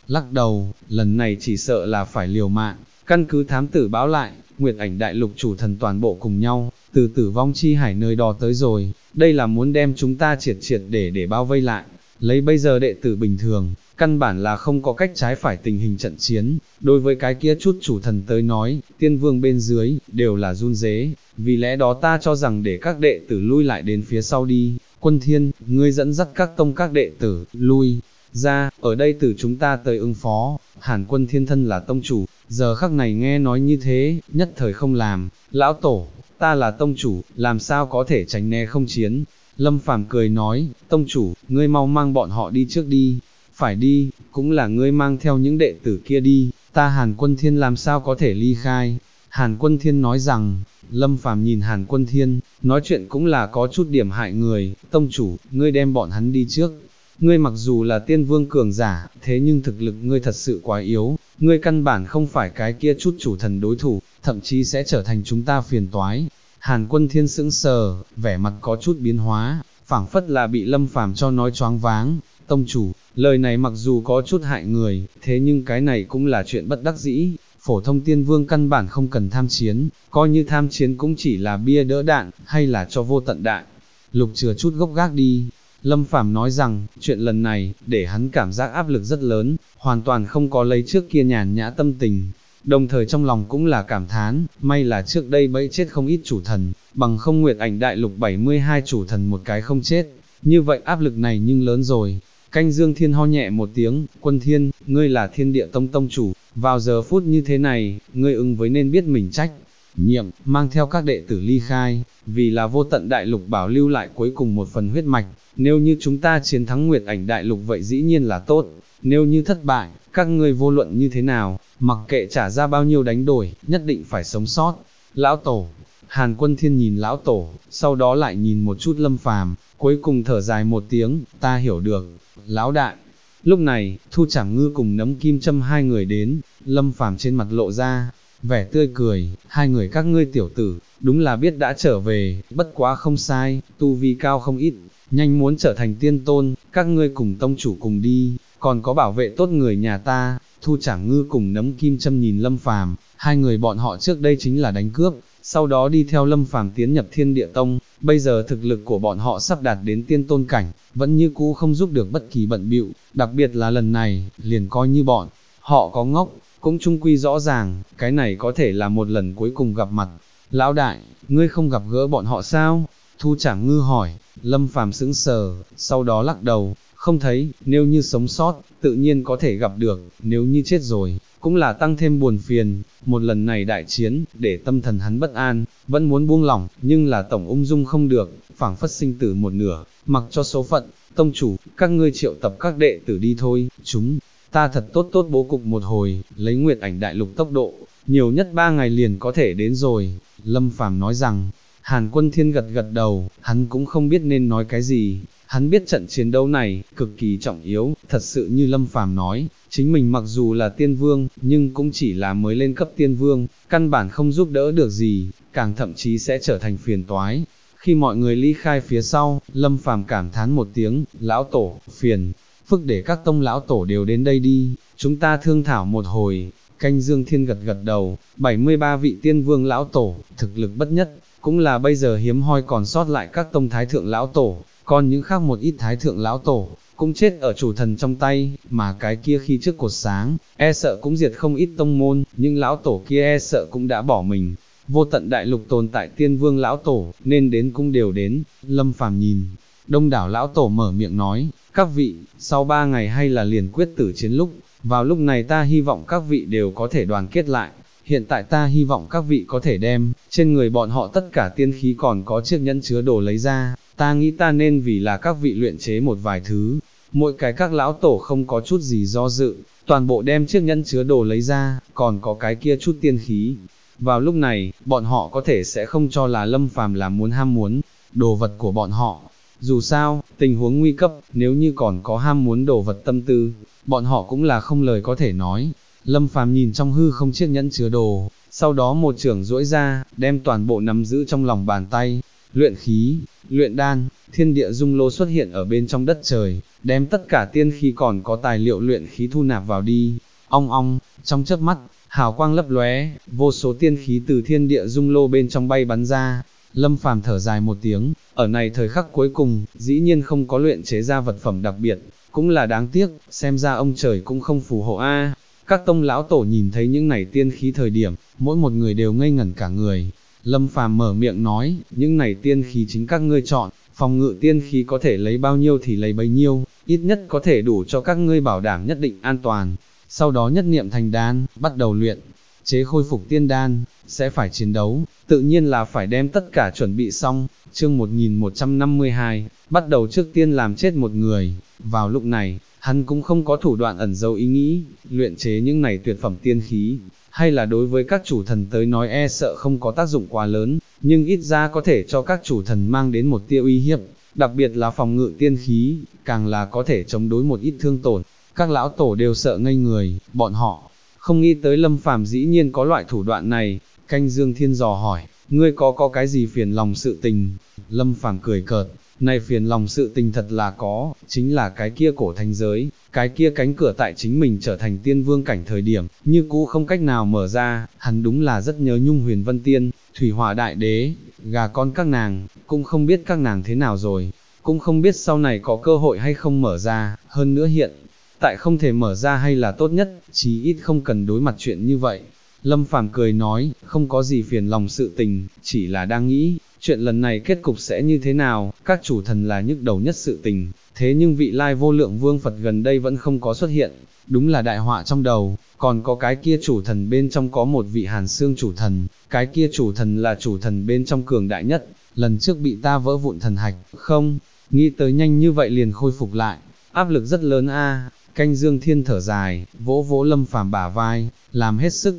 lắc đầu, lần này chỉ sợ là phải liều mạng, căn cứ thám tử báo lại, Nguyệt Ảnh Đại Lục chủ thần toàn bộ cùng nhau, từ Tử Vong Chi Hải nơi đó tới rồi, đây là muốn đem chúng ta triệt triệt để bao vây lại, lấy bây giờ đệ tử bình thường, căn bản là không có cách trái phải tình hình trận chiến, đối với cái kia chút chủ thần tới nói, tiên vương bên dưới, đều là run rế, vì lẽ đó ta cho rằng để các đệ tử lui lại đến phía sau đi, Quân Thiên, ngươi dẫn dắt các tông các đệ tử, lui ra, ở đây từ chúng ta tới ứng phó. Hàn Quân Thiên thân là tông chủ, giờ khắc này nghe nói như thế, nhất thời không làm, lão tổ, ta là tông chủ, làm sao có thể tránh né không chiến. Lâm Phàm cười nói, tông chủ, ngươi mau mang bọn họ đi trước đi, phải đi, cũng là ngươi mang theo những đệ tử kia đi, ta Hàn Quân Thiên làm sao có thể ly khai. Hàn Quân Thiên nói rằng, Lâm Phàm nhìn Hàn Quân Thiên, nói chuyện cũng là có chút điểm hại người, tông chủ, ngươi đem bọn hắn đi trước. Ngươi mặc dù là tiên vương cường giả, thế nhưng thực lực ngươi thật sự quá yếu, ngươi căn bản không phải cái kia chút chủ thần đối thủ, thậm chí sẽ trở thành chúng ta phiền toái. Hàn Quân Thiên sững sờ, vẻ mặt có chút biến hóa, phảng phất là bị Lâm Phàm cho nói choáng váng. Tông chủ, lời này mặc dù có chút hại người, thế nhưng cái này cũng là chuyện bất đắc dĩ, phổ thông tiên vương căn bản không cần tham chiến, coi như tham chiến cũng chỉ là bia đỡ đạn, hay là cho vô tận đạn. Lục chừa chút gốc gác đi. Lâm Phàm nói rằng, chuyện lần này, để hắn cảm giác áp lực rất lớn, hoàn toàn không có lấy trước kia nhàn nhã tâm tình. Đồng thời trong lòng cũng là cảm thán, may là trước đây bẫy chết không ít chủ thần, bằng không Nguyệt Ảnh Đại Lục 72 chủ thần một cái không chết, như vậy áp lực này nhưng lớn rồi. Canh Dương Thiên ho nhẹ một tiếng, Quân Thiên, ngươi là Thiên Địa Tông tông chủ, vào giờ phút như thế này, ngươi ứng với nên biết mình trách nhiệm, mang theo các đệ tử ly khai, vì là vô tận đại lục bảo lưu lại cuối cùng một phần huyết mạch, nếu như chúng ta chiến thắng Nguyệt Ảnh Đại Lục vậy dĩ nhiên là tốt, nếu như thất bại, các ngươi vô luận như thế nào, mặc kệ trả ra bao nhiêu đánh đổi, nhất định phải sống sót. Lão Tổ, Hàn Quân Thiên nhìn Lão Tổ, sau đó lại nhìn một chút Lâm Phàm, cuối cùng thở dài một tiếng, ta hiểu được, Lão Đại. Lúc này, Thu Trảm Ngư cùng Nấm Kim Châm hai người đến, Lâm Phàm trên mặt lộ ra vẻ tươi cười, hai người các ngươi tiểu tử, đúng là biết đã trở về, bất quá không sai, tu vi cao không ít, nhanh muốn trở thành tiên tôn, các ngươi cùng tông chủ cùng đi, còn có bảo vệ tốt người nhà ta. Thu Trảm Ngư cùng Nấm Kim Châm nhìn Lâm Phàm, hai người bọn họ trước đây chính là đánh cướp, sau đó đi theo Lâm Phàm tiến nhập Thiên Địa Tông, bây giờ thực lực của bọn họ sắp đạt đến tiên tôn cảnh, vẫn như cũ không giúp được bất kỳ bận bịu, đặc biệt là lần này, liền coi như bọn họ có ngốc, cũng chung quy rõ ràng, cái này có thể là một lần cuối cùng gặp mặt. Lão đại, ngươi không gặp gỡ bọn họ sao? Thu Trảm Ngư hỏi. Lâm Phàm sững sờ, sau đó lắc đầu, không thấy, nếu như sống sót, tự nhiên có thể gặp được, nếu như chết rồi, cũng là tăng thêm buồn phiền. Một lần này đại chiến, để tâm thần hắn bất an, vẫn muốn buông lỏng, nhưng là tổng ung dung không được, phảng phất sinh tử một nửa, mặc cho số phận. Tông chủ, các ngươi triệu tập các đệ tử đi thôi, chúng ta thật tốt tốt bố cục một hồi, lấy Nguyệt Ảnh Đại Lục tốc độ, nhiều nhất 3 ngày liền có thể đến rồi. Lâm Phàm nói rằng. Hàn Quân Thiên gật gật đầu, hắn cũng không biết nên nói cái gì, hắn biết trận chiến đấu này, cực kỳ trọng yếu, thật sự như Lâm Phàm nói, chính mình mặc dù là tiên vương, nhưng cũng chỉ là mới lên cấp tiên vương, căn bản không giúp đỡ được gì, càng thậm chí sẽ trở thành phiền toái. Khi mọi người ly khai phía sau, Lâm Phàm cảm thán một tiếng, lão tổ, phiền phức để các tông lão tổ đều đến đây đi, chúng ta thương thảo một hồi. Canh Dương Thiên gật gật đầu, 73 vị tiên vương lão tổ, thực lực bất nhất, cũng là bây giờ hiếm hoi còn sót lại các tông thái thượng lão tổ, còn những khác một ít thái thượng lão tổ, cũng chết ở chủ thần trong tay, mà cái kia khi trước cột sáng, e sợ cũng diệt không ít tông môn, nhưng lão tổ kia e sợ cũng đã bỏ mình. Vô tận đại lục tồn tại tiên vương lão tổ, nên đến cũng đều đến. Lâm Phàm nhìn, đông đảo lão tổ mở miệng nói, các vị, sau 3 ngày hay là liền quyết tử chiến lúc, vào lúc này ta hy vọng các vị đều có thể đoàn kết lại. Hiện tại ta hy vọng các vị có thể đem, trên người bọn họ tất cả tiên khí còn có chiếc nhẫn chứa đồ lấy ra, ta nghĩ ta nên vì là các vị luyện chế một vài thứ. Mỗi cái các lão tổ không có chút gì do dự, toàn bộ đem chiếc nhẫn chứa đồ lấy ra, còn có cái kia chút tiên khí. Vào lúc này, bọn họ có thể sẽ không cho là Lâm Phàm là muốn ham muốn đồ vật của bọn họ. Dù sao, tình huống nguy cấp, nếu như còn có ham muốn đồ vật tâm tư, bọn họ cũng là không lời có thể nói. Lâm Phàm nhìn trong hư không chiếc nhẫn chứa đồ, sau đó một chưởng duỗi ra, đem toàn bộ nắm giữ trong lòng bàn tay. luyện khí, luyện đan, thiên địa dung lô xuất hiện ở bên trong đất trời, đem tất cả tiên khí còn có tài liệu luyện khí thu nạp vào đi. Ong ong, trong chớp mắt, hào quang lấp lóe, vô số tiên khí từ thiên địa dung lô bên trong bay bắn ra. Lâm Phàm thở dài một tiếng, ở này thời khắc cuối cùng, dĩ nhiên không có luyện chế ra vật phẩm đặc biệt, cũng là đáng tiếc, xem ra ông trời cũng không phù hộ a. Các tông lão tổ nhìn thấy những này tiên khí thời điểm, mỗi một người đều ngây ngẩn cả người. Lâm Phàm mở miệng nói, những này tiên khí chính các ngươi chọn, phòng ngự tiên khí có thể lấy bao nhiêu thì lấy bấy nhiêu, ít nhất có thể đủ cho các ngươi bảo đảm nhất định an toàn. Sau đó nhất niệm thành đan, bắt đầu luyện chế khôi phục tiên đan, sẽ phải chiến đấu, tự nhiên là phải đem tất cả chuẩn bị xong. Chương 1152, bắt đầu trước tiên làm chết một người. Vào lúc này, hắn cũng không có thủ đoạn ẩn giấu ý nghĩ, luyện chế những này tuyệt phẩm tiên khí, hay là đối với các chủ thần tới nói e sợ không có tác dụng quá lớn, nhưng ít ra có thể cho các chủ thần mang đến một tia uy hiếp, đặc biệt là phòng ngự tiên khí, càng là có thể chống đối một ít thương tổn. Các lão tổ đều sợ ngây người, bọn họ không nghĩ tới Lâm Phàm dĩ nhiên có loại thủ đoạn này. Canh Dương Thiên dò hỏi, ngươi có cái gì phiền lòng sự tình? Lâm Phàm cười cợt, này phiền lòng sự tình thật là có, chính là cái kia cổ thành giới, cái kia cánh cửa tại chính mình trở thành tiên vương cảnh thời điểm, như cũ không cách nào mở ra. Hắn đúng là rất nhớ Nhung Huyền Vân Tiên, Thủy Hỏa Đại Đế, gà con các nàng, cũng không biết các nàng thế nào rồi, cũng không biết sau này có cơ hội hay không mở ra, hơn nữa hiện tại không thể mở ra hay là tốt nhất, chí ít không cần đối mặt chuyện như vậy. Lâm Phàm cười nói, không có gì phiền lòng sự tình, chỉ là đang nghĩ, chuyện lần này kết cục sẽ như thế nào, các chủ thần là nhức đầu nhất sự tình, thế nhưng vị lai vô lượng vương Phật gần đây vẫn không có xuất hiện, đúng là đại họa trong đầu. Còn có cái kia chủ thần bên trong có một vị Hàn Xương chủ thần, cái kia chủ thần là chủ thần bên trong cường đại nhất, lần trước bị ta vỡ vụn thần hạch, không, nghĩ tới nhanh như vậy liền khôi phục lại, áp lực rất lớn a. Canh Dương Thiên thở dài, vỗ vỗ Lâm Phàm bả vai, làm hết sức.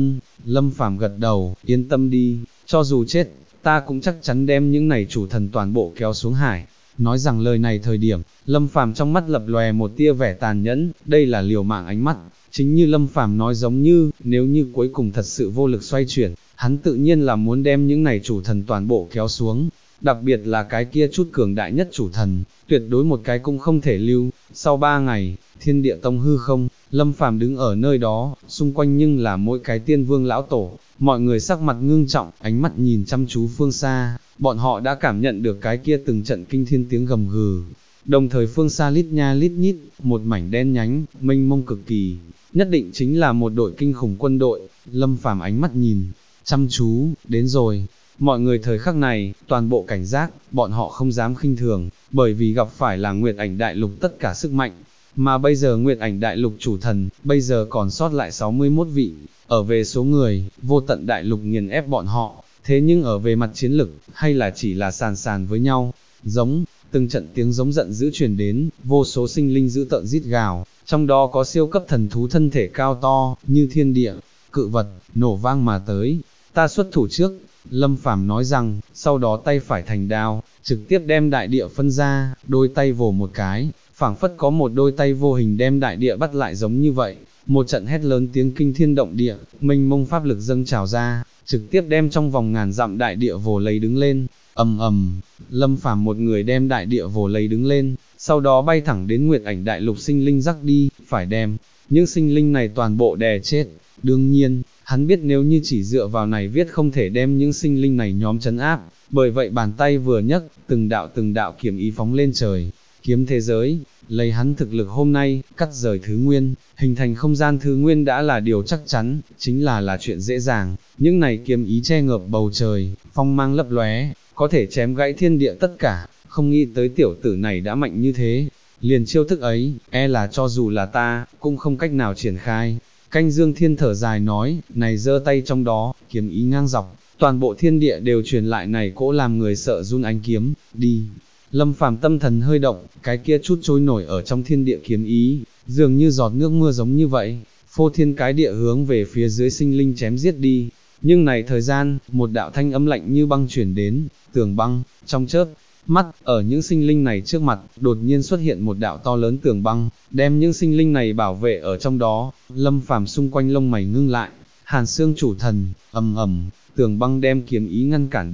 Lâm Phàm gật đầu, yên tâm đi, cho dù chết, ta cũng chắc chắn đem những này chủ thần toàn bộ kéo xuống hải. Nói rằng lời này thời điểm, Lâm Phàm trong mắt lập lòe một tia vẻ tàn nhẫn, đây là liều mạng ánh mắt, chính như Lâm Phàm nói, giống như, nếu như cuối cùng thật sự vô lực xoay chuyển, hắn tự nhiên là muốn đem những này chủ thần toàn bộ kéo xuống, đặc biệt là cái kia chút cường đại nhất chủ thần, tuyệt đối một cái cũng không thể lưu. Sau 3 ngày, Thiên Địa Tông hư không, Lâm Phàm đứng ở nơi đó, xung quanh nhưng là mỗi cái tiên vương lão tổ, mọi người sắc mặt ngưng trọng, ánh mắt nhìn chăm chú phương xa, bọn họ đã cảm nhận được cái kia từng trận kinh thiên tiếng gầm gừ. Đồng thời phương xa lít nha lít nhít, một mảnh đen nhánh, mênh mông cực kỳ, nhất định chính là một đội kinh khủng quân đội. Lâm Phàm ánh mắt nhìn chăm chú, đến rồi. Mọi người thời khắc này, toàn bộ cảnh giác, bọn họ không dám khinh thường, bởi vì gặp phải là Nguyệt Ảnh Đại Lục tất cả sức mạnh, mà bây giờ Nguyệt Ảnh Đại Lục chủ thần, bây giờ còn sót lại 61 vị, ở về số người, Vô Tận Đại Lục nghiền ép bọn họ, thế nhưng ở về mặt chiến lực, hay là chỉ là sàn sàn với nhau. Giống, từng trận tiếng giống giận dữ truyền đến, vô số sinh linh dữ tợn rít gào, trong đó có siêu cấp thần thú thân thể cao to, như thiên địa, cự vật, nổ vang mà tới. Ta xuất thủ trước, Lâm Phàm nói rằng, sau đó tay phải thành đao, trực tiếp đem đại địa phân ra, đôi tay vồ một cái, phảng phất có một đôi tay vô hình đem đại địa bắt lại giống như vậy. Một trận hét lớn tiếng kinh thiên động địa, mênh mông pháp lực dâng trào ra, trực tiếp đem trong vòng ngàn dặm đại địa vồ lấy đứng lên. Ầm ầm, Lâm Phàm một người đem đại địa vồ lấy đứng lên, sau đó bay thẳng đến Nguyệt Ảnh Đại Lục sinh linh rắc đi, phải đem những sinh linh này toàn bộ đè chết. Đương nhiên, hắn biết nếu như chỉ dựa vào này viết không thể đem những sinh linh này nhóm trấn áp, bởi vậy bàn tay vừa nhấc, từng đạo kiếm ý phóng lên trời, kiếm thế giới, lấy hắn thực lực hôm nay, cắt rời thứ nguyên, hình thành không gian thứ nguyên đã là điều chắc chắn, chính là chuyện dễ dàng. Những này kiếm ý che ngợp bầu trời, phong mang lấp lóe, có thể chém gãy thiên địa tất cả, không nghĩ tới tiểu tử này đã mạnh như thế, liền chiêu thức ấy, e là cho dù là ta, cũng không cách nào triển khai. Canh Dương Thiên thở dài nói, này giơ tay trong đó, kiếm ý ngang dọc, toàn bộ thiên địa đều truyền lại này cỗ làm người sợ run ánh kiếm, đi. Lâm Phàm tâm thần hơi động, cái kia chút trôi nổi ở trong thiên địa kiếm ý, dường như giọt nước mưa giống như vậy, phô thiên cái địa hướng về phía dưới sinh linh chém giết đi. Nhưng này thời gian, một đạo thanh âm lạnh như băng chuyển đến, tường băng, trong chớp mắt, ở những sinh linh này trước mặt, đột nhiên xuất hiện một đạo to lớn tường băng, đem những sinh linh này bảo vệ ở trong đó. Lâm Phàm xung quanh lông mày ngưng lại, Hàn Xương chủ thần, ầm ầm, tường băng đem kiếm ý ngăn cản đến,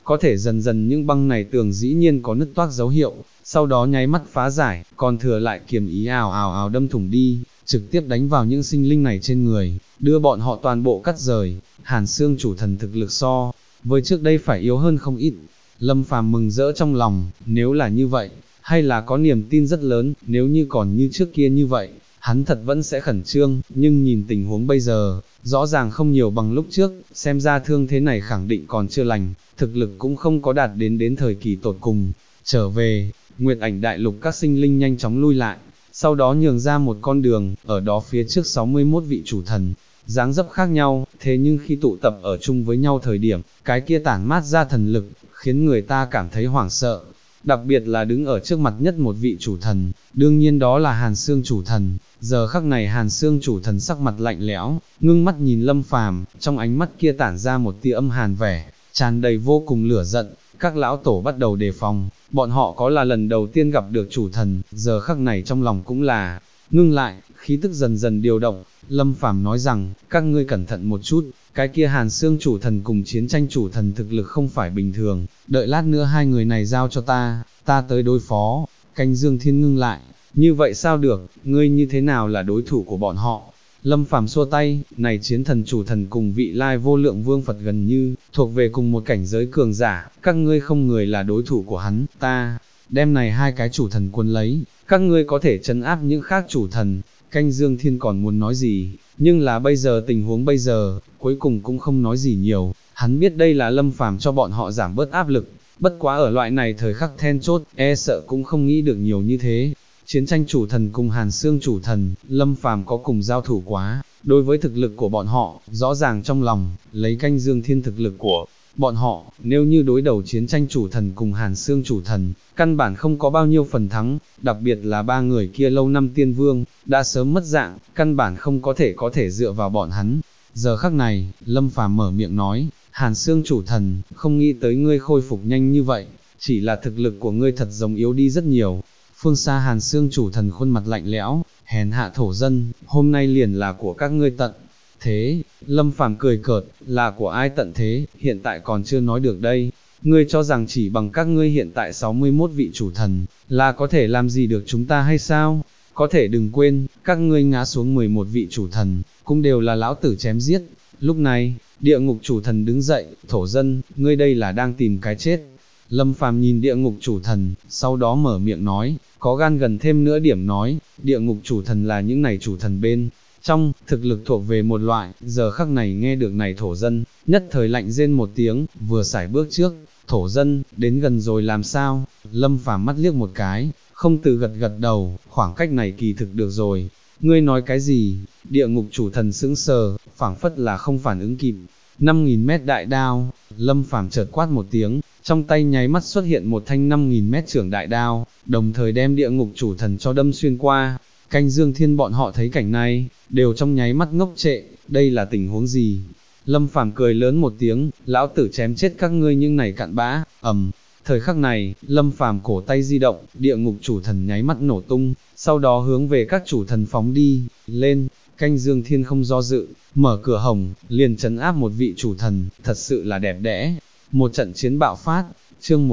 có thể dần dần những băng này tường dĩ nhiên có nứt toác dấu hiệu, sau đó nháy mắt phá giải, còn thừa lại kiềm ý ào ào ào đâm thủng đi, trực tiếp đánh vào những sinh linh này trên người, đưa bọn họ toàn bộ cắt rời. Hàn Xương chủ thần thực lực so với trước đây phải yếu hơn không ít. Lâm Phàm mừng rỡ trong lòng, nếu là như vậy, hay là có niềm tin rất lớn, nếu như còn như trước kia như vậy, hắn thật vẫn sẽ khẩn trương, nhưng nhìn tình huống bây giờ, rõ ràng không nhiều bằng lúc trước, xem ra thương thế này khẳng định còn chưa lành, thực lực cũng không có đạt đến thời kỳ tột cùng. Trở về, Nguyệt Ảnh Đại Lục các sinh linh nhanh chóng lui lại, sau đó nhường ra một con đường, ở đó phía trước 61 vị chủ thần, dáng dấp khác nhau, thế nhưng khi tụ tập ở chung với nhau thời điểm, cái kia tản mát ra thần lực, khiến người ta cảm thấy hoảng sợ. Đặc biệt là đứng ở trước mặt nhất một vị chủ thần, đương nhiên đó là Hàn Xương chủ thần. Giờ khắc này Hàn Xương chủ thần sắc mặt lạnh lẽo, ngưng mắt nhìn Lâm Phàm, trong ánh mắt kia tản ra một tia âm hàn vẻ, tràn đầy vô cùng lửa giận. Các lão tổ bắt đầu đề phòng, bọn họ có là lần đầu tiên gặp được chủ thần, giờ khắc này trong lòng cũng là ngưng lại, khí tức dần dần điều động. Lâm Phàm nói rằng, các ngươi cẩn thận một chút, cái kia Hàn Xương chủ thần cùng chiến tranh chủ thần thực lực không phải bình thường, đợi lát nữa hai người này giao cho ta tới đối phó. Canh Dương Thiên ngưng lại, như vậy sao được, ngươi như thế nào là đối thủ của bọn họ? Lâm Phàm xua tay, này chiến thần chủ thần cùng vị lai vô lượng vương Phật gần như, thuộc về cùng một cảnh giới cường giả, các ngươi không người là đối thủ của hắn, ta đem này hai cái chủ thần quân lấy, các ngươi có thể trấn áp những khác chủ thần. Canh Dương Thiên còn muốn nói gì, nhưng là bây giờ tình huống bây giờ, cuối cùng cũng không nói gì nhiều, hắn biết đây là Lâm Phàm cho bọn họ giảm bớt áp lực, bất quá ở loại này thời khắc then chốt, e sợ cũng không nghĩ được nhiều như thế. Chiến tranh chủ thần cùng Hàn Xương chủ thần, Lâm Phàm có cùng giao thủ quá, đối với thực lực của bọn họ, rõ ràng trong lòng, lấy Canh Dương Thiên thực lực của bọn họ, nếu như đối đầu chiến tranh chủ thần cùng Hàn Xương chủ thần, căn bản không có bao nhiêu phần thắng, đặc biệt là ba người kia lâu năm tiên vương, đã sớm mất dạng, căn bản không có thể dựa vào bọn hắn. Giờ khắc này, Lâm Phàm mở miệng nói, Hàn Xương chủ thần, không nghĩ tới ngươi khôi phục nhanh như vậy, chỉ là thực lực của ngươi thật giống yếu đi rất nhiều. Phương xa Hàn Xương chủ thần khuôn mặt lạnh lẽo, hèn hạ thổ dân, hôm nay liền là của các ngươi tận. Thế, Lâm Phàm cười cợt, là của ai tận thế, hiện tại còn chưa nói được đây. Ngươi cho rằng chỉ bằng các ngươi hiện tại 61 vị chủ thần, là có thể làm gì được chúng ta hay sao? Có thể đừng quên, các ngươi ngã xuống 11 vị chủ thần, cũng đều là lão tử chém giết. Lúc này, địa ngục chủ thần đứng dậy, thổ dân, ngươi đây là đang tìm cái chết. Lâm Phàm nhìn địa ngục chủ thần, sau đó mở miệng nói, có gan gần thêm nữa điểm nói, địa ngục chủ thần là những này chủ thần bên trong, thực lực thuộc về một loại, giờ khắc này nghe được này thổ dân, nhất thời lạnh rên một tiếng, vừa sải bước trước, thổ dân, đến gần rồi làm sao? Lâm Phàm mắt liếc một cái, không từ gật gật đầu, khoảng cách này kỳ thực được rồi. Ngươi nói cái gì? Địa ngục chủ thần sững sờ, phảng phất là không phản ứng kịp. 5.000 mét đại đao, Lâm Phàm chợt quát một tiếng, trong tay nháy mắt xuất hiện một thanh 5.000 mét trưởng đại đao, đồng thời đem địa ngục chủ thần cho đâm xuyên qua. Canh Dương Thiên bọn họ thấy cảnh này, đều trong nháy mắt ngốc trệ, đây là tình huống gì? Lâm Phàm cười lớn một tiếng, lão tử chém chết các ngươi những này cặn bã, Thời khắc này, Lâm Phàm cổ tay di động, địa ngục chủ thần nháy mắt nổ tung, sau đó hướng về các chủ thần phóng đi, lên. Canh Dương Thiên không do dự, mở cửa hồng, liền trấn áp một vị chủ thần, thật sự là đẹp đẽ. Một trận chiến bạo phát, chương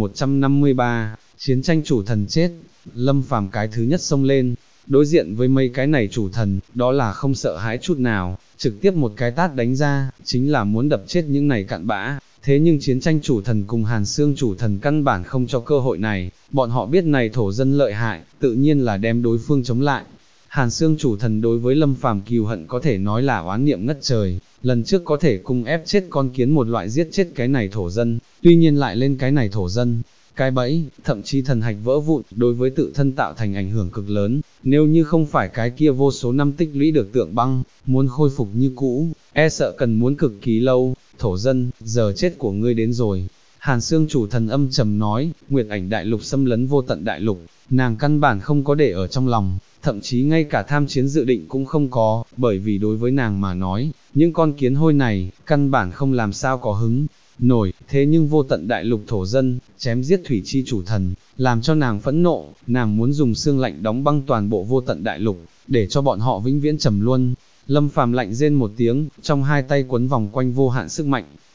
1153, chiến tranh chủ thần chết. Lâm Phàm cái thứ nhất xông lên, đối diện với mấy cái này chủ thần, đó là không sợ hãi chút nào, trực tiếp một cái tát đánh ra, chính là muốn đập chết những này cặn bã. Thế nhưng chiến tranh chủ thần cùng Hàn Xương chủ thần căn bản không cho cơ hội này, bọn họ biết này thổ dân lợi hại, tự nhiên là đem đối phương chống lại. Hàn Xương chủ thần đối với Lâm Phàm cừu hận có thể nói là oán niệm ngất trời, lần trước có thể cùng ép chết con kiến một loại giết chết cái này thổ dân, tuy nhiên lại lên cái này thổ dân, cái bẫy, thậm chí thần hạch vỡ vụn, đối với tự thân tạo thành ảnh hưởng cực lớn, nếu như không phải cái kia vô số năm tích lũy được tượng băng, muốn khôi phục như cũ, e sợ cần muốn cực kỳ lâu. Thổ dân, giờ chết của ngươi đến rồi. Hàn Xương chủ thần âm trầm nói, Nguyệt Ảnh Đại Lục xâm lấn vô tận đại lục, nàng căn bản không có để ở trong lòng, thậm chí ngay cả tham chiến dự định cũng không có, bởi vì đối với nàng mà nói, những con kiến hôi này, căn bản không làm sao có hứng nổi. Thế nhưng vô tận đại lục thổ dân, chém giết thủy chi chủ thần, làm cho nàng phẫn nộ, nàng muốn dùng xương lạnh đóng băng toàn bộ vô tận đại lục, để cho bọn họ vĩnh viễn trầm luân. Lâm Phàm lạnh rên một tiếng, trong hai tay quấn vòng quanh vô hạn sức mạnh,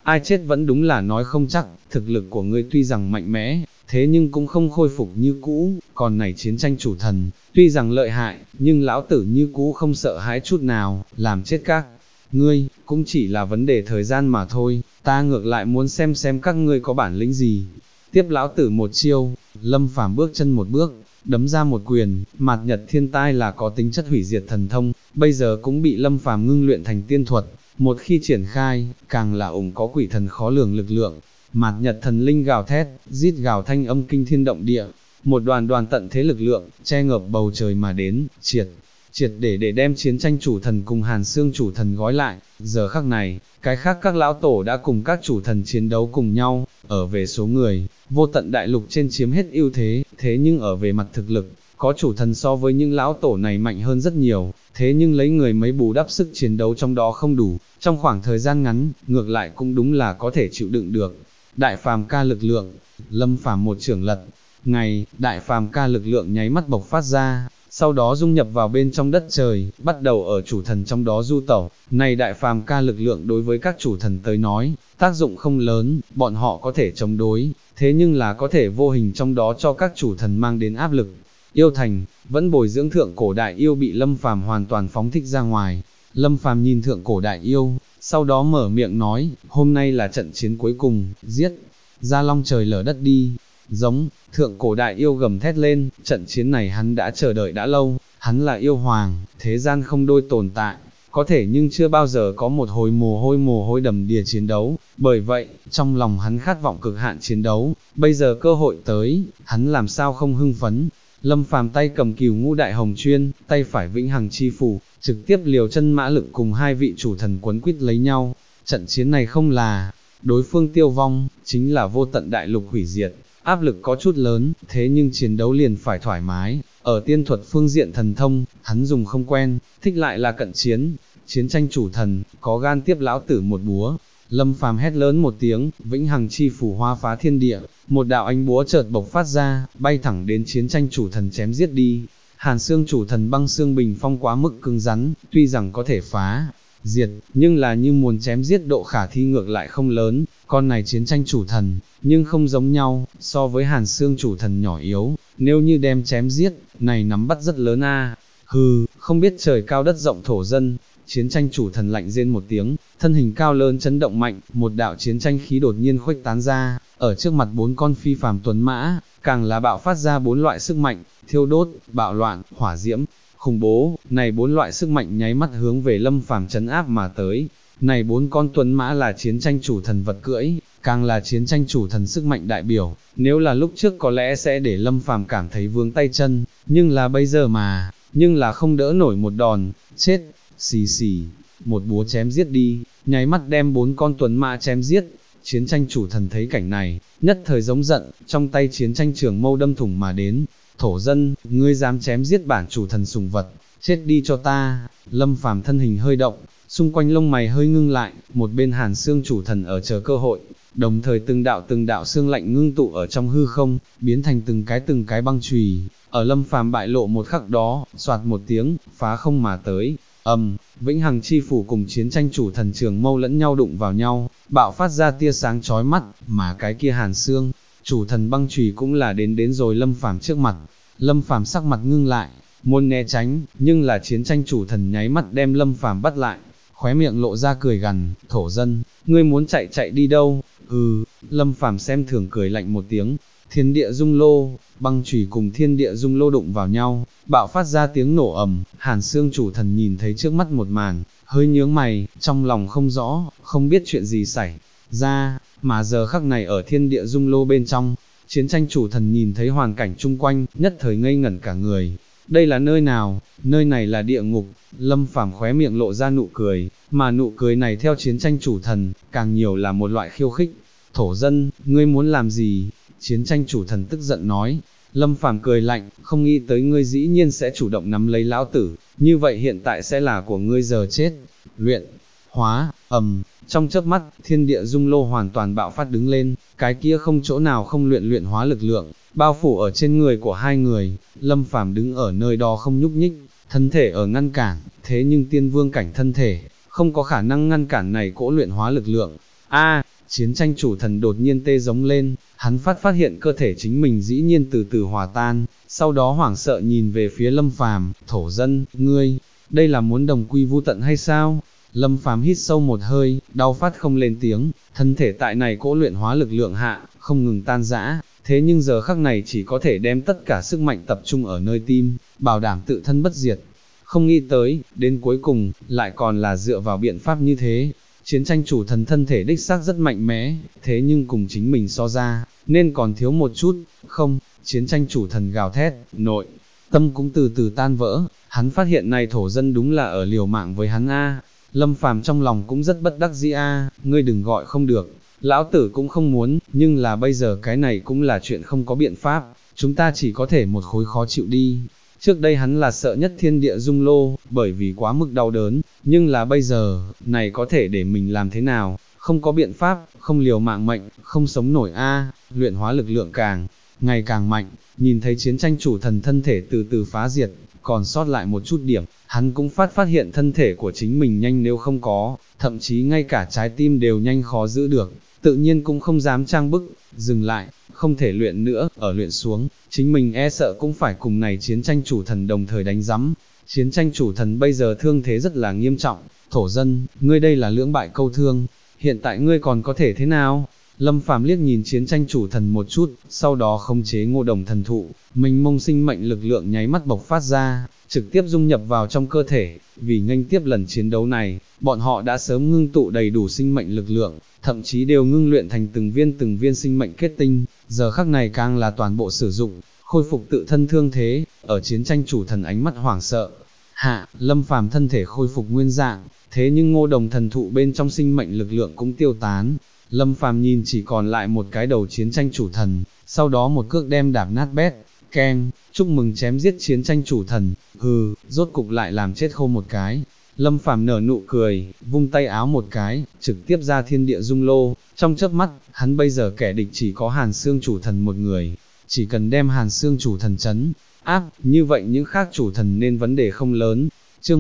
ai chết vẫn đúng là nói không chắc, thực lực của ngươi tuy rằng mạnh mẽ, thế nhưng cũng không khôi phục như cũ, còn này chiến tranh chủ thần, tuy rằng lợi hại, nhưng lão tử như cũ không sợ hãi chút nào, làm chết các ngươi, cũng chỉ là vấn đề thời gian mà thôi, ta ngược lại muốn xem các ngươi có bản lĩnh gì. Tiếp lão tử một chiêu, Lâm Phàm bước chân một bước, đấm ra một quyền, mạt nhật thiên tai là có tính chất hủy diệt thần thông, bây giờ cũng bị Lâm Phàm ngưng luyện thành tiên thuật, một khi triển khai, càng là có quỷ thần khó lường lực lượng. Mạt nhật thần linh gào thét, rít gào thanh âm kinh thiên động địa, một đoàn tận thế lực lượng, che ngợp bầu trời mà đến, triệt để đem chiến tranh chủ thần cùng Hàn Xương chủ thần gói lại. Giờ khắc này, cái khác các lão tổ đã cùng các chủ thần chiến đấu cùng nhau, ở về số người, vô tận đại lục trên chiếm hết ưu thế, thế nhưng ở về mặt thực lực, có chủ thần so với những lão tổ này mạnh hơn rất nhiều, thế nhưng lấy người mấy bù đắp sức chiến đấu trong đó không đủ, trong khoảng thời gian ngắn, ngược lại cũng đúng là có thể chịu đựng được. Đại phàm ca lực lượng, Lâm Phàm một trưởng lật, đại phàm ca lực lượng nháy mắt bộc phát ra, sau đó dung nhập vào bên trong đất trời, bắt đầu ở chủ thần trong đó du tẩu. Này đại phàm ca lực lượng đối với các chủ thần tới nói, tác dụng không lớn, bọn họ có thể chống đối, thế nhưng là có thể vô hình trong đó cho các chủ thần mang đến áp lực. Yêu thành, vẫn bồi dưỡng thượng cổ đại yêu bị Lâm Phàm hoàn toàn phóng thích ra ngoài. Lâm Phàm nhìn thượng cổ đại yêu, sau đó mở miệng nói, hôm nay là trận chiến cuối cùng, giết, ra long trời lở đất đi. Giống, thượng cổ đại yêu gầm thét lên, trận chiến này hắn đã chờ đợi đã lâu, hắn là yêu hoàng, thế gian không đôi tồn tại, có thể nhưng chưa bao giờ có một hồi mồ hôi đầm đìa chiến đấu, bởi vậy, trong lòng hắn khát vọng cực hạn chiến đấu, bây giờ cơ hội tới, hắn làm sao không hưng phấn. Lâm Phàm tay cầm Cửu Ngũ Đại Hồng Chuyên, tay phải Vĩnh Hằng Chi Phủ, trực tiếp liều chân mã lực cùng hai vị chủ thần quấn quýt lấy nhau. Trận chiến này không là đối phương tiêu vong, chính là vô tận đại lục hủy diệt. Áp lực có chút lớn, thế nhưng chiến đấu liền phải thoải mái. Ở tiên thuật phương diện thần thông, hắn dùng không quen, thích lại là cận chiến. Chiến tranh chủ thần, có gan tiếp lão tử một búa. Lâm Phàm hét lớn một tiếng, Vĩnh Hằng Chi Phủ hoa phá thiên địa, một đạo ánh búa chợt bộc phát ra, bay thẳng đến chiến tranh chủ thần chém giết đi. Hàn Xương chủ thần băng xương bình phong quá mức cứng rắn, tuy rằng có thể phá diệt, nhưng là như muốn chém giết độ khả thi ngược lại không lớn. Con này chiến tranh chủ thần, nhưng không giống nhau, so với Hàn Xương chủ thần nhỏ yếu, nếu như đem chém giết, này nắm bắt rất lớn a. Hừ, không biết trời cao đất rộng thổ dân. Chiến tranh chủ thần lạnh rên một tiếng, thân hình cao lớn chấn động mạnh, một đạo chiến tranh khí đột nhiên khuếch tán ra, ở trước mặt bốn con phi phàm tuấn mã, càng là bạo phát ra bốn loại sức mạnh, thiêu đốt, bạo loạn, hỏa diễm, khủng bố. Này bốn loại sức mạnh nháy mắt hướng về Lâm Phàm trấn áp mà tới. Này bốn con tuấn mã là chiến tranh chủ thần vật cưỡi, càng là chiến tranh chủ thần sức mạnh đại biểu, nếu là lúc trước có lẽ sẽ để Lâm Phàm cảm thấy vướng tay chân, nhưng là bây giờ mà, nhưng là không đỡ nổi một đòn, chết, xì, một búa chém giết đi, nháy mắt đem bốn con tuấn mã chém giết. Chiến tranh chủ thần thấy cảnh này, nhất thời giống giận, trong tay chiến tranh trường mâu đâm thủng mà đến. Thổ dân, ngươi dám chém giết bản chủ thần sùng vật, chết đi cho ta. Lâm Phàm thân hình hơi động, xung quanh lông mày hơi ngưng lại, một bên Hàn Xương chủ thần ở chờ cơ hội, đồng thời từng đạo xương lạnh ngưng tụ ở trong hư không, biến thành từng cái băng chùy. Ở Lâm Phàm bại lộ một khắc đó, soạt một tiếng, phá không mà tới. Vĩnh Hằng Chi Phủ cùng chiến tranh chủ thần trường mâu lẫn nhau đụng vào nhau, bạo phát ra tia sáng chói mắt, mà cái kia Hàn Xương chủ thần băng chùy cũng là đến rồi Lâm Phàm trước mặt. Lâm Phàm sắc mặt ngưng lại, muốn né tránh, nhưng là chiến tranh chủ thần nháy mắt đem Lâm Phàm bắt lại, khóe miệng lộ ra cười gằn, thổ dân, ngươi muốn chạy đi đâu? Lâm Phàm xem thường cười lạnh một tiếng. Thiên địa dung lô, băng chùy cùng thiên địa dung lô đụng vào nhau, bạo phát ra tiếng nổ ầm. Hàn Xương chủ thần nhìn thấy trước mắt một màn, hơi nhướng mày, trong lòng không rõ, không biết chuyện gì xảy ra, mà giờ khắc này ở thiên địa dung lô bên trong, chiến tranh chủ thần nhìn thấy hoàn cảnh chung quanh, nhất thời ngây ngẩn cả người. Đây là nơi nào? Nơi này là địa ngục. Lâm Phàm khóe miệng lộ ra nụ cười, mà nụ cười này theo chiến tranh chủ thần, càng nhiều là một loại khiêu khích. Thổ dân, ngươi muốn làm gì? Chiến tranh chủ thần tức giận nói. Lâm Phàm cười lạnh, không nghĩ tới ngươi dĩ nhiên sẽ chủ động nắm lấy lão tử, như vậy hiện tại sẽ là của ngươi giờ chết. Luyện, hóa, trong chớp mắt, thiên địa dung lô hoàn toàn bạo phát đứng lên, cái kia không chỗ nào không luyện hóa lực lượng, bao phủ ở trên người của hai người. Lâm Phàm đứng ở nơi đó không nhúc nhích, thân thể ở ngăn cản, thế nhưng tiên vương cảnh thân thể, không có khả năng ngăn cản này cỗ luyện hóa lực lượng. chiến tranh chủ thần đột nhiên tê giống lên, hắn phát hiện cơ thể chính mình dĩ nhiên từ từ hòa tan, sau đó hoảng sợ nhìn về phía Lâm Phàm, thổ dân, ngươi, đây là muốn đồng quy vu tận hay sao? Lâm Phàm hít sâu một hơi, đau phát không lên tiếng, thân thể tại này cỗ luyện hóa lực lượng hạ, không ngừng tan rã, thế nhưng giờ khắc này chỉ có thể đem tất cả sức mạnh tập trung ở nơi tim, bảo đảm tự thân bất diệt. Không nghĩ tới, đến cuối cùng, lại còn là dựa vào biện pháp như thế. Chiến tranh chủ thần thân thể đích xác rất mạnh mẽ, thế nhưng cùng chính mình so ra, nên còn thiếu một chút, không, chiến tranh chủ thần gào thét, nội, tâm cũng từ từ tan vỡ, hắn phát hiện này thổ dân đúng là ở liều mạng với hắn a. Lâm Phàm trong lòng cũng rất bất đắc dĩ a, ngươi đừng gọi không được, lão tử cũng không muốn, nhưng là bây giờ cái này cũng là chuyện không có biện pháp, chúng ta chỉ có thể một khối khó chịu đi. Trước đây hắn là sợ nhất thiên địa dung lô, bởi vì quá mức đau đớn, nhưng là bây giờ, này có thể để mình làm thế nào, không có biện pháp, không liều mạng mệnh, không sống nổi a. Luyện hóa lực lượng ngày càng mạnh, nhìn thấy chiến tranh chủ thần thân thể từ từ phá diệt, còn sót lại một chút điểm, hắn cũng phát hiện thân thể của chính mình nhanh nếu không có, thậm chí ngay cả trái tim đều nhanh khó giữ được, tự nhiên cũng không dám trang bức, dừng lại, không thể luyện nữa, ở luyện xuống, chính mình e sợ cũng phải cùng này chiến tranh chủ thần đồng thời đánh giấm. Chiến tranh chủ thần bây giờ thương thế rất là nghiêm trọng, thổ dân, ngươi đây là lưỡng bại câu thương, hiện tại ngươi còn có thể thế nào? Lâm Phàm liếc nhìn chiến tranh chủ thần một chút, sau đó khống chế Ngô Đồng thần thụ, mình mông sinh mệnh lực lượng nháy mắt bộc phát ra, trực tiếp dung nhập vào trong cơ thể, vì nghênh tiếp lần chiến đấu này, bọn họ đã sớm ngưng tụ đầy đủ sinh mệnh lực lượng, thậm chí đều ngưng luyện thành từng viên sinh mệnh kết tinh, giờ khắc này càng là toàn bộ sử dụng, khôi phục tự thân thương thế, ở chiến tranh chủ thần ánh mắt hoảng sợ. Hạ, Lâm Phàm thân thể khôi phục nguyên dạng, thế nhưng Ngô Đồng thần thụ bên trong sinh mệnh lực lượng cũng tiêu tán. Lâm Phàm nhìn chỉ còn lại một cái đầu chiến tranh chủ thần, sau đó một cước đem đạp nát bét, keng, chúc mừng chém giết chiến tranh chủ thần, hừ, rốt cục lại làm chết khô một cái. Lâm Phàm nở nụ cười, vung tay áo một cái, trực tiếp ra thiên địa dung lô, trong chớp mắt, hắn bây giờ kẻ địch chỉ có Hàn Xương chủ thần một người, chỉ cần đem Hàn Xương chủ thần chấn áp, như vậy những khác chủ thần nên vấn đề không lớn. Chương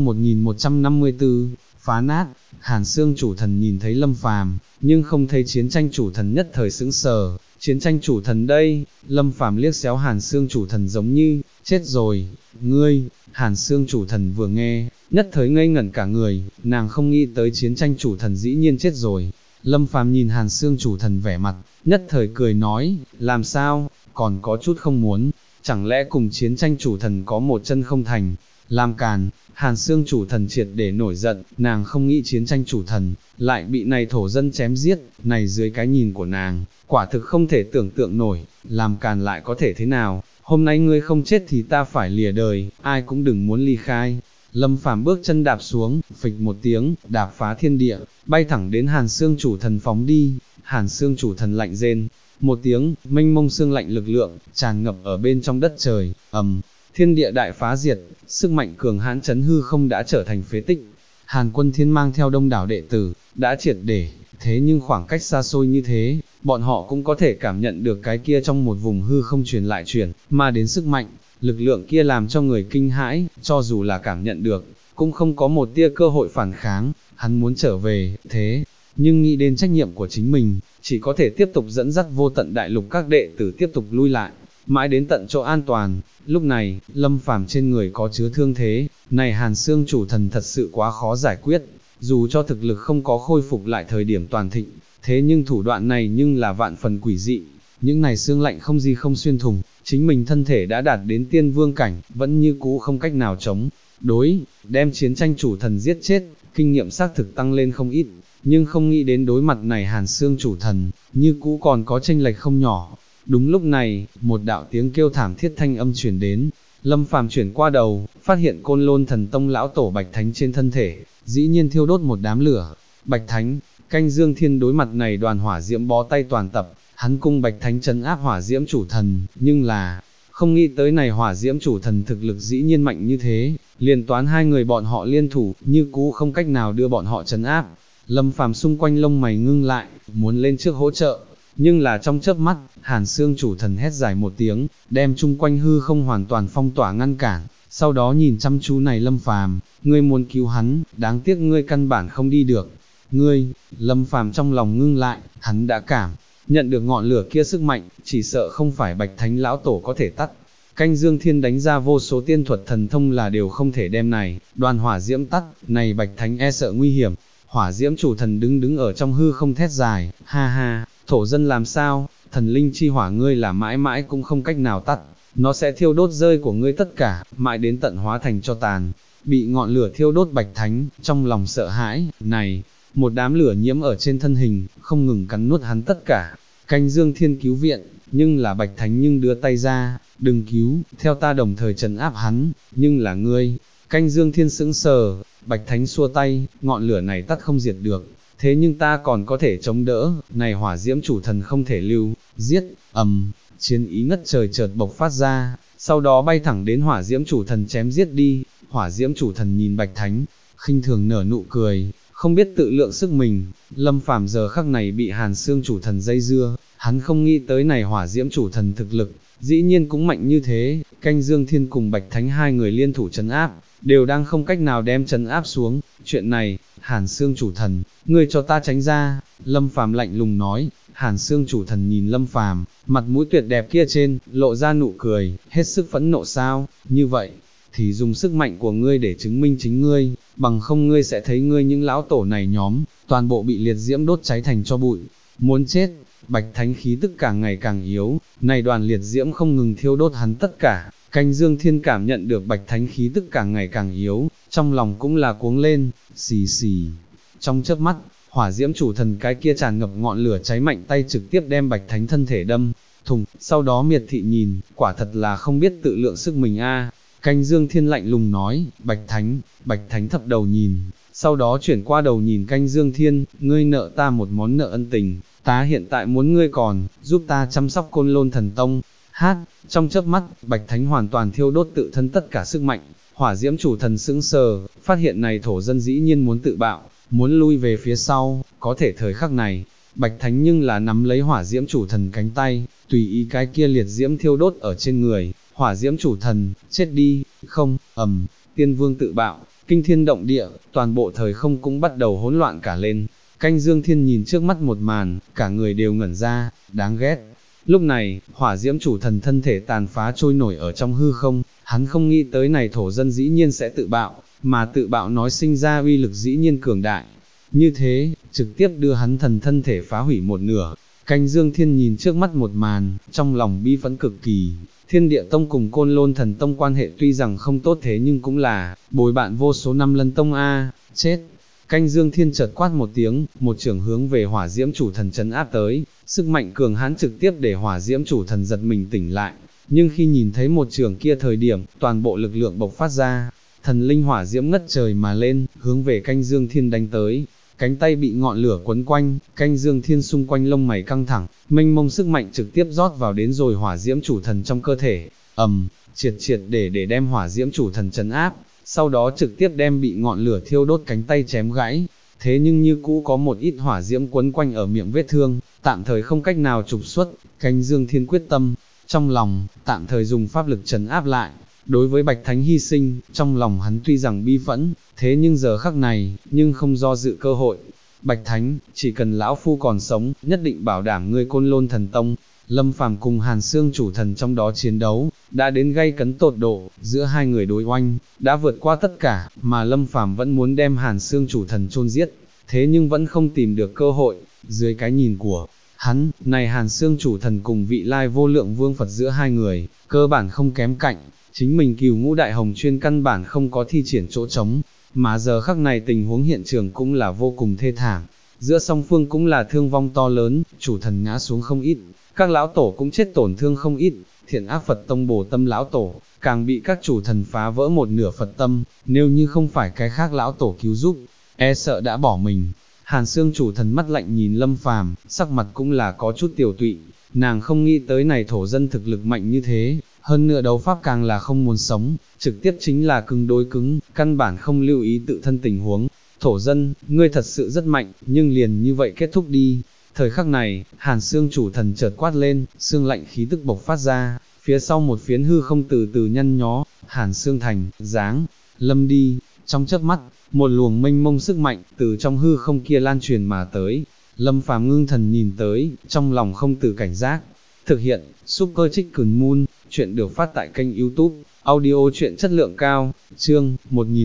1154, phá nát. Hàn Xương chủ thần nhìn thấy Lâm Phàm, nhưng không thấy chiến tranh chủ thần nhất thời sững sờ. Chiến tranh chủ thần đây, Lâm Phàm liếc xéo Hàn Xương chủ thần giống như, chết rồi, ngươi. Hàn Xương chủ thần vừa nghe, nhất thời ngây ngẩn cả người, nàng không nghĩ tới chiến tranh chủ thần dĩ nhiên chết rồi. Lâm Phàm nhìn Hàn Xương chủ thần vẻ mặt, nhất thời cười nói, làm sao, còn có chút không muốn, chẳng lẽ cùng chiến tranh chủ thần có một chân không thành. Làm càn, Hàn Xương chủ thần triệt để nổi giận, nàng không nghĩ chiến tranh chủ thần, lại bị này thổ dân chém giết, này dưới cái nhìn của nàng, quả thực không thể tưởng tượng nổi, làm càn lại có thể thế nào, hôm nay ngươi không chết thì ta phải lìa đời, ai cũng đừng muốn ly khai. Lâm Phàm bước chân đạp xuống, phịch một tiếng, đạp phá thiên địa, bay thẳng đến Hàn Xương chủ thần phóng đi. Hàn Xương chủ thần lạnh rên, một tiếng, mênh mông xương lạnh lực lượng, tràn ngập ở bên trong đất trời, thiên địa đại phá diệt, sức mạnh cường hãn chấn hư không đã trở thành phế tích. Hàn Quân Thiên mang theo đông đảo đệ tử, đã triệt để, thế nhưng khoảng cách xa xôi như thế, bọn họ cũng có thể cảm nhận được cái kia trong một vùng hư không truyền lại truyền, mà đến sức mạnh, lực lượng kia làm cho người kinh hãi, cho dù là cảm nhận được, cũng không có một tia cơ hội phản kháng, hắn muốn trở về, thế, nhưng nghĩ đến trách nhiệm của chính mình, chỉ có thể tiếp tục dẫn dắt vô tận đại lục các đệ tử tiếp tục lui lại, mãi đến tận chỗ an toàn. Lúc này, Lâm Phàm trên người có chứa thương thế, này Hàn Xương chủ thần thật sự quá khó giải quyết, dù cho thực lực không có khôi phục lại thời điểm toàn thịnh, thế nhưng thủ đoạn này nhưng là vạn phần quỷ dị, những này xương lạnh không gì không xuyên thủng, chính mình thân thể đã đạt đến tiên vương cảnh, vẫn như cũ không cách nào chống đối, đem chiến tranh chủ thần giết chết, kinh nghiệm xác thực tăng lên không ít, nhưng không nghĩ đến đối mặt này Hàn Xương chủ thần, như cũ còn có chênh lệch không nhỏ. Đúng lúc này, một đạo tiếng kêu thảm thiết thanh âm chuyển đến, Lâm Phàm chuyển qua đầu, phát hiện Côn Lôn Thần Tông lão tổ Bạch Thánh trên thân thể, dĩ nhiên thiêu đốt một đám lửa. Bạch Thánh, Canh Dương Thiên đối mặt này đoàn hỏa diễm bó tay toàn tập, hắn cung Bạch Thánh trấn áp hỏa diễm chủ thần, nhưng là, không nghĩ tới này hỏa diễm chủ thần thực lực dĩ nhiên mạnh như thế, liền toán hai người bọn họ liên thủ, như cũ không cách nào đưa bọn họ trấn áp. Lâm Phàm xung quanh lông mày ngưng lại, muốn lên trước hỗ trợ. Nhưng là trong chớp mắt, Hàn Xương chủ thần hét dài một tiếng, đem chung quanh hư không hoàn toàn phong tỏa ngăn cản, sau đó nhìn chăm chú này Lâm Phàm, ngươi muốn cứu hắn, đáng tiếc ngươi căn bản không đi được. ngươi, Lâm Phàm trong lòng ngưng lại, hắn đã cảm nhận được ngọn lửa kia sức mạnh, chỉ sợ không phải Bạch Thánh lão tổ có thể tắt. Canh Dương Thiên đánh ra vô số tiên thuật thần thông là đều không thể đem này, đoàn hỏa diễm tắt, này Bạch Thánh e sợ nguy hiểm. Hỏa diễm chủ thần đứng ở trong hư không thét dài, ha ha, thổ dân làm sao, thần linh chi hỏa ngươi là mãi mãi cũng không cách nào tắt, nó sẽ thiêu đốt rơi của ngươi tất cả, mãi đến tận hóa thành cho tàn. Bị ngọn lửa thiêu đốt Bạch Thánh, trong lòng sợ hãi, này, một đám lửa nhiễm ở trên thân hình, không ngừng cắn nuốt hắn tất cả. Canh Dương Thiên cứu viện, nhưng là Bạch Thánh nhưng đưa tay ra, đừng cứu, theo ta đồng thời trấn áp hắn, nhưng là ngươi. Canh Dương Thiên sững sờ, Bạch Thánh xua tay, ngọn lửa này tắt không diệt được, thế nhưng ta còn có thể chống đỡ, này hỏa diễm chủ thần không thể lưu, giết, chiến ý ngất trời chợt bộc phát ra, sau đó bay thẳng đến hỏa diễm chủ thần chém giết đi. Hỏa diễm chủ thần nhìn Bạch Thánh, khinh thường nở nụ cười, không biết tự lượng sức mình. Lâm Phàm giờ khắc này bị Hàn Xương chủ thần dây dưa, hắn không nghĩ tới này hỏa diễm chủ thần thực lực, dĩ nhiên cũng mạnh như thế. Canh Dương Thiên cùng Bạch Thánh hai người liên thủ trấn áp, đều đang không cách nào đem trấn áp xuống. Chuyện này, Hàn Xương chủ thần, ngươi cho ta tránh ra. Lâm Phàm lạnh lùng nói. Hàn Xương chủ thần nhìn Lâm Phàm, mặt mũi tuyệt đẹp kia trên, lộ ra nụ cười, hết sức phẫn nộ sao, như vậy, thì dùng sức mạnh của ngươi để chứng minh chính ngươi, bằng không ngươi sẽ thấy ngươi những lão tổ này nhóm, toàn bộ bị liệt diễm đốt cháy thành cho bụi, muốn chết. Bạch Thánh khí tức càng ngày càng yếu, này đoàn liệt diễm không ngừng thiêu đốt hắn tất cả. Canh Dương Thiên cảm nhận được Bạch Thánh khí tức càng ngày càng yếu, trong lòng cũng là cuống lên, xì xì. Trong chớp mắt, hỏa diễm chủ thần cái kia tràn ngập ngọn lửa cháy mạnh tay trực tiếp đem Bạch Thánh thân thể đâm thùng, sau đó miệt thị nhìn, quả thật là không biết tự lượng sức mình a. Canh Dương Thiên lạnh lùng nói, Bạch Thánh thập đầu nhìn, sau đó chuyển qua đầu nhìn Canh Dương Thiên, ngươi nợ ta một món nợ ân tình, ta hiện tại muốn ngươi còn, giúp ta chăm sóc Côn Lôn Thần Tông. Trong chớp mắt, Bạch Thánh hoàn toàn thiêu đốt tự thân tất cả sức mạnh, hỏa diễm chủ thần sững sờ, phát hiện này thổ dân dĩ nhiên muốn tự bạo, muốn lui về phía sau, có thể thời khắc này, Bạch Thánh nhưng là nắm lấy hỏa diễm chủ thần cánh tay, tùy ý cái kia liệt diễm thiêu đốt ở trên người. Hỏa diễm chủ thần, chết đi, không, tiên vương tự bạo, kinh thiên động địa, toàn bộ thời không cũng bắt đầu hỗn loạn cả lên. Canh Dương Thiên nhìn trước mắt một màn, cả người đều ngẩn ra, đáng ghét. Lúc này, hỏa diễm chủ thần thân thể tàn phá trôi nổi ở trong hư không, hắn không nghĩ tới này thổ dân dĩ nhiên sẽ tự bạo, mà tự bạo nói sinh ra uy lực dĩ nhiên cường đại. Như thế, trực tiếp đưa hắn thần thân thể phá hủy một nửa. Canh Dương Thiên nhìn trước mắt một màn, trong lòng bi phẫn cực kỳ. Thiên Địa Tông cùng Côn Lôn Thần Tông quan hệ tuy rằng không tốt thế nhưng cũng là bồi bạn vô số năm Lân Tông a, chết. Canh Dương Thiên chợt quát một tiếng, một chưởng hướng về hỏa diễm chủ thần trấn áp tới, sức mạnh cường hãn trực tiếp để hỏa diễm chủ thần giật mình tỉnh lại, nhưng khi nhìn thấy một chưởng kia thời điểm, toàn bộ lực lượng bộc phát ra, thần linh hỏa diễm ngất trời mà lên, hướng về Canh Dương Thiên đánh tới. Cánh tay bị ngọn lửa quấn quanh, Canh Dương Thiên xung quanh lông mày căng thẳng, mênh mông sức mạnh trực tiếp rót vào đến rồi hỏa diễm chủ thần trong cơ thể, triệt để đem hỏa diễm chủ thần trấn áp, sau đó trực tiếp đem bị ngọn lửa thiêu đốt cánh tay chém gãy. Thế nhưng như cũ có một ít hỏa diễm quấn quanh ở miệng vết thương, tạm thời không cách nào trục xuất. Canh Dương Thiên quyết tâm, trong lòng, tạm thời dùng pháp lực trấn áp lại. Đối với Bạch Thánh hy sinh, trong lòng hắn tuy rằng bi phẫn, thế nhưng giờ khắc này, nhưng không do dự cơ hội. Bạch Thánh, chỉ cần lão phu còn sống, nhất định bảo đảm ngươi Côn Lôn Thần Tông. Lâm Phàm cùng Hàn Xương chủ thần trong đó chiến đấu, đã đến gay cấn tột độ, giữa hai người đối oanh, đã vượt qua tất cả, mà Lâm Phàm vẫn muốn đem Hàn Xương chủ thần chôn giết, thế nhưng vẫn không tìm được cơ hội. Dưới cái nhìn của hắn, này Hàn Xương chủ thần cùng vị lai vô lượng vương Phật giữa hai người, cơ bản không kém cạnh. Chính mình Cửu Ngũ Đại Hồng Chuyên căn bản không có thi triển chỗ trống, mà giờ khắc này tình huống hiện trường cũng là vô cùng thê thảm, giữa song phương cũng là thương vong to lớn, chủ thần ngã xuống không ít, các lão tổ cũng chết tổn thương không ít, Thiện Ác Phật Tông Bồ Tâm lão tổ, càng bị các chủ thần phá vỡ một nửa Phật tâm, nếu như không phải cái khác lão tổ cứu giúp, e sợ đã bỏ mình. Hàn Xương chủ thần mắt lạnh nhìn Lâm Phàm, sắc mặt cũng là có chút tiều tụy, nàng không nghĩ tới này thổ dân thực lực mạnh như thế, hơn nữa đấu pháp càng là không muốn sống, trực tiếp chính là cứng đối cứng, căn bản không lưu ý tự thân tình huống. Thổ dân, ngươi thật sự rất mạnh, nhưng liền như vậy kết thúc đi. Thời khắc này, Hàn Xương chủ thần chợt quát lên, xương lạnh khí tức bộc phát ra, phía sau một phiến hư không từ từ nhăn nhó, Hàn Xương thành, dáng, lâm đi. trong chớp mắt, một luồng mênh mông sức mạnh từ trong hư không kia lan truyền mà tới. Lâm Phàm ngưng thần nhìn tới, trong lòng không từ cảnh giác. Thực hiện, Super Chicken Moon, chuyện được phát tại kênh YouTube, audio truyện chất lượng cao, chương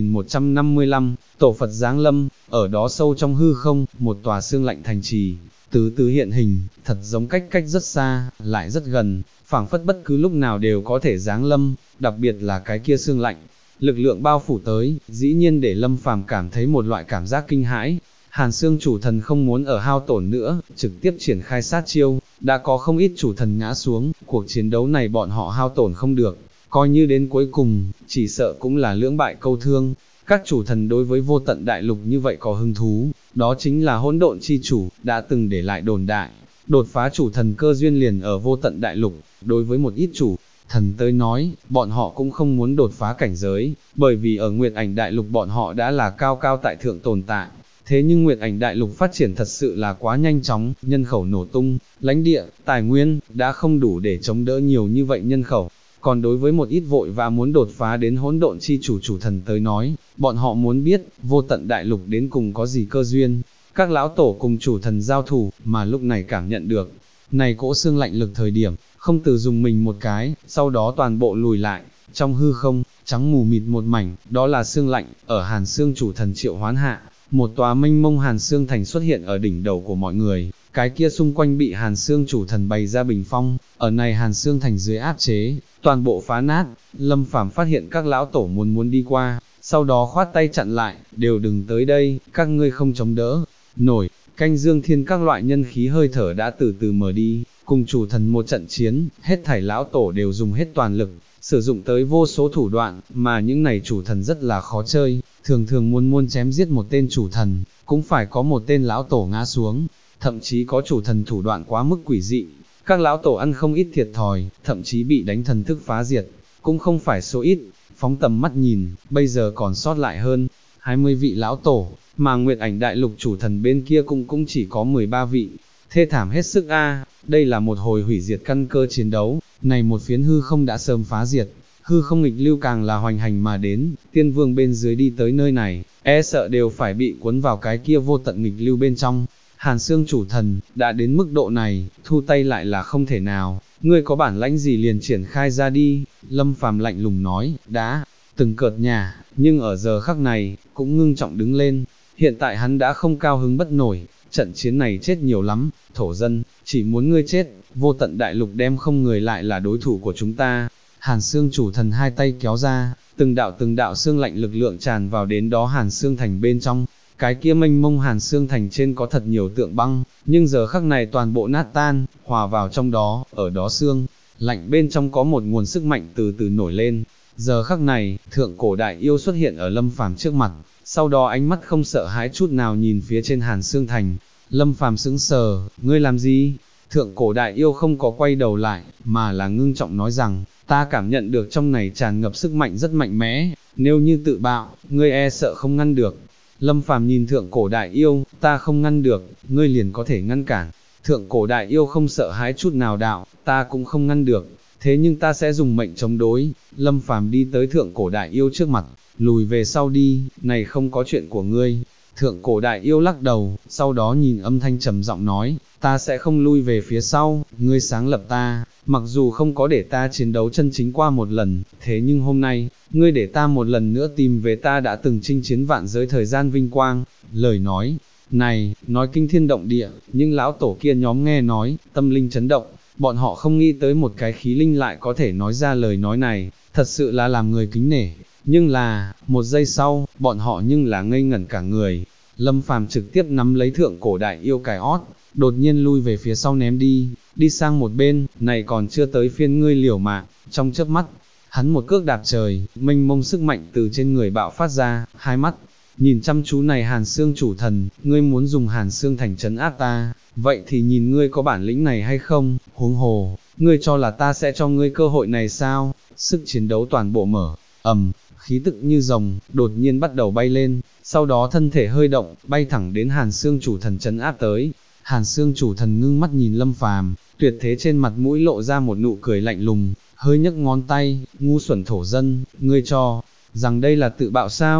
1155, Tổ Phật Giáng Lâm, ở đó sâu trong hư không, một tòa xương lạnh thành trì, từ từ hiện hình, thật giống cách rất xa, lại rất gần, phảng phất bất cứ lúc nào đều có thể giáng lâm, đặc biệt là cái kia xương lạnh. Lực lượng bao phủ tới, dĩ nhiên để Lâm Phàm cảm thấy một loại cảm giác kinh hãi. Hàn Xương chủ thần không muốn ở hao tổn nữa, trực tiếp triển khai sát chiêu, đã có không ít chủ thần ngã xuống, cuộc chiến đấu này bọn họ hao tổn không được, coi như đến cuối cùng, chỉ sợ cũng là lưỡng bại câu thương. Các chủ thần đối với vô tận đại lục như vậy có hứng thú, đó chính là hỗn độn chi chủ, đã từng để lại đồn đại, đột phá chủ thần cơ duyên liền ở vô tận đại lục. Đối với một ít chủ thần tới nói, bọn họ cũng không muốn đột phá cảnh giới, bởi vì ở Nguyệt Ảnh đại lục bọn họ đã là cao cao tại thượng tồn tại. Thế nhưng Nguyệt Ảnh đại lục phát triển thật sự là quá nhanh chóng, nhân khẩu nổ tung, lãnh địa, tài nguyên, đã không đủ để chống đỡ nhiều như vậy nhân khẩu. Còn đối với một ít vội và muốn đột phá đến hỗn độn chi chủ thần tới nói, bọn họ muốn biết, vô tận đại lục đến cùng có gì cơ duyên. Các lão tổ cùng chủ thần giao thủ, mà lúc này cảm nhận được, này cỗ xương lạnh lực thời điểm, không từ dùng mình một cái, sau đó toàn bộ lùi lại, trong hư không, trắng mù mịt một mảnh, đó là xương lạnh, ở Hàn Xương chủ thần triệu hoán hạ, một tòa mênh mông Hàn Xương thành xuất hiện ở đỉnh đầu của mọi người, cái kia xung quanh bị Hàn Xương chủ thần bày ra bình phong, ở này Hàn Xương thành dưới áp chế, toàn bộ phá nát. Lâm Phàm phát hiện các lão tổ muốn đi qua, sau đó khoát tay chặn lại, đều đừng tới đây, các ngươi không chống đỡ nổi. Canh Dương Thiên các loại nhân khí hơi thở đã từ từ mở đi, cùng chủ thần một trận chiến, hết thảy lão tổ đều dùng hết toàn lực, sử dụng tới vô số thủ đoạn, mà những này chủ thần rất là khó chơi, thường thường muốn chém giết một tên chủ thần, cũng phải có một tên lão tổ ngã xuống, thậm chí có chủ thần thủ đoạn quá mức quỷ dị, các lão tổ ăn không ít thiệt thòi, thậm chí bị đánh thần thức phá diệt, cũng không phải số ít. Phóng tầm mắt nhìn, bây giờ còn sót lại hơn 20 vị lão tổ, mà Nguyệt Ảnh đại lục chủ thần bên kia cũng chỉ có 13 vị, thê thảm hết sức a. Đây là một hồi hủy diệt căn cơ chiến đấu, này một phiến hư không đã sớm phá diệt, hư không nghịch lưu càng là hoành hành mà đến, tiên vương bên dưới đi tới nơi này, e sợ đều phải bị cuốn vào cái kia vô tận nghịch lưu bên trong. Hàn Xương chủ thần, đã đến mức độ này, thu tay lại là không thể nào, ngươi có bản lãnh gì liền triển khai ra đi. Lâm Phàm lạnh lùng nói, đã từng cợt nhả, nhưng ở giờ khắc này, cũng ngưng trọng đứng lên. Hiện tại hắn đã không cao hứng bất nổi, trận chiến này chết nhiều lắm, thổ dân, chỉ muốn ngươi chết, vô tận đại lục đem không người lại là đối thủ của chúng ta. Hàn Xương chủ thần hai tay kéo ra, từng đạo xương lạnh lực lượng tràn vào đến đó Hàn Xương thành bên trong. Cái kia mênh mông Hàn Xương thành trên có thật nhiều tượng băng, nhưng giờ khắc này toàn bộ nát tan, hòa vào trong đó, ở đó xương lạnh bên trong có một nguồn sức mạnh từ từ nổi lên. Giờ khắc này, thượng cổ đại yêu xuất hiện ở Lâm Phàm trước mặt, sau đó ánh mắt không sợ hãi chút nào nhìn phía trên Hàn Xương thành. Lâm Phàm sững sờ, ngươi làm gì? Thượng cổ đại yêu không có quay đầu lại, mà là ngưng trọng nói rằng, ta cảm nhận được trong này tràn ngập sức mạnh rất mạnh mẽ, nếu như tự bạo, ngươi e sợ không ngăn được. Lâm Phàm nhìn thượng cổ đại yêu, ta không ngăn được, ngươi liền có thể ngăn cản. Thượng cổ đại yêu không sợ hãi chút nào đạo, ta cũng không ngăn được, thế nhưng ta sẽ dùng mệnh chống đối. Lâm Phàm đi tới thượng cổ đại yêu trước mặt, lùi về sau đi, này không có chuyện của ngươi. Thượng cổ đại yêu lắc đầu, sau đó nhìn âm thanh trầm giọng nói, ta sẽ không lui về phía sau, ngươi sáng lập ta, mặc dù không có để ta chiến đấu chân chính qua một lần, thế nhưng hôm nay, ngươi để ta một lần nữa tìm về ta đã từng chinh chiến vạn giới thời gian vinh quang. Lời nói này, nói kinh thiên động địa, nhưng lão tổ kia nhóm nghe nói, tâm linh chấn động, bọn họ không nghĩ tới một cái khí linh lại có thể nói ra lời nói này, thật sự là làm người kính nể. Nhưng là, một giây sau, bọn họ nhưng là ngây ngẩn cả người. Lâm Phàm trực tiếp nắm lấy thượng cổ đại yêu cài ót, đột nhiên lui về phía sau ném đi sang một bên, này còn chưa tới phiên ngươi liều mạng. Trong chớp mắt, hắn một cước đạp trời, mênh mông sức mạnh từ trên người bạo phát ra, hai mắt nhìn chăm chú này Hàn Xương chủ thần, ngươi muốn dùng Hàn Xương thành trấn áp ta, vậy thì nhìn ngươi có bản lĩnh này hay không. Huống hồ, ngươi cho là ta sẽ cho ngươi cơ hội này sao? Sức chiến đấu toàn bộ mở, khí tức như rồng, đột nhiên bắt đầu bay lên, sau đó thân thể hơi động, bay thẳng đến Hàn Xương chủ thần trấn áp tới. Hàn Xương chủ thần ngưng mắt nhìn Lâm Phàm, tuyệt thế trên mặt mũi lộ ra một nụ cười lạnh lùng, hơi nhấc ngón tay, ngu xuẩn thổ dân, ngươi cho rằng đây là tự bạo sao?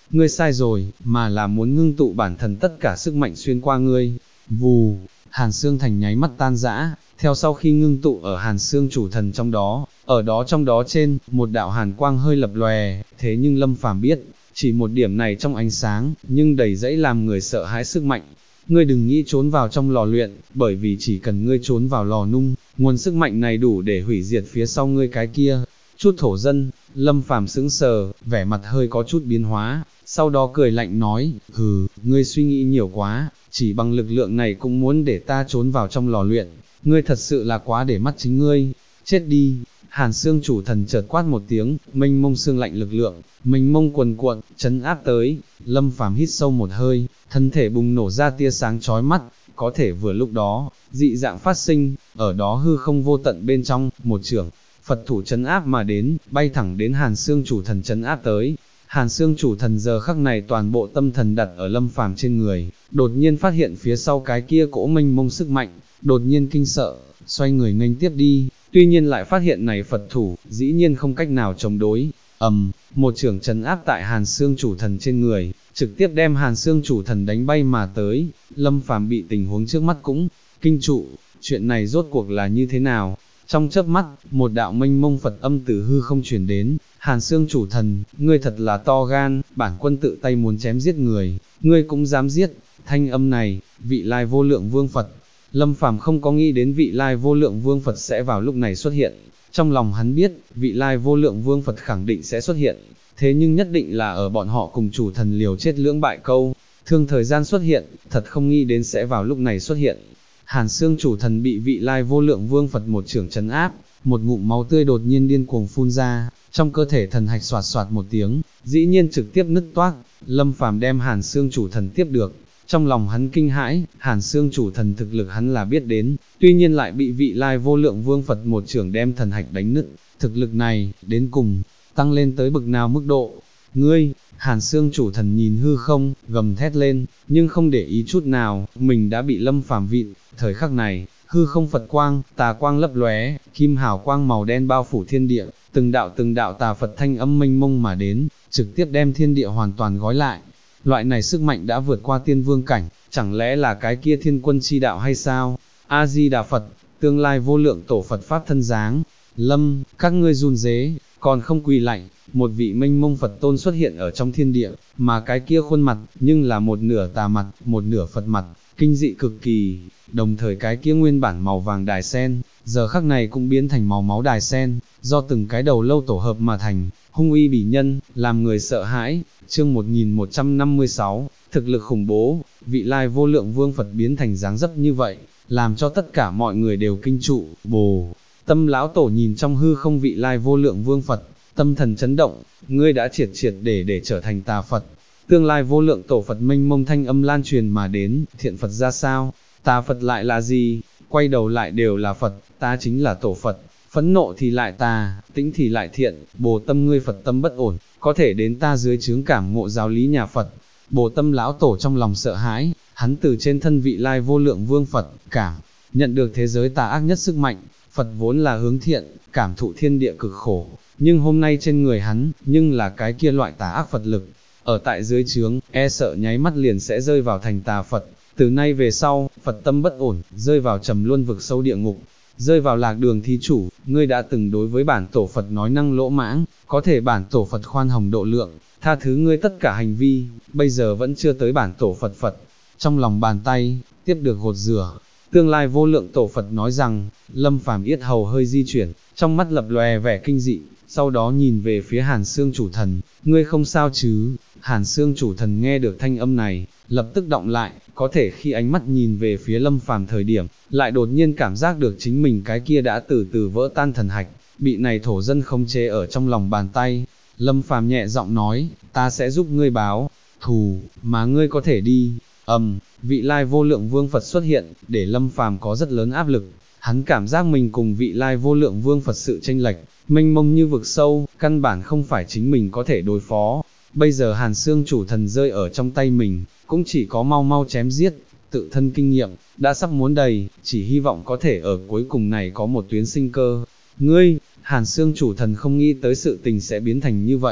ngươi sai rồi, mà là muốn ngưng tụ bản thân tất cả sức mạnh xuyên qua ngươi. Vù, Hàn Xương Thành nháy mắt tan rã, theo sau khi ngưng tụ ở Hàn Xương chủ thần trong đó, ở đó trong đó trên, một đạo hàn quang hơi lập lòe, thế nhưng Lâm Phàm biết, chỉ một điểm này trong ánh sáng, nhưng đầy dẫy làm người sợ hãi sức mạnh. Ngươi đừng nghĩ trốn vào trong lò luyện, bởi vì chỉ cần ngươi trốn vào lò nung, nguồn sức mạnh này đủ để hủy diệt phía sau ngươi cái kia. Chút thổ dân, Lâm Phàm sững sờ, vẻ mặt hơi có chút biến hóa, sau đó cười lạnh nói, ngươi suy nghĩ nhiều quá, chỉ bằng lực lượng này cũng muốn để ta trốn vào trong lò luyện, ngươi thật sự là quá để mắt chính ngươi, chết đi. Hàn Xương chủ thần chợt quát một tiếng, mênh mông xương lạnh lực lượng, mênh mông cuồn cuộn, chấn áp tới. Lâm Phàm hít sâu một hơi, thân thể bùng nổ ra tia sáng chói mắt, có thể vừa lúc đó, dị dạng phát sinh, ở đó hư không vô tận bên trong, một chưởng Phật thủ chấn áp mà đến, bay thẳng đến Hàn Xương chủ thần chấn áp tới. Hàn Xương chủ thần giờ khắc này toàn bộ tâm thần đặt ở Lâm Phàm trên người, đột nhiên phát hiện phía sau cái kia cỗ mênh mông sức mạnh, đột nhiên kinh sợ, xoay người nghênh tiếp đi, tuy nhiên lại phát hiện này Phật thủ, dĩ nhiên không cách nào chống đối. Một chưởng chấn áp tại Hàn Xương chủ thần trên người, trực tiếp đem Hàn Xương chủ thần đánh bay mà tới. Lâm Phàm bị tình huống trước mắt cũng kinh trụ, chuyện này rốt cuộc là như thế nào? Trong chớp mắt, một đạo mênh mông Phật âm từ hư không truyền đến, Hàn Xương chủ thần, ngươi thật là to gan, bản quân tự tay muốn chém giết người, ngươi cũng dám giết. Thanh âm này, vị lai vô lượng vương Phật. Lâm Phàm không có nghĩ đến vị lai vô lượng vương Phật sẽ vào lúc này xuất hiện, trong lòng hắn biết, vị lai vô lượng vương Phật khẳng định sẽ xuất hiện, thế nhưng nhất định là ở bọn họ cùng chủ thần liều chết lưỡng bại câu, thương thời gian xuất hiện, thật không nghĩ đến sẽ vào lúc này xuất hiện. Hàn Xương chủ thần bị vị lai vô lượng vương Phật một chưởng chấn áp, một ngụm máu tươi đột nhiên điên cuồng phun ra, trong cơ thể thần hạch xoạt xoạt một tiếng, dĩ nhiên trực tiếp nứt toác. Lâm Phàm đem Hàn Xương chủ thần tiếp được, trong lòng hắn kinh hãi, Hàn Xương chủ thần thực lực hắn là biết đến, tuy nhiên lại bị vị lai vô lượng vương Phật một chưởng đem thần hạch đánh nứt, thực lực này, đến cùng, tăng lên tới bực nào mức độ. Ngươi, Hàn Xương chủ thần nhìn hư không, gầm thét lên, nhưng không để ý chút nào, mình đã bị Lâm Phàm vịn. Thời khắc này, hư không Phật quang, tà quang lấp lóe, kim hào quang màu đen bao phủ thiên địa, từng đạo tà Phật thanh âm mênh mông mà đến, trực tiếp đem thiên địa hoàn toàn gói lại. Loại này sức mạnh đã vượt qua tiên vương cảnh, chẳng lẽ là cái kia thiên quân chi đạo hay sao? A-di-đà Phật, tương lai vô lượng tổ Phật Pháp thân dáng. Lâm, các ngươi run rế, còn không quỳ lạy. Một vị mênh mông Phật tôn xuất hiện ở trong thiên địa, mà cái kia khuôn mặt, nhưng là một nửa tà mặt, một nửa Phật mặt, kinh dị cực kỳ. Đồng thời cái kia nguyên bản màu vàng đài sen, giờ khắc này cũng biến thành màu máu đài sen, do từng cái đầu lâu tổ hợp mà thành, hung uy bỉ nhân, làm người sợ hãi. Chương 1156, thực lực khủng bố, vị lai vô lượng vương Phật biến thành dáng dấp như vậy, làm cho tất cả mọi người đều kinh trụ. Bồ Tâm lão tổ nhìn trong hư không vị lai vô lượng vương Phật, tâm thần chấn động, ngươi đã triệt để trở thành tà Phật. Tương lai vô lượng tổ Phật mênh mông thanh âm lan truyền mà đến, thiện Phật ra sao? Tà Phật lại là gì? Quay đầu lại đều là Phật, ta chính là tổ Phật, phẫn nộ thì lại tà, tĩnh thì lại thiện. Bồ Tâm ngươi Phật tâm bất ổn, có thể đến ta dưới chướng cảm ngộ giáo lý nhà Phật. Bồ Tâm lão tổ trong lòng sợ hãi, hắn từ trên thân vị lai vô lượng vương Phật, cảm nhận được thế giới tà ác nhất sức mạnh. Phật vốn là hướng thiện, cảm thụ thiên địa cực khổ, nhưng hôm nay trên người hắn, nhưng là cái kia loại tà ác Phật lực. Ở tại dưới chướng, e sợ nháy mắt liền sẽ rơi vào thành tà Phật. Từ nay về sau, Phật tâm bất ổn, rơi vào trầm luân vực sâu địa ngục, rơi vào lạc đường thí chủ. Ngươi đã từng đối với bản tổ Phật nói năng lỗ mãng, có thể bản tổ Phật khoan hồng độ lượng, tha thứ ngươi tất cả hành vi, bây giờ vẫn chưa tới bản tổ Phật. Trong lòng bàn tay, tiếp được gột rửa. Tương lai vô lượng tổ Phật nói rằng, Lâm Phàm yết hầu hơi di chuyển, trong mắt lập lòe vẻ kinh dị, sau đó nhìn về phía Hàn Xương chủ thần, ngươi không sao chứ? Hàn Xương chủ thần nghe được thanh âm này, lập tức động lại, có thể khi ánh mắt nhìn về phía Lâm Phàm thời điểm, lại đột nhiên cảm giác được chính mình cái kia đã từ từ vỡ tan thần hạch, bị này thổ dân khống chế ở trong lòng bàn tay. Lâm Phàm nhẹ giọng nói, ta sẽ giúp ngươi báo thù, mà ngươi có thể đi. Vị lai vô lượng vương Phật xuất hiện, để Lâm Phàm có rất lớn áp lực. Hắn cảm giác mình cùng vị lai vô lượng vương Phật sự chênh lệch, mênh mông như vực sâu, căn bản không phải chính mình có thể đối phó. Bây giờ Hàn Xương chủ thần rơi ở trong tay mình, cũng chỉ có mau mau chém giết, tự thân kinh nghiệm, đã sắp muốn đầy, chỉ hy vọng có thể ở cuối cùng này có một tuyến sinh cơ. Ngươi, Hàn Xương chủ thần không nghĩ tới sự tình sẽ biến thành như vậy.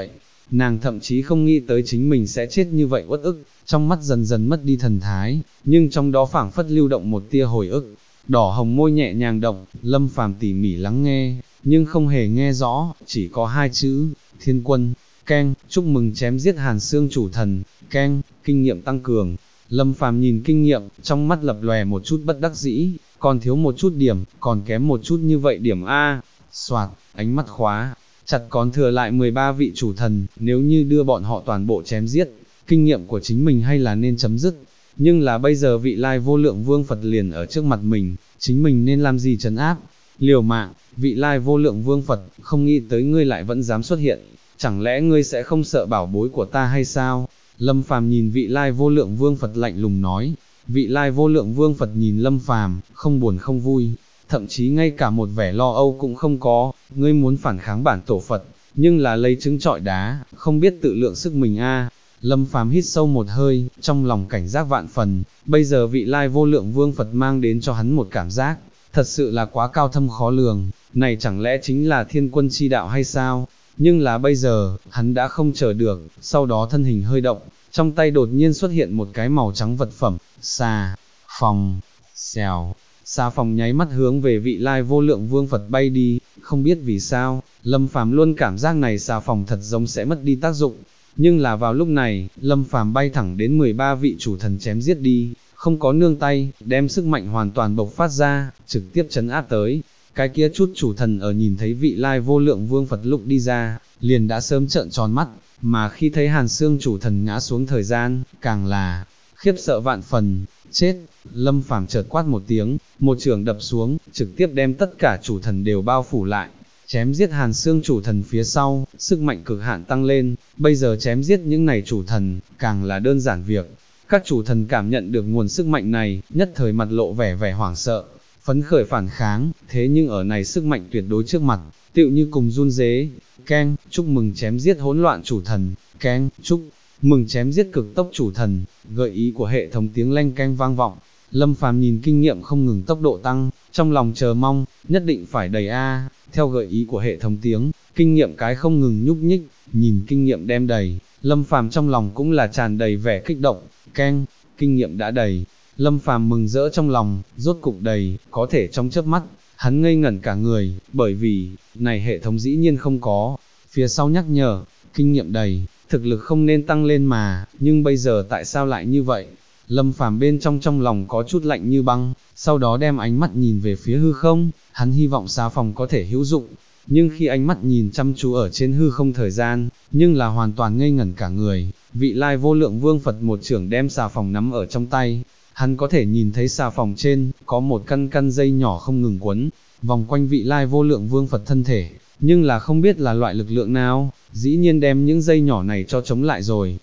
nàng thậm chí không nghĩ tới chính mình sẽ chết như vậy uất ức, trong mắt dần dần mất đi thần thái, nhưng trong đó phảng phất lưu động một tia hồi ức. Đỏ hồng môi nhẹ nhàng động, Lâm Phàm tỉ mỉ lắng nghe, nhưng không hề nghe rõ, chỉ có hai chữ, Thiên Quân, keng, chúc mừng chém giết Hàn Xương chủ thần, keng, kinh nghiệm tăng cường. Lâm Phàm nhìn kinh nghiệm, trong mắt lập lòe một chút bất đắc dĩ, còn thiếu một chút điểm, còn kém một chút như vậy điểm A, soạt, ánh mắt khóa, chặt còn thừa lại 13 vị chủ thần, nếu như đưa bọn họ toàn bộ chém giết, kinh nghiệm của chính mình hay là nên chấm dứt, nhưng là bây giờ vị lai vô lượng vương Phật liền ở trước mặt mình, chính mình nên làm gì trấn áp, liều mạng, vị lai vô lượng vương Phật, không nghĩ tới ngươi lại vẫn dám xuất hiện, chẳng lẽ ngươi sẽ không sợ bảo bối của ta hay sao? Lâm Phàm nhìn vị lai vô lượng vương Phật lạnh lùng nói, vị lai vô lượng vương Phật nhìn Lâm Phàm, không buồn không vui, thậm chí ngay cả một vẻ lo âu cũng không có, ngươi muốn phản kháng bản tổ Phật, nhưng là lấy trứng trọi đá, không biết tự lượng sức mình a. Lâm Phàm hít sâu một hơi, trong lòng cảnh giác vạn phần, bây giờ vị lai vô lượng vương Phật mang đến cho hắn một cảm giác, thật sự là quá cao thâm khó lường, này chẳng lẽ chính là thiên quân chi đạo hay sao? Nhưng là bây giờ, hắn đã không chờ được, sau đó thân hình hơi động, trong tay đột nhiên xuất hiện một cái màu trắng vật phẩm, xà phòng, xèo, xà phòng nháy mắt hướng về vị lai vô lượng vương Phật bay đi, không biết vì sao, Lâm Phàm luôn cảm giác này xà phòng thật giống sẽ mất đi tác dụng, nhưng là vào lúc này, Lâm Phàm bay thẳng đến 13 vị chủ thần chém giết đi, không có nương tay, đem sức mạnh hoàn toàn bộc phát ra, trực tiếp trấn áp tới. Cái kia chút chủ thần ở nhìn thấy vị lai vô lượng vương Phật lúc đi ra, liền đã sớm trợn tròn mắt, mà khi thấy Hàn Xương chủ thần ngã xuống thời gian, càng là khiếp sợ vạn phần, chết. Lâm Phàm chợt quát một tiếng, một chưởng đập xuống, trực tiếp đem tất cả chủ thần đều bao phủ lại, chém giết Hàn Xương chủ thần phía sau, sức mạnh cực hạn tăng lên, bây giờ chém giết những này chủ thần, càng là đơn giản việc. Các chủ thần cảm nhận được nguồn sức mạnh này, nhất thời mặt lộ vẻ hoảng sợ, phấn khởi phản kháng, thế nhưng ở này sức mạnh tuyệt đối trước mặt, tựu như cùng run rế. Keng, chúc mừng chém giết hỗn loạn chủ thần, keng, chúc mừng chém giết cực tốc chủ thần, gợi ý của hệ thống tiếng leng keng vang vọng. Lâm Phàm nhìn kinh nghiệm không ngừng tốc độ tăng, trong lòng chờ mong, nhất định phải đầy A, theo gợi ý của hệ thống tiếng, kinh nghiệm cái không ngừng nhúc nhích, nhìn kinh nghiệm đem đầy, Lâm Phàm trong lòng cũng là tràn đầy vẻ kích động, keng, kinh nghiệm đã đầy. Lâm Phàm mừng rỡ trong lòng, rốt cục đầy, có thể trong chớp mắt, hắn ngây ngẩn cả người, bởi vì, này hệ thống dĩ nhiên không có, phía sau nhắc nhở, kinh nghiệm đầy, thực lực không nên tăng lên mà, nhưng bây giờ tại sao lại như vậy? Lâm Phàm bên trong lòng có chút lạnh như băng, sau đó đem ánh mắt nhìn về phía hư không, hắn hy vọng xà phòng có thể hữu dụng, nhưng khi ánh mắt nhìn chăm chú ở trên hư không thời gian, nhưng là hoàn toàn ngây ngẩn cả người, vị lai vô lượng vương Phật một chưởng đem xà phòng nắm ở trong tay. Hắn có thể nhìn thấy xà phòng trên, có một căn dây nhỏ không ngừng quấn, vòng quanh vị lai vô lượng vương Phật thân thể, nhưng là không biết là loại lực lượng nào, dĩ nhiên đem những dây nhỏ này cho chống lại rồi,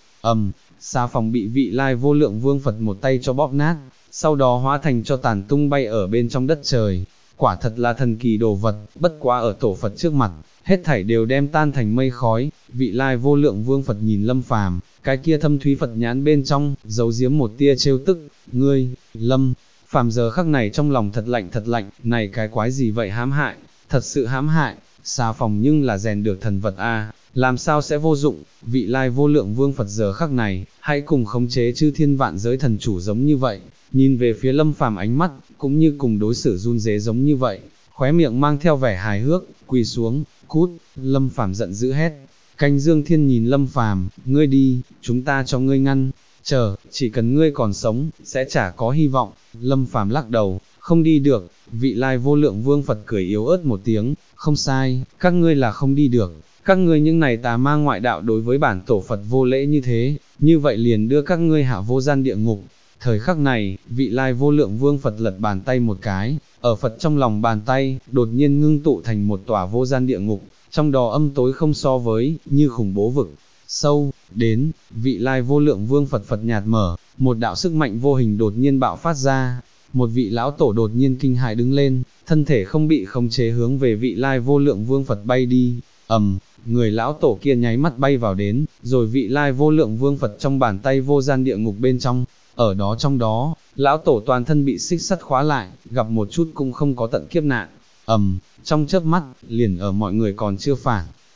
xà phòng bị vị lai vô lượng vương Phật một tay cho bóp nát, sau đó hóa thành cho tàn tung bay ở bên trong đất trời, quả thật là thần kỳ đồ vật, bất quá ở tổ Phật trước mặt, hết thảy đều đem tan thành mây khói, vị lai vô lượng vương Phật nhìn Lâm Phàm, cái kia thâm thúy Phật nhãn bên trong, giấu giếm một tia trêu tức, ngươi, Lâm Phàm giờ khắc này trong lòng thật lạnh, này cái quái gì vậy hãm hại, thật sự hãm hại, xà phòng nhưng là rèn được thần vật a, làm sao sẽ vô dụng, vị lai vô lượng vương Phật giờ khắc này, hãy cùng khống chế chư thiên vạn giới thần chủ giống như vậy, nhìn về phía Lâm Phàm ánh mắt, cũng như cùng đối xử run rế giống như vậy, khóe miệng mang theo vẻ hài hước, quỳ xuống, cút, Lâm Phàm giận dữ hét. Canh Dương Thiên nhìn Lâm Phàm, ngươi đi, chúng ta cho ngươi ngăn, chờ, chỉ cần ngươi còn sống, sẽ chả có hy vọng. Lâm Phàm lắc đầu, không đi được, vị lai vô lượng vương Phật cười yếu ớt một tiếng, không sai, các ngươi là không đi được, các ngươi những này tà ma ngoại đạo đối với bản tổ Phật vô lễ như thế, như vậy liền đưa các ngươi hạ vô gian địa ngục. Thời khắc này, vị lai vô lượng vương Phật lật bàn tay một cái, ở Phật trong lòng bàn tay, đột nhiên ngưng tụ thành một tòa vô gian địa ngục, trong đó âm tối không so với, như khủng bố vực, sâu, đến, vị lai vô lượng vương Phật nhạt mở, một đạo sức mạnh vô hình đột nhiên bạo phát ra, một vị lão tổ đột nhiên kinh hãi đứng lên, thân thể không bị khống chế hướng về vị lai vô lượng vương Phật bay đi, người lão tổ kia nháy mắt bay vào đến, rồi vị lai vô lượng vương Phật trong bàn tay vô gian địa ngục bên trong, ở đó trong đó, lão tổ toàn thân bị xích sắt khóa lại, gặp một chút cũng không có tận kiếp nạn, trong chớp mắt, liền ở mọi người còn chưa phản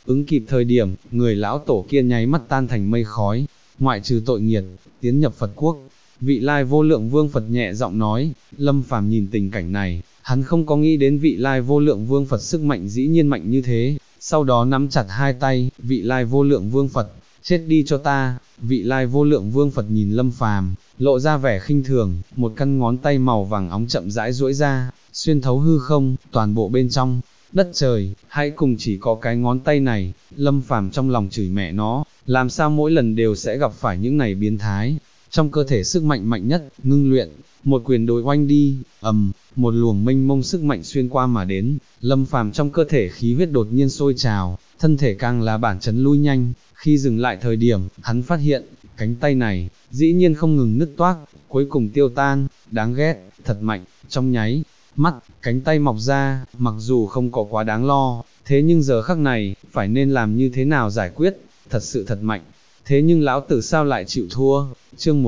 ứng kịp thời điểm, người lão tổ kia nháy mắt tan thành mây khói, ngoại trừ tội nghiệt, tiến nhập Phật quốc. Vị Lai Vô Lượng Vương Phật nhẹ giọng nói. Lâm Phàm nhìn tình cảnh này, hắn không có nghĩ đến vị Lai Vô Lượng Vương Phật sức mạnh dĩ nhiên mạnh như thế, sau đó nắm chặt hai tay, vị Lai Vô Lượng Vương Phật, chết đi cho ta. Vị Lai Vô Lượng Vương Phật nhìn Lâm Phàm, lộ ra vẻ khinh thường, một căn ngón tay màu vàng óng chậm rãi duỗi ra, xuyên thấu hư không, toàn bộ bên trong đất trời, hãy cùng chỉ có cái ngón tay này. Lâm Phàm trong lòng chửi mẹ nó, làm sao mỗi lần đều sẽ gặp phải những này biến thái. Trong cơ thể sức mạnh mạnh nhất, ngưng luyện, một quyền đối oanh đi, một luồng mênh mông sức mạnh xuyên qua mà đến, Lâm Phàm trong cơ thể khí huyết đột nhiên sôi trào, thân thể càng là bản chấn lui nhanh, khi dừng lại thời điểm, hắn phát hiện, cánh tay này, dĩ nhiên không ngừng nứt toác, cuối cùng tiêu tan, đáng ghét, thật mạnh, trong nháy mắt, cánh tay mọc ra, mặc dù không có quá đáng lo, thế nhưng giờ khắc này, phải nên làm như thế nào giải quyết, thật sự thật mạnh. Thế nhưng lão tử sao lại chịu thua? Chương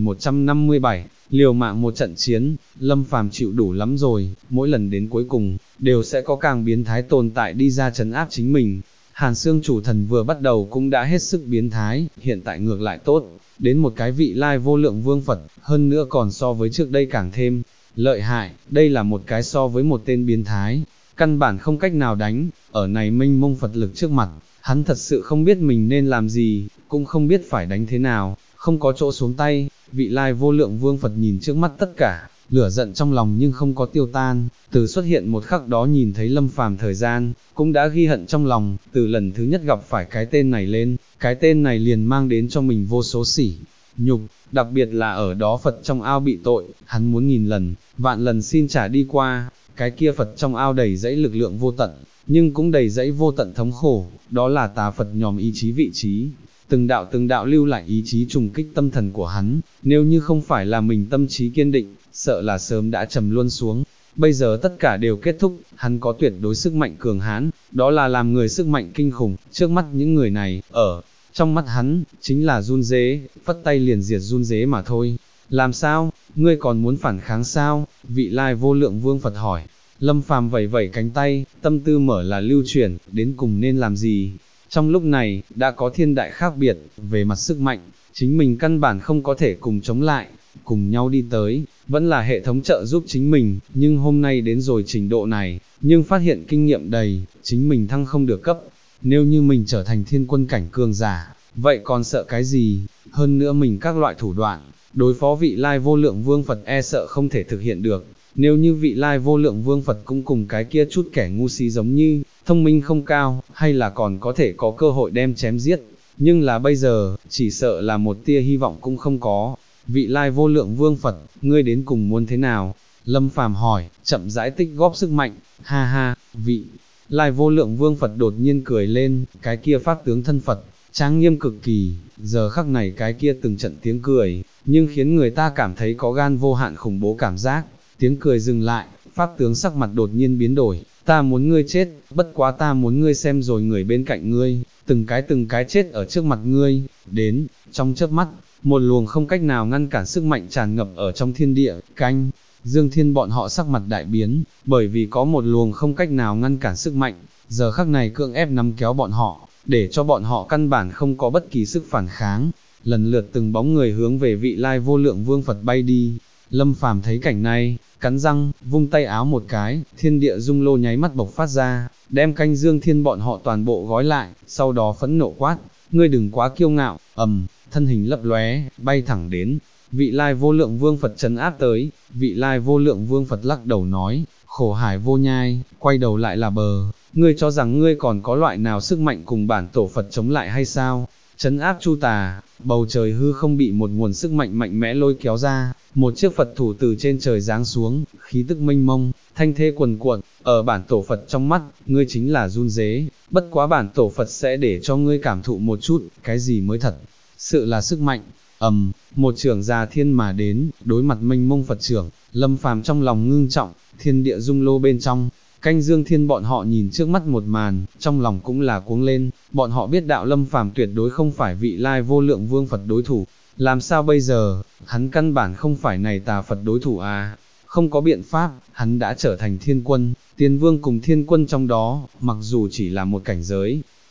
1157, liều mạng một trận chiến, Lâm Phàm chịu đủ lắm rồi, mỗi lần đến cuối cùng, đều sẽ có càng biến thái tồn tại đi ra trấn áp chính mình. Hàn Xương chủ thần vừa bắt đầu cũng đã hết sức biến thái, hiện tại ngược lại tốt, đến một cái vị Lai Vô Lượng Vương Phật, hơn nữa còn so với trước đây càng thêm lợi hại, đây là một cái so với một tên biến thái, căn bản không cách nào đánh, ở này mênh mông Phật lực trước mặt, hắn thật sự không biết mình nên làm gì, cũng không biết phải đánh thế nào, không có chỗ xuống tay. Vị Lai Vô Lượng Vương Phật nhìn trước mắt tất cả, lửa giận trong lòng nhưng không có tiêu tan, từ xuất hiện một khắc đó nhìn thấy Lâm Phàm thời gian, cũng đã ghi hận trong lòng, từ lần thứ nhất gặp phải cái tên này lên, cái tên này liền mang đến cho mình vô số sỉ nhục, đặc biệt là ở đó Phật trong ao bị tội, hắn muốn nghìn lần, vạn lần xin trả đi qua, cái kia Phật trong ao đầy dẫy lực lượng vô tận, nhưng cũng đầy dẫy vô tận thống khổ, đó là tà Phật nhòm ý chí vị trí, từng đạo lưu lại ý chí trùng kích tâm thần của hắn, nếu như không phải là mình tâm trí kiên định, sợ là sớm đã trầm luôn xuống. Bây giờ tất cả đều kết thúc, hắn có tuyệt đối sức mạnh cường hãn, đó là làm người sức mạnh kinh khủng, trước mắt những người này, ở trong mắt hắn, chính là run dế, phất tay liền diệt run dế mà thôi. Làm sao, ngươi còn muốn phản kháng sao? Vị Lai Vô Lượng Vương Phật hỏi. Lâm Phàm vẩy vẩy cánh tay, tâm tư mở là lưu chuyển, đến cùng nên làm gì? Trong lúc này, đã có thiên đại khác biệt, về mặt sức mạnh, chính mình căn bản không có thể cùng chống lại, cùng nhau đi tới, vẫn là hệ thống trợ giúp chính mình, nhưng hôm nay đến rồi trình độ này, nhưng phát hiện kinh nghiệm đầy, chính mình thăng không được cấp, nếu như mình trở thành thiên quân cảnh cường giả, vậy còn sợ cái gì, hơn nữa mình các loại thủ đoạn, đối phó vị Lai Vô Lượng Vương Phật e sợ không thể thực hiện được, nếu như vị Lai Vô Lượng Vương Phật cũng cùng cái kia chút kẻ ngu si giống như, thông minh không cao, hay là còn có thể có cơ hội đem chém giết, nhưng là bây giờ, chỉ sợ là một tia hy vọng cũng không có. Vị Lai Vô Lượng Vương Phật, ngươi đến cùng muốn thế nào? Lâm Phàm hỏi, chậm rãi tích góp sức mạnh, ha ha, vị Lai Vô Lượng Vương Phật đột nhiên cười lên, cái kia pháp tướng thân Phật, trang nghiêm cực kỳ, giờ khắc này cái kia từng trận tiếng cười, nhưng khiến người ta cảm thấy có gan vô hạn khủng bố cảm giác, tiếng cười dừng lại, pháp tướng sắc mặt đột nhiên biến đổi, ta muốn ngươi chết, bất quá ta muốn ngươi xem rồi người bên cạnh ngươi, từng cái chết ở trước mặt ngươi, đến, trong chớp mắt, một luồng không cách nào ngăn cản sức mạnh tràn ngập ở trong thiên địa, canh, Dương Thiên bọn họ sắc mặt đại biến, bởi vì có một luồng không cách nào ngăn cản sức mạnh, giờ khắc này cưỡng ép nắm kéo bọn họ, để cho bọn họ căn bản không có bất kỳ sức phản kháng, lần lượt từng bóng người hướng về vị Lai Vô Lượng Vương Phật bay đi. Lâm Phàm thấy cảnh này, cắn răng, vung tay áo một cái, thiên địa dung lô nháy mắt bộc phát ra, đem canh Dương Thiên bọn họ toàn bộ gói lại, sau đó phẫn nộ quát, ngươi đừng quá kiêu ngạo, thân hình lấp lóe, bay thẳng đến, vị Lai Vô Lượng Vương Phật trấn áp tới, vị Lai Vô Lượng Vương Phật lắc đầu nói, khổ hải vô nhai, quay đầu lại là bờ, ngươi cho rằng ngươi còn có loại nào sức mạnh cùng bản tổ Phật chống lại hay sao? Trấn áp chu tà, bầu trời hư không bị một nguồn sức mạnh mạnh mẽ lôi kéo ra, một chiếc Phật thủ từ trên trời giáng xuống, khí tức mênh mông, thanh thế quần cuộn, ở bản tổ Phật trong mắt, ngươi chính là run dế, bất quá bản tổ Phật sẽ để cho ngươi cảm thụ một chút, cái gì mới thật, sự là sức mạnh. Một trưởng già thiên mà đến, đối mặt mênh mông Phật trưởng, Lâm Phàm trong lòng ngưng trọng, thiên địa dung lô bên trong, canh Dương Thiên bọn họ nhìn trước mắt một màn, trong lòng cũng là cuống lên, bọn họ biết đạo Lâm Phàm tuyệt đối không phải vị Lai Vô Lượng Vương Phật đối thủ, làm sao bây giờ, hắn căn bản không phải này tà Phật đối thủ à, không có biện pháp, hắn đã trở thành thiên quân, tiên vương cùng thiên quân trong đó, mặc dù chỉ là một cảnh giới,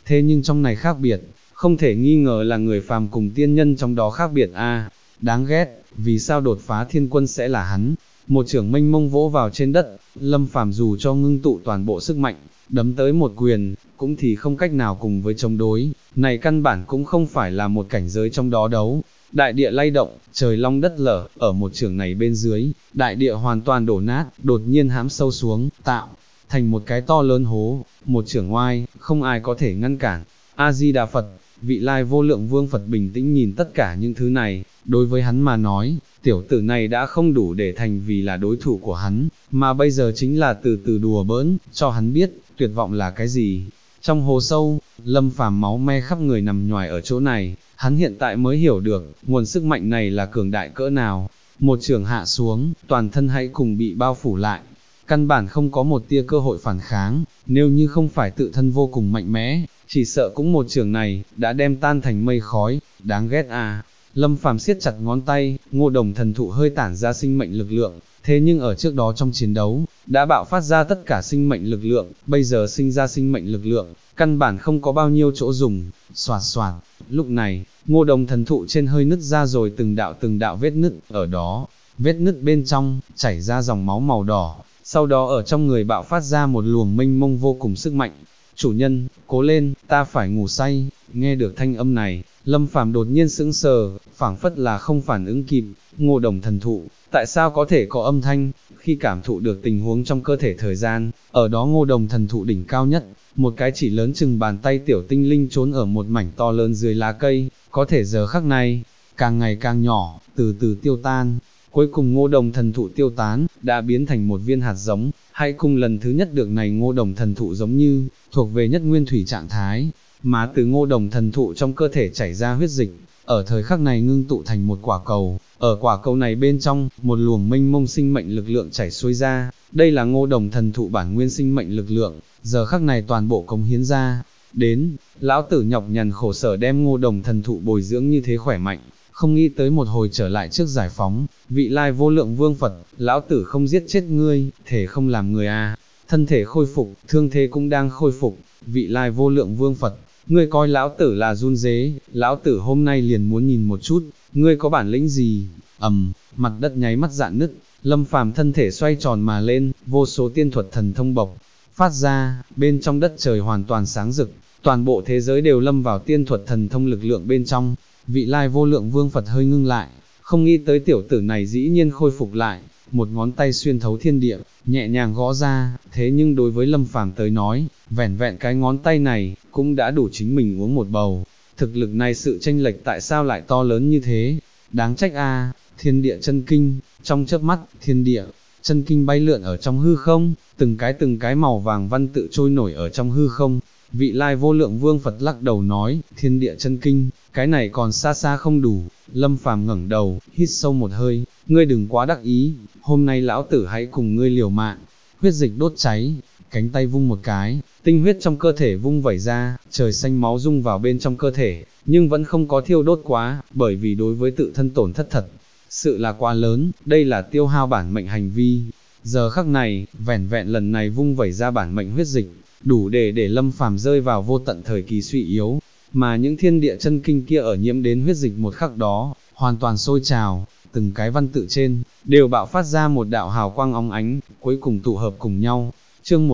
thế nhưng trong này khác biệt, không thể nghi ngờ là người phàm cùng tiên nhân trong đó khác biệt a. Đáng ghét, vì sao đột phá thiên quân sẽ là hắn? Một chưởng mênh mông vỗ vào trên đất, Lâm Phàm dù cho ngưng tụ toàn bộ sức mạnh, đấm tới một quyền, cũng thì không cách nào cùng với chống đối, này căn bản cũng không phải là một cảnh giới trong đó đấu. Đại địa lay động, trời long đất lở, ở một chưởng này bên dưới, đại địa hoàn toàn đổ nát, đột nhiên hãm sâu xuống, tạo thành một cái to lớn hố, một chưởng oai, không ai có thể ngăn cản. A-di-đà Phật, vị lai vô lượng vương Phật bình tĩnh nhìn tất cả những thứ này, đối với hắn mà nói, tiểu tử này đã không đủ để thành vì là đối thủ của hắn, mà bây giờ chính là từ từ đùa bỡn, cho hắn biết, tuyệt vọng là cái gì. Trong hố sâu, Lâm Phàm máu me khắp người nằm nhoài ở chỗ này, hắn hiện tại mới hiểu được, nguồn sức mạnh này là cường đại cỡ nào. Một chưởng hạ xuống, toàn thân hãy cùng bị bao phủ lại, căn bản không có một tia cơ hội phản kháng, nếu như không phải tự thân vô cùng mạnh mẽ, chỉ sợ cũng một chưởng này, đã đem tan thành mây khói, đáng ghét à. Lâm Phàm siết chặt ngón tay, Ngô Đồng thần thụ hơi tản ra sinh mệnh lực lượng, thế nhưng ở trước đó trong chiến đấu, đã bạo phát ra tất cả sinh mệnh lực lượng, bây giờ sinh ra sinh mệnh lực lượng, căn bản không có bao nhiêu chỗ dùng, xoạt xoạt. Lúc này, Ngô Đồng thần thụ trên hơi nứt ra rồi từng đạo vết nứt, ở đó, vết nứt bên trong, chảy ra dòng máu màu đỏ, sau đó ở trong người bạo phát ra một luồng mênh mông vô cùng sức mạnh. Chủ nhân, cố lên, ta phải ngủ say. Nghe được thanh âm này, Lâm Phàm đột nhiên sững sờ, phảng phất là không phản ứng kịp. Ngô Đồng thần thụ, tại sao có thể có âm thanh? Khi cảm thụ được tình huống trong cơ thể thời gian, ở đó Ngô Đồng thần thụ đỉnh cao nhất, một cái chỉ lớn chừng bàn tay tiểu tinh linh trốn ở một mảnh to lớn dưới lá cây, có thể giờ khắc này, càng ngày càng nhỏ, từ từ tiêu tan. Cuối cùng Ngô Đồng thần thụ tiêu tán, đã biến thành một viên hạt giống, hãy cùng lần thứ nhất được này Ngô Đồng thần thụ giống như, thuộc về nhất nguyên thủy trạng thái, mà từ Ngô Đồng thần thụ trong cơ thể chảy ra huyết dịch, ở thời khắc này ngưng tụ thành một quả cầu, ở quả cầu này bên trong, một luồng mênh mông sinh mệnh lực lượng chảy xuôi ra, đây là Ngô Đồng thần thụ bản nguyên sinh mệnh lực lượng, giờ khắc này toàn bộ cống hiến ra, đến, lão tử nhọc nhằn khổ sở đem Ngô Đồng thần thụ bồi dưỡng như thế khỏe mạnh, không nghĩ tới một hồi trở lại trước giải phóng, vị lai vô lượng vương Phật, lão tử không giết chết ngươi, thể không làm người à, thân thể khôi phục, thương thế cũng đang khôi phục, vị lai vô lượng vương Phật, ngươi coi lão tử là run dế, lão tử hôm nay liền muốn nhìn một chút, ngươi có bản lĩnh gì, mặt đất nháy mắt rạn nứt, Lâm Phàm thân thể xoay tròn mà lên, vô số tiên thuật thần thông bộc phát ra, bên trong đất trời hoàn toàn sáng rực, toàn bộ thế giới đều lâm vào tiên thuật thần thông lực lượng bên trong. Vị lai vô lượng vương Phật hơi ngưng lại, không nghĩ tới tiểu tử này dĩ nhiên khôi phục lại, một ngón tay xuyên thấu thiên địa, nhẹ nhàng gõ ra, thế nhưng đối với Lâm Phàm tới nói, vẻn vẹn cái ngón tay này, cũng đã đủ chính mình uống một bầu, thực lực này sự chênh lệch tại sao lại to lớn như thế, đáng trách a. Thiên địa chân kinh, trong chớp mắt, thiên địa, chân kinh bay lượn ở trong hư không, từng cái màu vàng văn tự trôi nổi ở trong hư không. Vị lai vô lượng vương Phật lắc đầu nói, thiên địa chân kinh, cái này còn xa xa không đủ. Lâm Phàm ngẩng đầu, hít sâu một hơi, ngươi đừng quá đắc ý, hôm nay lão tử hãy cùng ngươi liều mạng. Huyết dịch đốt cháy, cánh tay vung một cái, tinh huyết trong cơ thể vung vẩy ra, trời xanh máu rung vào bên trong cơ thể, nhưng vẫn không có thiêu đốt quá, bởi vì đối với tự thân tổn thất thật sự là quá lớn, đây là tiêu hao bản mệnh hành vi. Giờ khắc này, vẻn vẹn lần này vung vẩy ra bản mệnh huyết dịch, đủ để Lâm Phàm rơi vào vô tận thời kỳ suy yếu, mà những thiên địa chân kinh kia ở nhiễm đến huyết dịch một khắc đó, hoàn toàn sôi trào, từng cái văn tự trên, đều bạo phát ra một đạo hào quang óng ánh, cuối cùng tụ hợp cùng nhau. Chương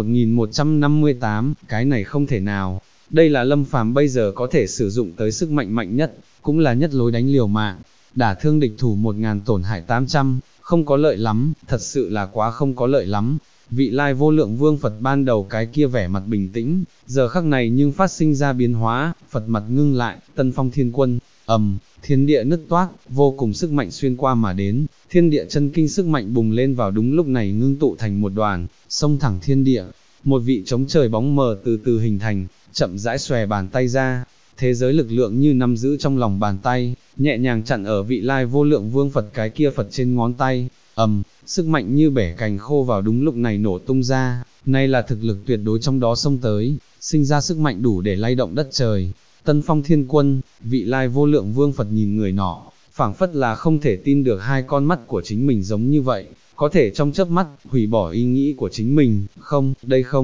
1158, cái này không thể nào, đây là Lâm Phàm bây giờ có thể sử dụng tới sức mạnh mạnh nhất, cũng là nhất lối đánh liều mạng, đả thương địch thủ 1000 tổn hại 800, không có lợi lắm, thật sự là quá không có lợi lắm. Vị lai vô lượng vương Phật ban đầu cái kia vẻ mặt bình tĩnh, giờ khắc này nhưng phát sinh ra biến hóa, Phật mặt ngưng lại, tân phong thiên quân, thiên địa nứt toác, vô cùng sức mạnh xuyên qua mà đến, thiên địa chân kinh sức mạnh bùng lên vào đúng lúc này ngưng tụ thành một đoàn, xông thẳng thiên địa, một vị chống trời bóng mờ từ từ hình thành, chậm rãi xòe bàn tay ra, thế giới lực lượng như nắm giữ trong lòng bàn tay, nhẹ nhàng chặn ở vị lai vô lượng vương Phật cái kia Phật trên ngón tay, sức mạnh như bẻ cành khô vào đúng lúc này nổ tung ra, nay là thực lực tuyệt đối trong đó xông tới, sinh ra sức mạnh đủ để lay động đất trời. Tân phong thiên quân, vị lai vô lượng vương Phật nhìn người nọ, phảng phất là không thể tin được hai con mắt của chính mình giống như vậy, có thể trong chớp mắt, hủy bỏ ý nghĩ của chính mình, không, đây không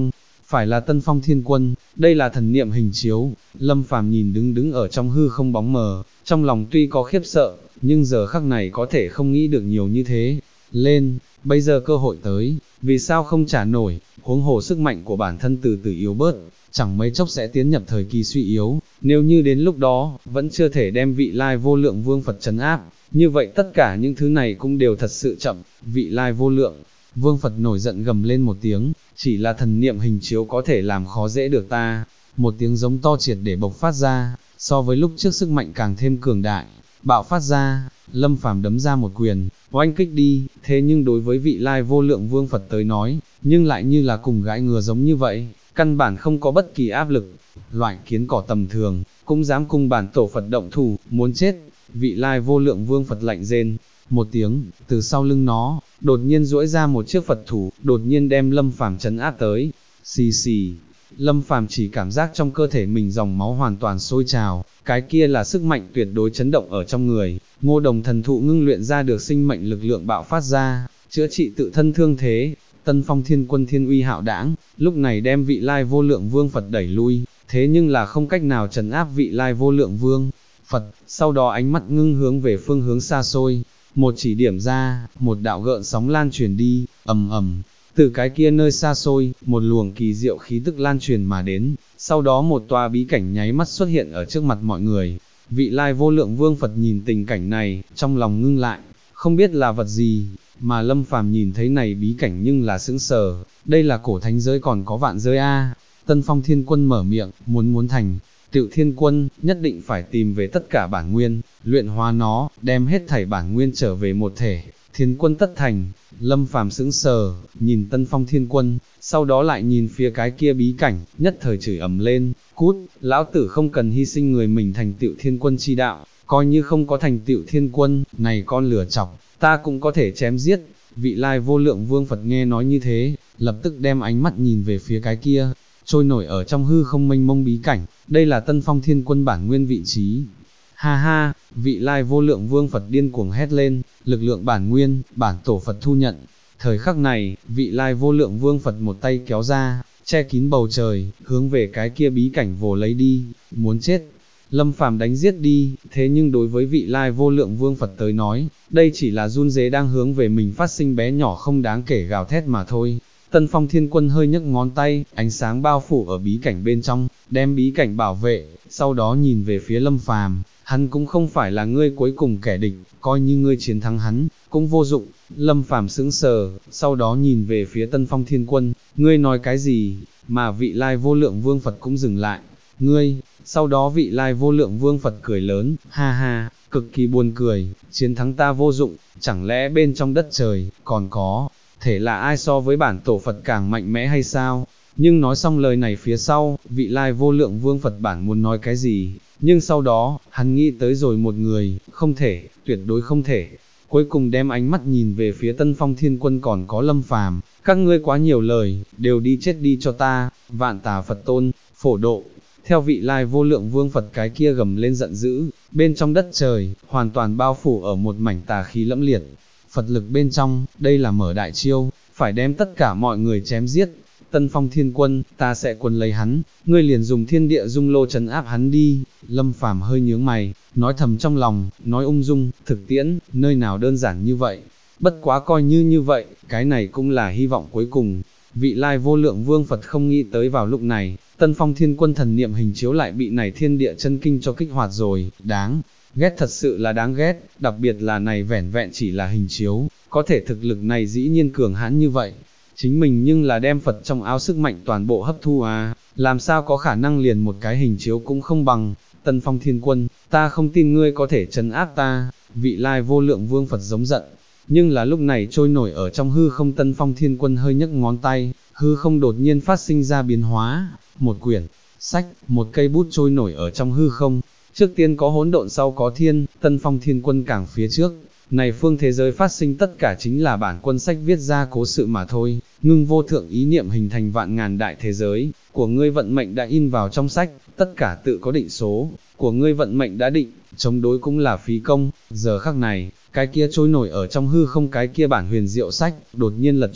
phải là Tân Phong Thiên Quân, đây là thần niệm hình chiếu. Lâm Phàm nhìn đứng ở trong hư không bóng mờ, trong lòng tuy có khiếp sợ, nhưng giờ khắc này có thể không nghĩ được nhiều như thế. Lên, bây giờ cơ hội tới, vì sao không trả nổi, huống hồ sức mạnh của bản thân từ từ yếu bớt, chẳng mấy chốc sẽ tiến nhập thời kỳ suy yếu, nếu như đến lúc đó, vẫn chưa thể đem vị lai vô lượng vương Phật trấn áp, như vậy tất cả những thứ này cũng đều thật sự chậm. Vị lai vô lượng vương Phật nổi giận gầm lên một tiếng, chỉ là thần niệm hình chiếu có thể làm khó dễ được ta. Một tiếng giống to triệt để bộc phát ra, so với lúc trước sức mạnh càng thêm cường đại, bạo phát ra. Lâm Phàm đấm ra một quyền, oanh kích đi, thế nhưng đối với vị lai vô lượng vương Phật tới nói, nhưng lại như là cùng gãi ngừa giống như vậy, căn bản không có bất kỳ áp lực. Loại kiến cỏ tầm thường, cũng dám cùng bản tổ Phật động thủ, muốn chết. Vị lai vô lượng vương Phật lạnh rên một tiếng, từ sau lưng nó, đột nhiên duỗi ra một chiếc Phật thủ, đột nhiên đem Lâm Phàm trấn áp tới. Xì xì, Lâm Phàm chỉ cảm giác trong cơ thể mình dòng máu hoàn toàn sôi trào, cái kia là sức mạnh tuyệt đối chấn động ở trong người. Ngô Đồng thần thụ ngưng luyện ra được sinh mệnh lực lượng bạo phát ra, chữa trị tự thân thương thế. Tân Phong Thiên Quân thiên uy hạo đãng, lúc này đem vị lai vô lượng vương Phật đẩy lui, thế nhưng là không cách nào trấn áp vị lai vô lượng vương Phật. Sau đó ánh mắt ngưng hướng về phương hướng xa xôi, một chỉ điểm ra, một đạo gợn sóng lan truyền đi, ầm ầm. Từ cái kia nơi xa xôi, một luồng kỳ diệu khí tức lan truyền mà đến, sau đó một tòa bí cảnh nháy mắt xuất hiện ở trước mặt mọi người. Vị lai vô lượng vương Phật nhìn tình cảnh này, trong lòng ngưng lại, không biết là vật gì, mà Lâm Phàm nhìn thấy này bí cảnh nhưng là sững sờ, đây là cổ thánh giới còn có vạn giới a. Tân Phong Thiên Quân mở miệng, muốn thành Tựu Thiên Quân, nhất định phải tìm về tất cả bản nguyên, luyện hóa nó, đem hết thảy bản nguyên trở về một thể, Thiên Quân tất thành. Lâm Phàm sững sờ, nhìn Tân Phong Thiên Quân, sau đó lại nhìn phía cái kia bí cảnh, nhất thời chửi ầm lên, cút, lão tử không cần hy sinh người mình thành tựu Thiên Quân chi đạo, coi như không có thành tựu Thiên Quân, này con lửa chọc, ta cũng có thể chém giết. Vị lai vô lượng vương Phật nghe nói như thế, lập tức đem ánh mắt nhìn về phía cái kia, trôi nổi ở trong hư không mênh mông bí cảnh, đây là Tân Phong Thiên Quân bản nguyên vị trí. Ha ha, vị lai vô lượng vương Phật điên cuồng hét lên, lực lượng bản nguyên, bản tổ Phật thu nhận. Thời khắc này, vị lai vô lượng vương Phật một tay kéo ra, che kín bầu trời, hướng về cái kia bí cảnh vồ lấy đi, muốn chết. Lâm Phàm đánh giết đi, thế nhưng đối với vị lai vô lượng vương Phật tới nói, đây chỉ là run rế đang hướng về mình phát sinh bé nhỏ không đáng kể gào thét mà thôi. Tân Phong Thiên Quân hơi nhấc ngón tay, ánh sáng bao phủ ở bí cảnh bên trong, đem bí cảnh bảo vệ, sau đó nhìn về phía Lâm Phàm, hắn cũng không phải là ngươi cuối cùng kẻ địch, coi như ngươi chiến thắng hắn, cũng vô dụng. Lâm Phàm sững sờ, sau đó nhìn về phía Tân Phong Thiên Quân, ngươi nói cái gì, mà vị lai vô lượng vương Phật cũng dừng lại, ngươi. Sau đó vị lai vô lượng vương Phật cười lớn, ha ha, cực kỳ buồn cười, chiến thắng ta vô dụng, chẳng lẽ bên trong đất trời, còn có thể là ai so với bản tổ Phật càng mạnh mẽ hay sao? Nhưng nói xong lời này phía sau, vị lai vô lượng vương Phật bản muốn nói cái gì, nhưng sau đó, hắn nghĩ tới rồi một người, không thể, tuyệt đối không thể. Cuối cùng đem ánh mắt nhìn về phía Tân Phong Thiên Quân còn có Lâm Phàm, các ngươi quá nhiều lời, đều đi chết đi cho ta, vạn tà Phật tôn, phổ độ. Theo vị lai vô lượng vương Phật cái kia gầm lên giận dữ, bên trong đất trời, hoàn toàn bao phủ ở một mảnh tà khí lẫm liệt. Phật lực bên trong, đây là mở đại chiêu, phải đem tất cả mọi người chém giết. Tân Phong Thiên Quân, ta sẽ quân lấy hắn, ngươi liền dùng thiên địa dung lô trấn áp hắn đi. Lâm Phàm hơi nhướng mày, nói thầm trong lòng, nói ung dung, thực tiễn, nơi nào đơn giản như vậy. Bất quá coi như vậy, cái này cũng là hy vọng cuối cùng. Vị lai vô lượng vương Phật không nghĩ tới vào lúc này, Tân Phong Thiên Quân thần niệm hình chiếu lại bị này thiên địa chân kinh cho kích hoạt rồi, đáng ghét, thật sự là đáng ghét, đặc biệt là này vẻn vẹn chỉ là hình chiếu, có thể thực lực này dĩ nhiên cường hãn như vậy. Chính mình nhưng là đem Phật trong áo sức mạnh toàn bộ hấp thu à, làm sao có khả năng liền một cái hình chiếu cũng không bằng. Tân Phong Thiên Quân, ta không tin ngươi có thể trấn áp ta. Vị lai vô lượng vương Phật giống giận, nhưng là lúc này trôi nổi ở trong hư không Tân Phong Thiên Quân hơi nhấc ngón tay, hư không đột nhiên phát sinh ra biến hóa, một quyển sách, một cây bút trôi nổi ở trong hư không. Trước tiên có hỗn độn sau có thiên, Tân Phong Thiên Quân càng phía trước. Này phương thế giới phát sinh tất cả chính là bản quân sách viết ra cố sự mà thôi, ngưng vô thượng ý niệm hình thành vạn ngàn đại thế giới, của ngươi vận mệnh đã in vào trong sách, tất cả tự có định số, của ngươi vận mệnh đã định, chống đối cũng là phí công. Giờ khắc này, cái kia trôi nổi ở trong hư không cái kia bản huyền diệu sách, đột nhiên lật chuyển,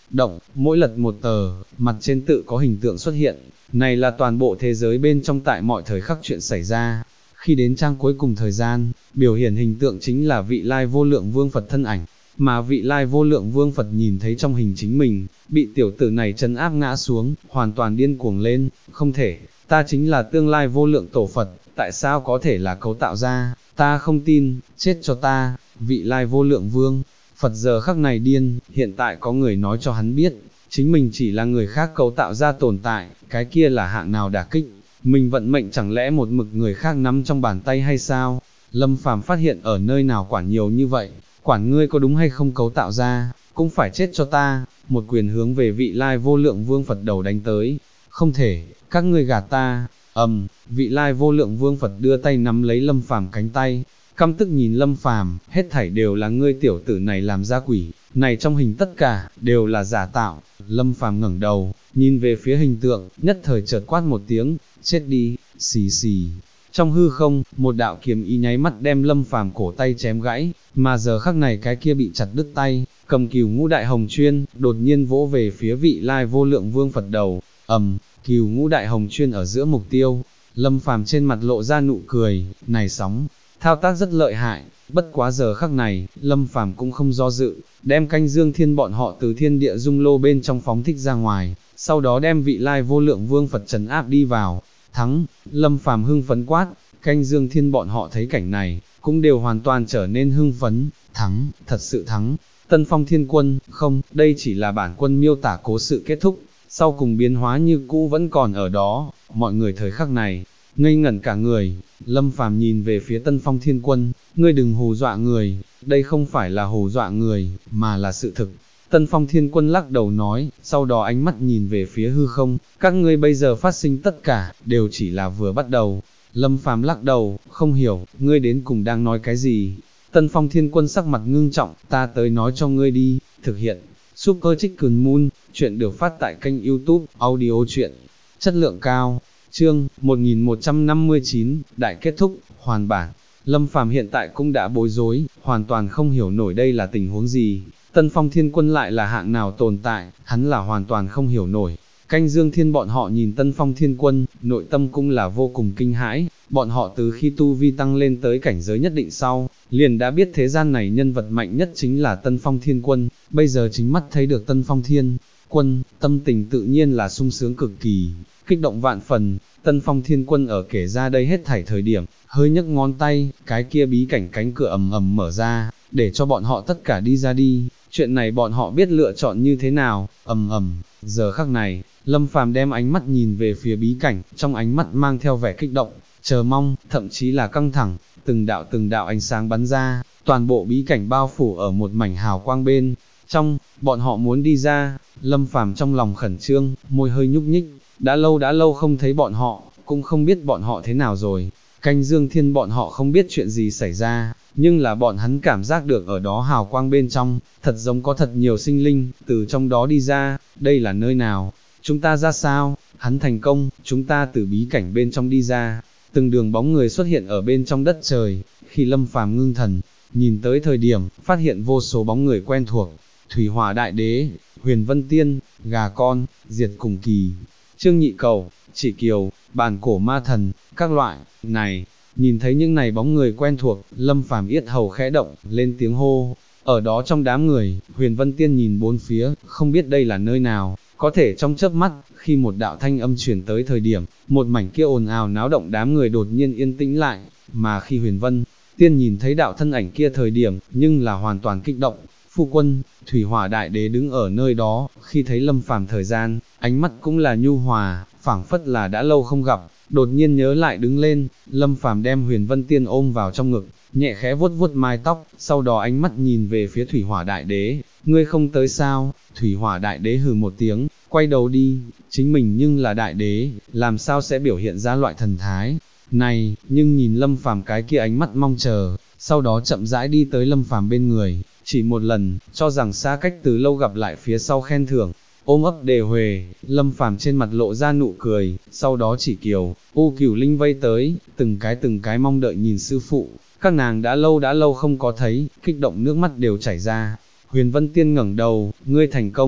động, mỗi lật một tờ, mặt trên tự có hình tượng xuất hiện, này là toàn bộ thế giới bên trong tại mọi thời khắc chuyện xảy ra. Khi đến trang cuối cùng thời gian, biểu hiện hình tượng chính là vị lai vô lượng vương Phật thân ảnh, mà vị lai vô lượng vương Phật nhìn thấy trong hình chính mình, bị tiểu tử này trấn áp ngã xuống, hoàn toàn điên cuồng lên, không thể, ta chính là tương lai vô lượng tổ Phật, tại sao có thể là cấu tạo ra, ta không tin, chết cho ta, vị lai vô lượng vương Phật giờ khắc này điên, hiện tại có người nói cho hắn biết, chính mình chỉ là người khác cấu tạo ra tồn tại, cái kia là hạng nào đả kích, mình vận mệnh chẳng lẽ một mực người khác nắm trong bàn tay hay sao? Lâm Phàm phát hiện ở nơi nào quản nhiều như vậy, quản ngươi có đúng hay không cấu tạo ra, cũng phải chết cho ta, một quyền hướng về vị lai vô lượng vương Phật đầu đánh tới, không thể, các ngươi gạt ta, vị lai vô lượng vương Phật đưa tay nắm lấy Lâm Phàm cánh tay, căm tức nhìn Lâm Phàm, hết thảy đều là ngươi tiểu tử này làm ra quỷ, này trong hình tất cả, đều là giả tạo, Lâm Phàm ngẩng đầu, nhìn về phía hình tượng, nhất thời chợt quát một tiếng, chết đi, xì xì. Trong hư không, một đạo kiếm ý nháy mắt đem Lâm Phàm cổ tay chém gãy, mà giờ khắc này cái kia bị chặt đứt tay, cầm cửu ngũ đại hồng chuyên, đột nhiên vỗ về phía vị lai vô lượng vương Phật đầu, cửu ngũ đại hồng chuyên ở giữa mục tiêu, Lâm Phàm trên mặt lộ ra nụ cười, này sóng, thao tác rất lợi hại, bất quá giờ khắc này, Lâm Phàm cũng không do dự, đem canh dương thiên bọn họ từ thiên địa dung lô bên trong phóng thích ra ngoài, sau đó đem vị lai vô lượng vương Phật trấn áp đi vào, thắng, Lâm Phàm hưng phấn quát, canh dương thiên bọn họ thấy cảnh này, cũng đều hoàn toàn trở nên hưng phấn, thắng, thật sự thắng, Tân Phong Thiên Quân, không, đây chỉ là bản quân miêu tả cố sự kết thúc, sau cùng biến hóa như cũ vẫn còn ở đó, mọi người thời khắc này, ngây ngẩn cả người, Lâm Phàm nhìn về phía Tân Phong Thiên Quân, ngươi đừng hù dọa người, đây không phải là hù dọa người, mà là sự thực. Tân Phong Thiên Quân lắc đầu nói, sau đó ánh mắt nhìn về phía hư không, các ngươi bây giờ phát sinh tất cả, đều chỉ là vừa bắt đầu. Lâm Phàm lắc đầu, không hiểu, ngươi đến cùng đang nói cái gì. Tân Phong Thiên Quân sắc mặt ngưng trọng, ta tới nói cho ngươi đi, thực hiện. Super Chicken Moon, chuyện được phát tại kênh YouTube, audio chuyện, chất lượng cao. Chương 1159, đại kết thúc, hoàn bản. Lâm Phàm hiện tại cũng đã bối rối, hoàn toàn không hiểu nổi đây là tình huống gì. Tân Phong Thiên Quân lại là hạng nào tồn tại, hắn là hoàn toàn không hiểu nổi. Canh Dương Thiên bọn họ nhìn Tân Phong Thiên Quân, nội tâm cũng là vô cùng kinh hãi, bọn họ từ khi tu vi tăng lên tới cảnh giới nhất định sau, liền đã biết thế gian này nhân vật mạnh nhất chính là Tân Phong Thiên Quân, bây giờ chính mắt thấy được Tân Phong Thiên Quân, tâm tình tự nhiên là sung sướng cực kỳ, kích động vạn phần. Tân Phong Thiên Quân ở kể ra đây hết thảy thời điểm, hơi nhấc ngón tay, cái kia bí cảnh cánh cửa ầm ầm mở ra, để cho bọn họ tất cả đi ra đi, chuyện này bọn họ biết lựa chọn như thế nào, giờ khắc này, Lâm Phàm đem ánh mắt nhìn về phía bí cảnh, trong ánh mắt mang theo vẻ kích động, chờ mong, thậm chí là căng thẳng, từng đạo ánh sáng bắn ra, toàn bộ bí cảnh bao phủ ở một mảnh hào quang bên trong, bọn họ muốn đi ra, Lâm Phàm trong lòng khẩn trương, môi hơi nhúc nhích, đã lâu không thấy bọn họ, cũng không biết bọn họ thế nào rồi, canh Dương Thiên bọn họ không biết chuyện gì xảy ra, nhưng là bọn hắn cảm giác được ở đó hào quang bên trong, thật giống có thật nhiều sinh linh, từ trong đó đi ra, đây là nơi nào, chúng ta ra sao, hắn thành công, chúng ta từ bí cảnh bên trong đi ra, từng đường bóng người xuất hiện ở bên trong đất trời, khi Lâm Phàm ngưng thần, nhìn tới thời điểm, phát hiện vô số bóng người quen thuộc, Thủy Hỏa Đại Đế, Huyền Vân Tiên, Gà Con, Diệt Cùng Kỳ, Trương Nhị Cầu, Chỉ Kiều, Bàn Cổ Ma Thần, các loại, này, nhìn thấy những này bóng người quen thuộc, Lâm Phàm yết hầu khẽ động, lên tiếng hô, ở đó trong đám người, Huyền Vân Tiên nhìn bốn phía, không biết đây là nơi nào, có thể trong chớp mắt, khi một đạo thanh âm truyền tới thời điểm, một mảnh kia ồn ào náo động đám người đột nhiên yên tĩnh lại, mà khi Huyền Vân Tiên nhìn thấy đạo thân ảnh kia thời điểm, nhưng là hoàn toàn kích động, phu quân, Thủy Hỏa Đại Đế đứng ở nơi đó, khi thấy Lâm Phàm thời gian, ánh mắt cũng là nhu hòa, phảng phất là đã lâu không gặp, đột nhiên nhớ lại đứng lên, Lâm Phàm đem Huyền Vân Tiên ôm vào trong ngực, nhẹ khẽ vuốt vuốt mái tóc, sau đó ánh mắt nhìn về phía Thủy Hỏa Đại Đế, ngươi không tới sao? Thủy Hỏa Đại Đế hừ một tiếng, quay đầu đi, chính mình nhưng là Đại Đế, làm sao sẽ biểu hiện ra loại thần thái này, nhưng nhìn Lâm Phàm cái kia ánh mắt mong chờ, sau đó chậm rãi đi tới Lâm Phàm bên người, chỉ một lần, cho rằng xa cách từ lâu gặp lại phía sau khen thưởng, ôm ấp đề huề, Lâm Phàm trên mặt lộ ra nụ cười, sau đó Chỉ Kiều, U Cửu Linh vây tới, từng cái mong đợi nhìn sư phụ, các nàng đã lâu không có thấy, kích động nước mắt đều chảy ra. Huyền Vân Tiên ngẩng đầu, ngươi thành công,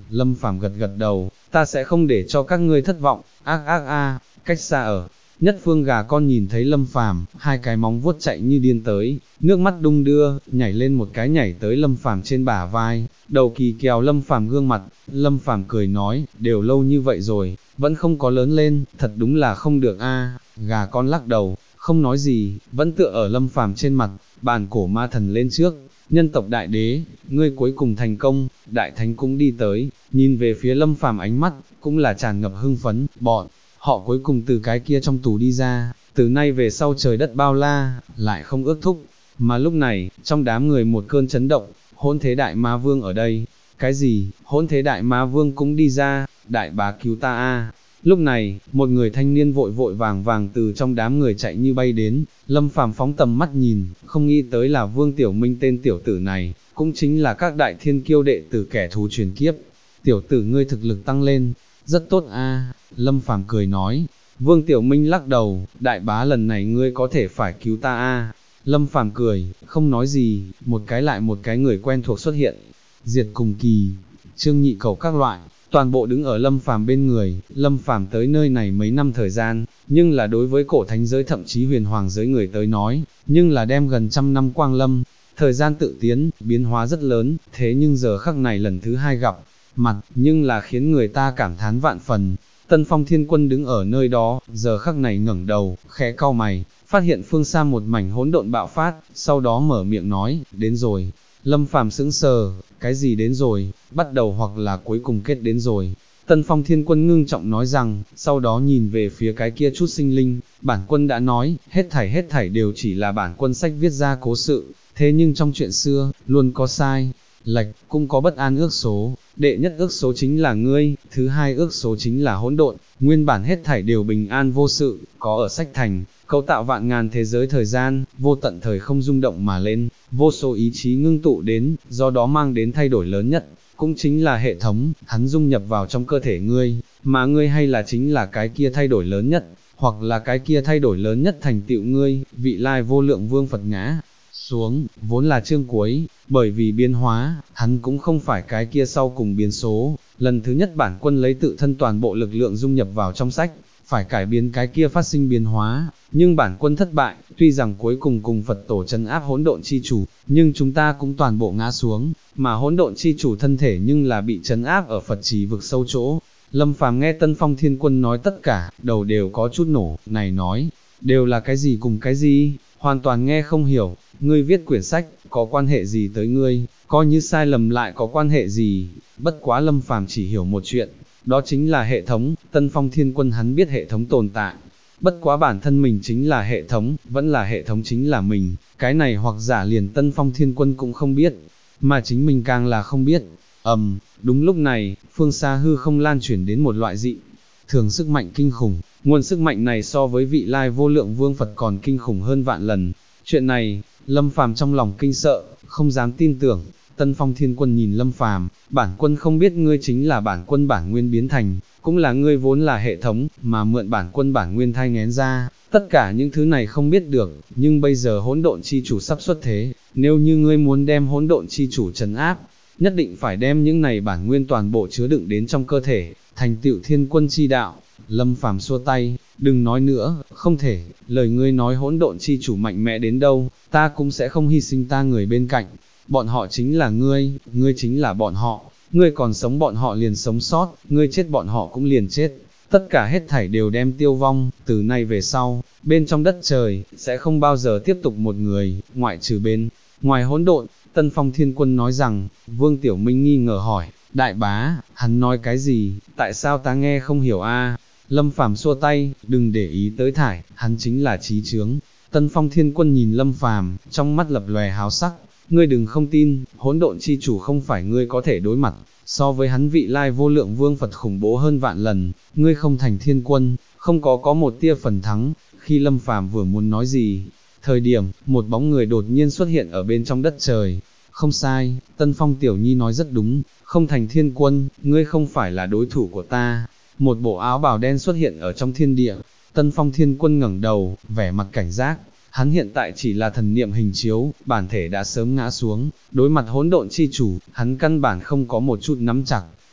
Lâm Phàm gật gật đầu, ta sẽ không để cho các ngươi thất vọng, ác ác a, cách xa ở. Nhất phương gà con nhìn thấy Lâm Phàm, hai cái móng vuốt chạy như điên tới, nước mắt đung đưa, nhảy lên một cái nhảy tới Lâm Phàm trên bả vai, đầu kỳ kèo Lâm Phàm gương mặt. Lâm Phàm cười nói, đều lâu như vậy rồi, vẫn không có lớn lên, thật đúng là không được a. Gà con lắc đầu, không nói gì, vẫn tựa ở Lâm Phàm trên mặt. Bàn cổ ma thần lên trước, nhân tộc đại đế, ngươi cuối cùng thành công. Đại thánh cũng đi tới, nhìn về phía Lâm Phàm ánh mắt, cũng là tràn ngập hưng phấn, bọn họ cuối cùng từ cái kia trong tù đi ra, từ nay về sau trời đất bao la, lại không ước thúc. Mà lúc này, trong đám người một cơn chấn động, Hỗn Thế Đại Ma Vương ở đây. Cái gì, Hỗn Thế Đại Ma Vương cũng đi ra, đại bá cứu ta a. Lúc này, một người thanh niên vội vội vàng vàng từ trong đám người chạy như bay đến, Lâm Phàm phóng tầm mắt nhìn, không nghĩ tới là Vương Tiểu Minh tên tiểu tử này, cũng chính là các đại thiên kiêu đệ tử kẻ thù truyền kiếp. Tiểu tử ngươi thực lực tăng lên, rất tốt a. Lâm Phàm cười nói. Vương Tiểu Minh lắc đầu, đại bá lần này ngươi có thể phải cứu ta a. Lâm Phàm cười, không nói gì, một cái lại một cái người quen thuộc xuất hiện. Diệt Cùng Kỳ, Trương Nhị Cầu các loại, toàn bộ đứng ở Lâm Phàm bên người. Lâm Phàm tới nơi này mấy năm thời gian, nhưng là đối với cổ thánh giới thậm chí huyền hoàng giới người tới nói, nhưng là đem gần 100 năm quang lâm. Thời gian tự tiến, biến hóa rất lớn, thế nhưng giờ khắc này lần thứ hai gặp mặt, nhưng là khiến người ta cảm thán vạn phần. Tân Phong Thiên Quân đứng ở nơi đó, giờ khắc này ngẩng đầu, khẽ cau mày, phát hiện phương xa một mảnh hỗn độn bạo phát, sau đó mở miệng nói, đến rồi. Lâm Phàm sững sờ, cái gì đến rồi, bắt đầu hoặc là cuối cùng kết đến rồi. Tân Phong Thiên Quân ngưng trọng nói rằng, sau đó nhìn về phía cái kia chút sinh linh, bản quân đã nói, hết thảy đều chỉ là bản quân sách viết ra cố sự, thế nhưng trong chuyện xưa, luôn có sai, lệch, cũng có bất an ước số, đệ nhất ước số chính là ngươi, thứ hai ước số chính là hỗn độn, nguyên bản hết thảy đều bình an vô sự, có ở sách thành, cấu tạo vạn ngàn thế giới thời gian, vô tận thời không rung động mà lên, vô số ý chí ngưng tụ đến, do đó mang đến thay đổi lớn nhất, cũng chính là hệ thống, hắn dung nhập vào trong cơ thể ngươi, mà ngươi hay là chính là cái kia thay đổi lớn nhất, hoặc là cái kia thay đổi lớn nhất thành tựu ngươi, vị lai vô lượng vương Phật ngã xuống, vốn là chương cuối, bởi vì biến hóa, hắn cũng không phải cái kia sau cùng biến số, lần thứ nhất bản quân lấy tự thân toàn bộ lực lượng dung nhập vào trong sách, phải cải biến cái kia phát sinh biến hóa, nhưng bản quân thất bại, tuy rằng cuối cùng cùng Phật tổ trấn áp hỗn độn chi chủ, nhưng chúng ta cũng toàn bộ ngã xuống, mà hỗn độn chi chủ thân thể nhưng là bị trấn áp ở Phật trì vực sâu chỗ. Lâm Phàm nghe Tân Phong Thiên Quân nói tất cả, đầu đều có chút nổ, này nói, đều là cái gì cùng cái gì, hoàn toàn nghe không hiểu, ngươi viết quyển sách, có quan hệ gì tới ngươi, coi như sai lầm lại có quan hệ gì, bất quá Lâm Phàm chỉ hiểu một chuyện, đó chính là hệ thống. Tân Phong Thiên Quân hắn biết hệ thống tồn tại, bất quá bản thân mình chính là hệ thống, vẫn là hệ thống chính là mình, cái này hoặc giả liền Tân Phong Thiên Quân cũng không biết, mà chính mình càng là không biết. Đúng lúc này, phương xa hư không lan chuyển đến một loại dị thường sức mạnh kinh khủng, nguồn sức mạnh này so với vị lai vô lượng vương Phật còn kinh khủng hơn vạn lần. Chuyện này, Lâm Phàm trong lòng kinh sợ, không dám tin tưởng. Tân Phong Thiên Quân nhìn Lâm Phàm, bản quân không biết ngươi chính là bản quân bản nguyên biến thành, cũng là ngươi vốn là hệ thống, mà mượn bản quân bản nguyên thai nghén ra, tất cả những thứ này không biết được, nhưng bây giờ hỗn độn chi chủ sắp xuất thế, nếu như ngươi muốn đem hỗn độn chi chủ trấn áp, nhất định phải đem những này bản nguyên toàn bộ chứa đựng đến trong cơ thể, thành tựu thiên quân chi đạo. Lâm Phàm xua tay, đừng nói nữa, không thể, lời ngươi nói hỗn độn chi chủ mạnh mẽ đến đâu, ta cũng sẽ không hy sinh ta người bên cạnh, bọn họ chính là ngươi chính là bọn họ, ngươi còn sống bọn họ liền sống sót, ngươi chết bọn họ cũng liền chết, tất cả hết thảy đều đem tiêu vong, từ nay về sau, bên trong đất trời, sẽ không bao giờ tiếp tục một người, ngoại trừ bên ngoài hỗn độn. Tân Phong Thiên Quân nói rằng. Vương Tiểu Minh nghi ngờ hỏi, đại bá, hắn nói cái gì, tại sao ta nghe không hiểu a? Lâm Phàm xua tay, đừng để ý tới thải, hắn chính là trí chướng. Tân Phong Thiên Quân nhìn Lâm Phàm, trong mắt lập lòe háo sắc, ngươi đừng không tin, hỗn độn chi chủ không phải ngươi có thể đối mặt, so với hắn vị lai vô lượng vương Phật khủng bố hơn vạn lần, ngươi không thành thiên quân, không có một tia phần thắng. Khi Lâm Phàm vừa muốn nói gì, thời điểm, một bóng người đột nhiên xuất hiện ở bên trong đất trời. Không sai, Tân Phong Tiểu Nhi nói rất đúng, không thành thiên quân, ngươi không phải là đối thủ của ta. Một bộ áo bào đen xuất hiện ở trong thiên địa, Tân Phong Thiên Quân ngẩng đầu, vẻ mặt cảnh giác, hắn hiện tại chỉ là thần niệm hình chiếu, bản thể đã sớm ngã xuống, đối mặt hỗn độn chi chủ, hắn căn bản không có một chút nắm chặt.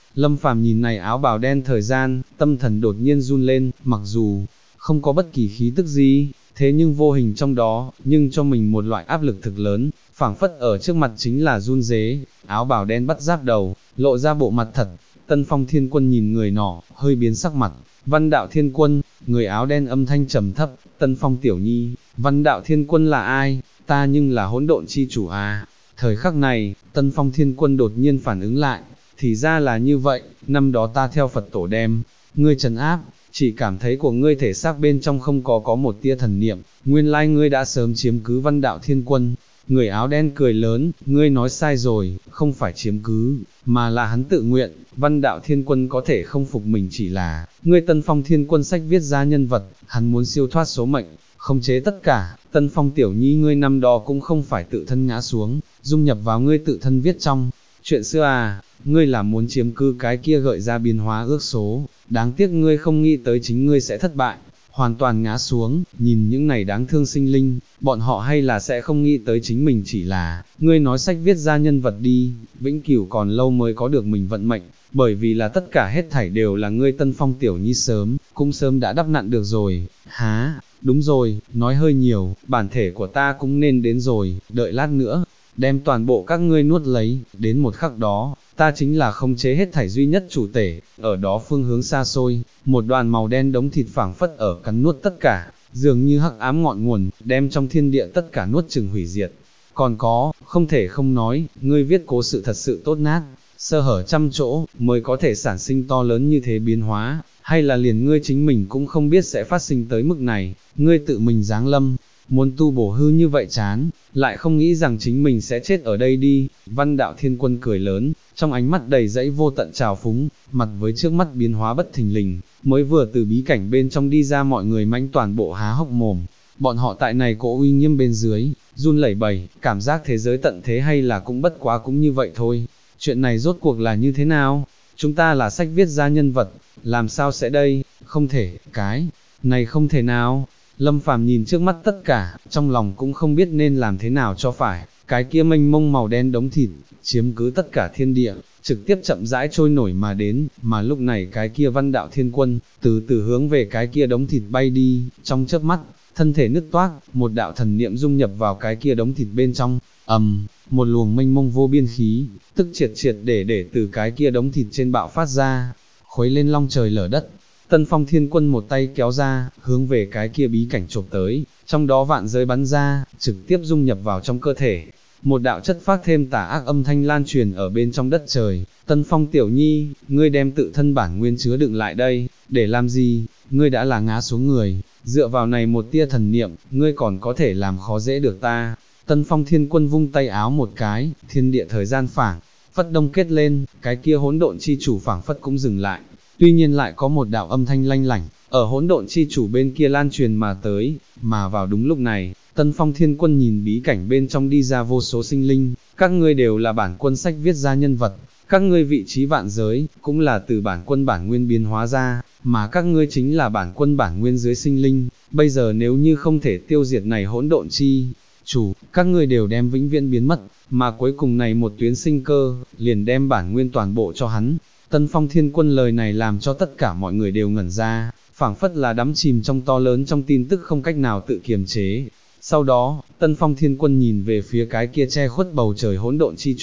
Lâm Phàm nhìn này áo bào đen thời gian, tâm thần đột nhiên run lên, mặc dù không có bất kỳ khí tức gì, thế nhưng vô hình trong đó, nhưng cho mình một loại áp lực thực lớn, phảng phất ở trước mặt chính là run rế, áo bào đen bắt giáp đầu, lộ ra bộ mặt thật. Tân Phong Thiên Quân nhìn người nọ, hơi biến sắc mặt, Văn Đạo Thiên Quân, người áo đen âm thanh trầm thấp, Tân Phong Tiểu Nhi, Văn Đạo Thiên Quân là ai, ta nhưng là hỗn độn chi chủ à. Thời khắc này, Tân Phong Thiên Quân đột nhiên phản ứng lại, thì ra là như vậy, năm đó ta theo Phật tổ đem, ngươi trấn áp, chỉ cảm thấy của ngươi thể xác bên trong không có một tia thần niệm, nguyên lai ngươi đã sớm chiếm cứ Văn Đạo Thiên Quân. Người áo đen cười lớn, ngươi nói sai rồi, không phải chiếm cứ, mà là hắn tự nguyện, Văn Đạo Thiên Quân có thể không phục mình chỉ là, ngươi Tân Phong Thiên Quân sách viết ra nhân vật, hắn muốn siêu thoát số mệnh, khống chế tất cả, Tân Phong Tiểu Nhi ngươi năm đó cũng không phải tự thân ngã xuống, dung nhập vào ngươi tự thân viết trong, chuyện xưa à, ngươi là muốn chiếm cứ cái kia gợi ra biến hóa ước số, đáng tiếc ngươi không nghĩ tới chính ngươi sẽ thất bại, hoàn toàn ngã xuống, nhìn những này đáng thương sinh linh, bọn họ hay là sẽ không nghĩ tới chính mình chỉ là, ngươi nói sách viết ra nhân vật đi, vĩnh cửu còn lâu mới có được mình vận mệnh, bởi vì là tất cả hết thảy đều là ngươi Tân Phong Tiểu Nhi cũng sớm đã đắp nặn được rồi, há, đúng rồi, nói hơi nhiều, bản thể của ta cũng nên đến rồi, đợi lát nữa, đem toàn bộ các ngươi nuốt lấy, đến một khắc đó, ta chính là khống chế hết thảy duy nhất chủ tể, ở đó phương hướng xa xôi, một đoàn màu đen đống thịt phảng phất ở cắn nuốt tất cả, dường như hắc ám ngọn nguồn, đem trong thiên địa tất cả nuốt chừng hủy diệt. Còn có, không thể không nói, ngươi viết cố sự thật sự tốt nát, sơ hở trăm chỗ, mới có thể sản sinh to lớn như thế biến hóa, hay là liền ngươi chính mình cũng không biết sẽ phát sinh tới mức này, ngươi tự mình giáng lâm, muốn tu bổ hư như vậy chán, lại không nghĩ rằng chính mình sẽ chết ở đây đi. Văn Đạo Thiên Quân cười lớn, trong ánh mắt đầy dẫy vô tận trào phúng, mặt với trước mắt biến hóa bất thình lình, mới vừa từ bí cảnh bên trong đi ra mọi người mãnh toàn bộ há hốc mồm. Bọn họ tại này cỗ uy nghiêm bên dưới, run lẩy bẩy, cảm giác thế giới tận thế hay là cũng bất quá cũng như vậy thôi. Chuyện này rốt cuộc là như thế nào? Chúng ta là sách viết ra nhân vật, làm sao sẽ đây? Không thể, cái này không thể nào. Lâm Phàm nhìn trước mắt tất cả, trong lòng cũng không biết nên làm thế nào cho phải, cái kia mênh mông màu đen đống thịt, chiếm cứ tất cả thiên địa, trực tiếp chậm rãi trôi nổi mà đến, mà lúc này cái kia Văn Đạo Thiên Quân, từ từ hướng về cái kia đống thịt bay đi, trong chớp mắt, thân thể nứt toác, một đạo thần niệm dung nhập vào cái kia đống thịt bên trong, một luồng mênh mông vô biên khí, tức triệt triệt để từ cái kia đống thịt trên bạo phát ra, khuấy lên long trời lở đất. Tân Phong Thiên Quân một tay kéo ra, hướng về cái kia bí cảnh chộp tới, trong đó vạn giới bắn ra, trực tiếp dung nhập vào trong cơ thể. Một đạo chất phác thêm tà ác âm thanh lan truyền ở bên trong đất trời. Tân Phong Tiểu Nhi, ngươi đem tự thân bản nguyên chứa đựng lại đây, để làm gì? Ngươi đã là ngã xuống người, dựa vào này một tia thần niệm, ngươi còn có thể làm khó dễ được ta. Tân Phong Thiên Quân vung tay áo một cái, thiên địa thời gian phảng phất đông kết lên, cái kia hỗn độn chi chủ phảng phất cũng dừng lại. Tuy nhiên lại có một đạo âm thanh lanh lảnh, ở hỗn độn chi chủ bên kia lan truyền mà tới, mà vào đúng lúc này, Tân Phong Thiên Quân nhìn bí cảnh bên trong đi ra vô số sinh linh, các ngươi đều là bản quân sách viết ra nhân vật, các ngươi vị trí vạn giới, cũng là từ bản quân bản nguyên biến hóa ra, mà các ngươi chính là bản quân bản nguyên dưới sinh linh, bây giờ nếu như không thể tiêu diệt này hỗn độn chi chủ, các ngươi đều đem vĩnh viễn biến mất, mà cuối cùng này một tuyến sinh cơ, liền đem bản nguyên toàn bộ cho hắn. Tân Phong Thiên Quân lời này làm cho tất cả mọi người đều ngẩn ra, phảng phất là đắm chìm trong to lớn trong tin tức không cách nào tự kiềm chế. Sau đó, Tân Phong Thiên Quân nhìn về phía cái kia che khuất bầu trời hỗn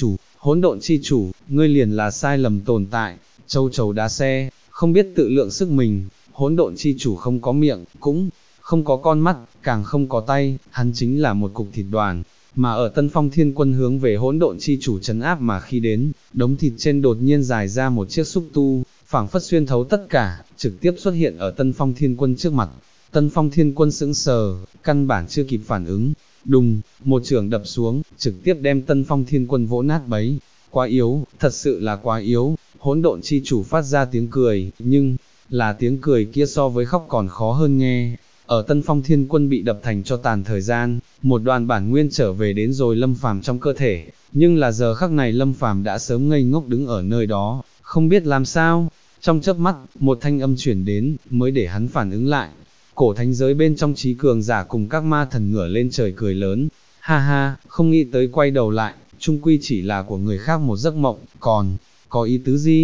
độn chi chủ, ngươi liền là sai lầm tồn tại, châu chấu đá xe, không biết tự lượng sức mình, hỗn độn chi chủ không có miệng, cũng không có con mắt, càng không có tay, hắn chính là một cục thịt đoàn. Mà ở Tân Phong Thiên Quân hướng về hỗn độn chi chủ trấn áp mà khi đến, đống thịt trên đột nhiên dài ra một chiếc xúc tu, phảng phất xuyên thấu tất cả, trực tiếp xuất hiện ở Tân Phong Thiên Quân trước mặt. Tân Phong Thiên Quân sững sờ, căn bản chưa kịp phản ứng, đùng, một chưởng đập xuống, trực tiếp đem Tân Phong Thiên Quân vỗ nát bấy. Quá yếu, thật sự là quá yếu, hỗn độn chi chủ phát ra tiếng cười, nhưng, là tiếng cười kia so với khóc còn khó hơn nghe. Ở Tân Phong Thiên Quân bị đập thành cho tàn thời gian, một đoàn bản nguyên trở về đến rồi Lâm Phàm trong cơ thể, nhưng là giờ khắc này Lâm Phàm đã sớm ngây ngốc đứng ở nơi đó, không biết làm sao. Trong chớp mắt, một thanh âm chuyển đến, mới để hắn phản ứng lại. Cổ thánh giới bên trong trí cường giả cùng các ma thần ngửa lên trời cười lớn, ha ha, không nghĩ tới quay đầu lại, chung quy chỉ là của người khác một giấc mộng, còn có ý tứ gì?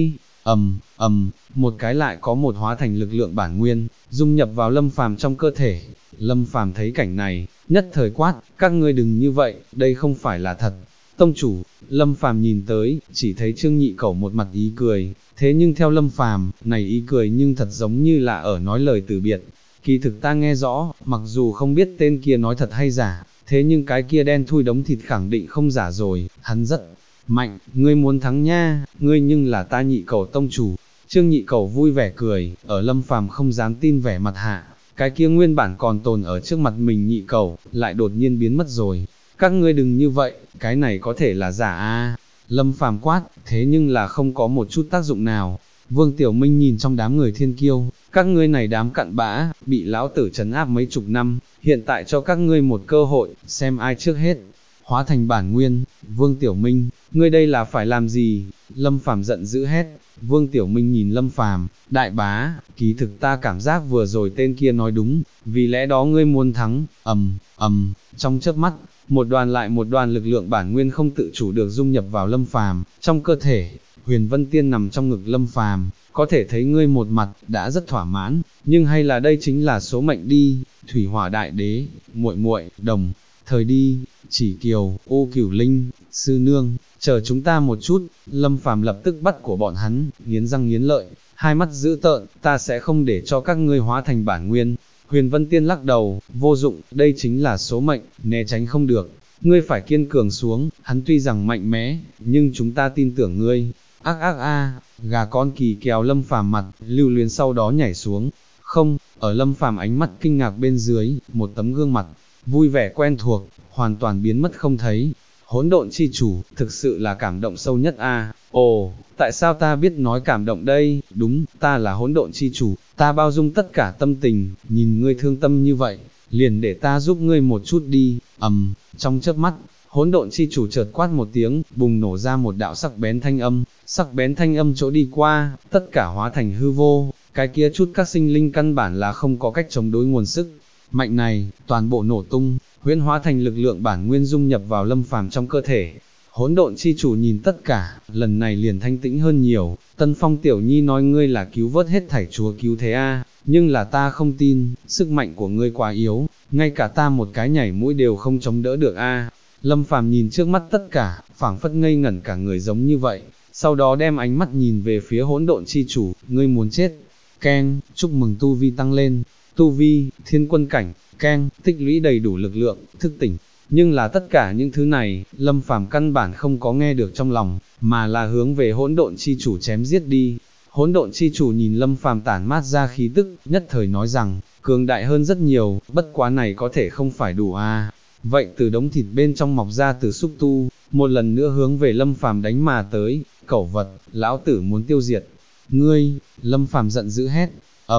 một cái lại có một hóa thành lực lượng bản nguyên, dung nhập vào Lâm Phàm trong cơ thể. Lâm Phàm thấy cảnh này, nhất thời quát, các ngươi đừng như vậy, đây không phải là thật. Tông chủ, Lâm Phàm nhìn tới, chỉ thấy Trương Nhị Cẩu một mặt ý cười, thế nhưng theo Lâm Phàm, này ý cười nhưng thật giống như là ở nói lời từ biệt. Kỳ thực ta nghe rõ, mặc dù không biết tên kia nói thật hay giả, thế nhưng cái kia đen thui đống thịt khẳng định không giả rồi, hắn rất mạnh, ngươi muốn thắng nha, ngươi nhưng là ta Nhị Cẩu tông chủ. Trương Nhị Cẩu vui vẻ cười, ở Lâm Phàm không dám tin vẻ mặt hạ, cái kia nguyên bản còn tồn ở trước mặt mình Nhị Cẩu, lại đột nhiên biến mất rồi. Các ngươi đừng như vậy, cái này có thể là giả a. Lâm Phàm quát, thế nhưng là không có một chút tác dụng nào. Vương Tiểu Minh nhìn trong đám người thiên kiêu, các ngươi này đám cặn bã, bị lão tử trấn áp mấy chục năm, hiện tại cho các ngươi một cơ hội, xem ai trước hết. Hóa thành bản nguyên, Vương Tiểu Minh, ngươi đây là phải làm gì? Lâm Phàm giận dữ hét. Vương Tiểu Minh nhìn Lâm Phàm, đại bá, kỳ thực ta cảm giác vừa rồi tên kia nói đúng, vì lẽ đó ngươi muốn thắng. Trong chớp mắt, một đoàn lại một đoàn lực lượng bản nguyên không tự chủ được dung nhập vào Lâm Phàm trong cơ thể. Huyền Vân Tiên nằm trong ngực Lâm Phàm, có thể thấy ngươi một mặt đã rất thỏa mãn, nhưng hay là đây chính là số mệnh đi. Thủy Hỏa Đại Đế, muội muội, đồng thời đi, Chỉ Kiều, Ô Cửu Linh, sư nương, chờ chúng ta một chút. Lâm Phàm lập tức bắt của bọn hắn, nghiến răng nghiến lợi, hai mắt dữ tợn, ta sẽ không để cho các ngươi hóa thành bản nguyên. Huyền Vân Tiên lắc đầu, vô dụng, đây chính là số mệnh, né tránh không được, ngươi phải kiên cường xuống, hắn tuy rằng mạnh mẽ, nhưng chúng ta tin tưởng ngươi. Gà con kỳ kéo Lâm Phàm mặt, lưu luyến sau đó nhảy xuống. Không, ở Lâm Phàm ánh mắt kinh ngạc bên dưới, một tấm gương mặt vui vẻ quen thuộc, hoàn toàn biến mất không thấy. Hỗn độn chi chủ, thực sự là cảm động sâu nhất a. Ồ, tại sao ta biết nói cảm động đây? Đúng, ta là hỗn độn chi chủ, ta bao dung tất cả tâm tình, nhìn ngươi thương tâm như vậy, liền để ta giúp ngươi một chút đi. Trong chớp mắt, hỗn độn chi chủ chợt quát một tiếng, bùng nổ ra một đạo sắc bén thanh âm chỗ đi qua, tất cả hóa thành hư vô, cái kia chút các sinh linh căn bản là không có cách chống đối nguồn sức mạnh này, toàn bộ nổ tung, huyễn hóa thành lực lượng bản nguyên dung nhập vào Lâm Phàm trong cơ thể. Hỗn độn chi chủ nhìn tất cả, lần này liền thanh tĩnh hơn nhiều. Tân Phong tiểu nhi nói ngươi là cứu vớt hết thảy chúa cứu thế a, nhưng là ta không tin, sức mạnh của ngươi quá yếu, ngay cả ta một cái nhảy mũi đều không chống đỡ được a. Lâm Phàm nhìn trước mắt tất cả, phảng phất ngây ngẩn cả người giống như vậy, sau đó đem ánh mắt nhìn về phía hỗn độn chi chủ, ngươi muốn chết. Keng, chúc mừng tu vi tăng lên, tu vi, thiên quân cảnh, keng, tích lũy đầy đủ lực lượng, thức tỉnh. Nhưng là tất cả những thứ này, Lâm Phàm căn bản không có nghe được trong lòng, mà là hướng về hỗn độn chi chủ chém giết đi. Hỗn độn chi chủ nhìn Lâm Phàm tản mát ra khí tức, nhất thời nói rằng, cường đại hơn rất nhiều, bất quá này có thể không phải đủ a. Vậy từ đống thịt bên trong mọc ra từ xúc tu, một lần nữa hướng về Lâm Phàm đánh mà tới. Cẩu vật, lão tử muốn tiêu diệt ngươi. Lâm Phàm giận dữ hét,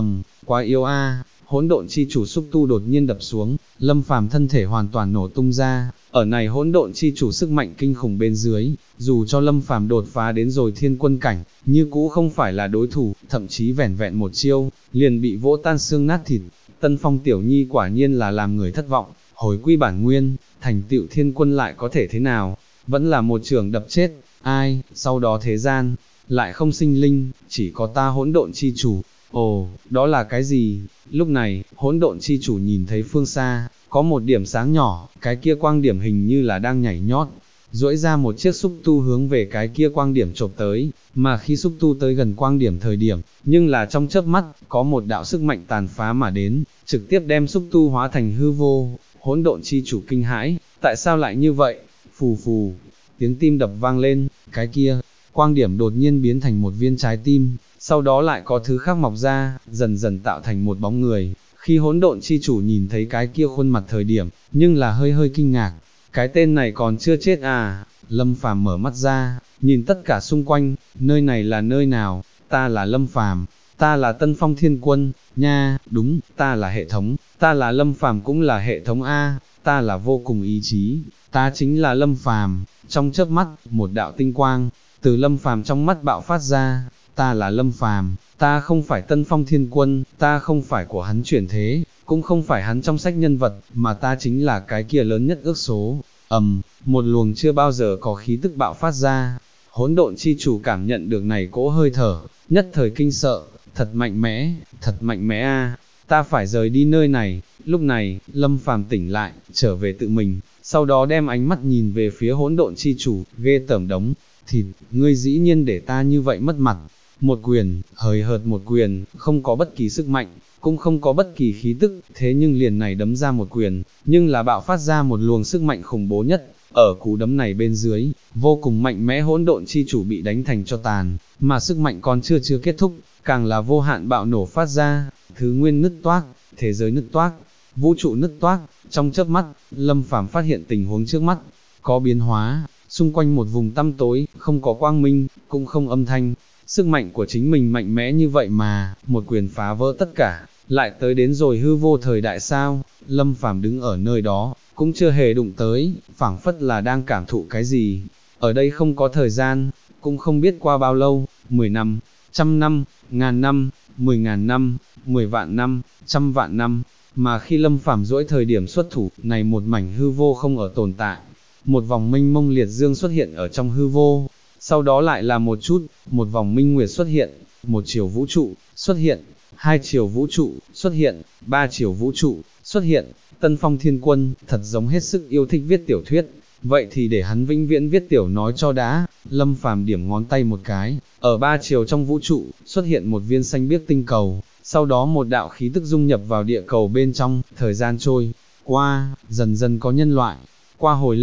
quá yếu a. Hỗn độn chi chủ xúc tu đột nhiên đập xuống, Lâm Phàm thân thể hoàn toàn nổ tung ra. Ở này hỗn độn chi chủ sức mạnh kinh khủng bên dưới, dù cho Lâm Phàm đột phá đến rồi thiên quân cảnh, như cũ không phải là đối thủ, thậm chí vẻn vẹn một chiêu, liền bị vỗ tan xương nát thịt. Tân Phong tiểu nhi quả nhiên là làm người thất vọng, hồi quy bản nguyên, thành tựu thiên quân lại có thể thế nào, vẫn là một trường đập chết. Ai, sau đó thế gian lại không sinh linh, chỉ có ta hỗn độn chi chủ. Ồ, đó là cái gì? Lúc này, hỗn độn chi chủ nhìn thấy phương xa, có một điểm sáng nhỏ, cái kia quang điểm hình như là đang nhảy nhót, duỗi ra một chiếc xúc tu hướng về cái kia quang điểm chộp tới, mà khi xúc tu tới gần quang điểm thời điểm, nhưng là trong chớp mắt, có một đạo sức mạnh tàn phá mà đến, trực tiếp đem xúc tu hóa thành hư vô. Hỗn độn chi chủ kinh hãi, tại sao lại như vậy? Phù phù, tiếng tim đập vang lên, cái kia quang điểm đột nhiên biến thành một viên trái tim, sau đó lại có thứ khác mọc ra, dần dần tạo thành một bóng người. Khi hỗn độn chi chủ nhìn thấy cái kia khuôn mặt thời điểm, nhưng là hơi hơi kinh ngạc, cái tên này còn chưa chết à? Lâm Phàm mở mắt ra, nhìn tất cả xung quanh, nơi này là nơi nào? Ta là Lâm Phàm, ta là Tân Phong Thiên Quân, nha, đúng, ta là hệ thống, ta là Lâm Phàm cũng là hệ thống a, ta là vô cùng ý chí, ta chính là Lâm Phàm. Trong chớp mắt, một đạo tinh quang từ Lâm Phàm trong mắt bạo phát ra, ta là Lâm Phàm, ta không phải Tân Phong Thiên Quân, ta không phải của hắn chuyển thế, cũng không phải hắn trong sách nhân vật, mà ta chính là cái kia lớn nhất ước số. Một luồng chưa bao giờ có khí tức bạo phát ra, Hỗn độn chi chủ cảm nhận được này cỗ hơi thở, nhất thời kinh sợ, thật mạnh mẽ a, ta phải rời đi nơi này. Lúc này, Lâm Phàm tỉnh lại, trở về tự mình, sau đó đem ánh mắt nhìn về phía hỗn độn chi chủ, ghê tởm đống thịt, ngươi dĩ nhiên để ta như vậy mất mặt. Một quyền, hời hợt một quyền, không có bất kỳ sức mạnh, cũng không có bất kỳ khí tức, thế nhưng liền này đấm ra một quyền, nhưng là bạo phát ra một luồng sức mạnh khủng bố nhất. Ở cú đấm này bên dưới, vô cùng mạnh mẽ hỗn độn chi chủ bị đánh thành cho tàn, mà sức mạnh còn chưa kết thúc, càng là vô hạn bạo nổ phát ra, thứ nguyên nứt toác, thế giới nứt toác, vũ trụ nứt toác. Trong chớp mắt, Lâm Phàm phát hiện tình huống trước mắt có biến hóa, xung quanh một vùng tăm tối, không có quang minh, cũng không âm thanh. Sức mạnh của chính mình mạnh mẽ như vậy mà, một quyền phá vỡ tất cả, lại tới đến rồi hư vô thời đại sao. Lâm Phàm đứng ở nơi đó, cũng chưa hề đụng tới, phảng phất là đang cảm thụ cái gì. Ở đây không có thời gian, cũng không biết qua bao lâu, 10 năm, 100 năm, ngàn năm, 10.000 năm, 10 vạn năm, 100 vạn năm, mà khi Lâm Phàm duỗi thời điểm xuất thủ, này một mảnh hư vô không ở tồn tại. Một vòng minh mông liệt dương xuất hiện ở trong hư vô, sau đó lại là một vòng minh nguyệt xuất hiện, một chiều vũ trụ xuất hiện, hai chiều vũ trụ xuất hiện, ba chiều vũ trụ xuất hiện. Tân Phong Thiên Quân thật giống hết sức yêu thích viết tiểu thuyết, vậy thì để hắn vĩnh viễn viết tiểu nói cho đã. Lâm Phàm điểm ngón tay một cái, ở ba chiều trong vũ trụ xuất hiện một viên xanh biếc tinh cầu, sau đó một đạo khí tức dung nhập vào địa cầu bên trong. Thời gian trôi qua, dần dần có nhân loại. Qua hồi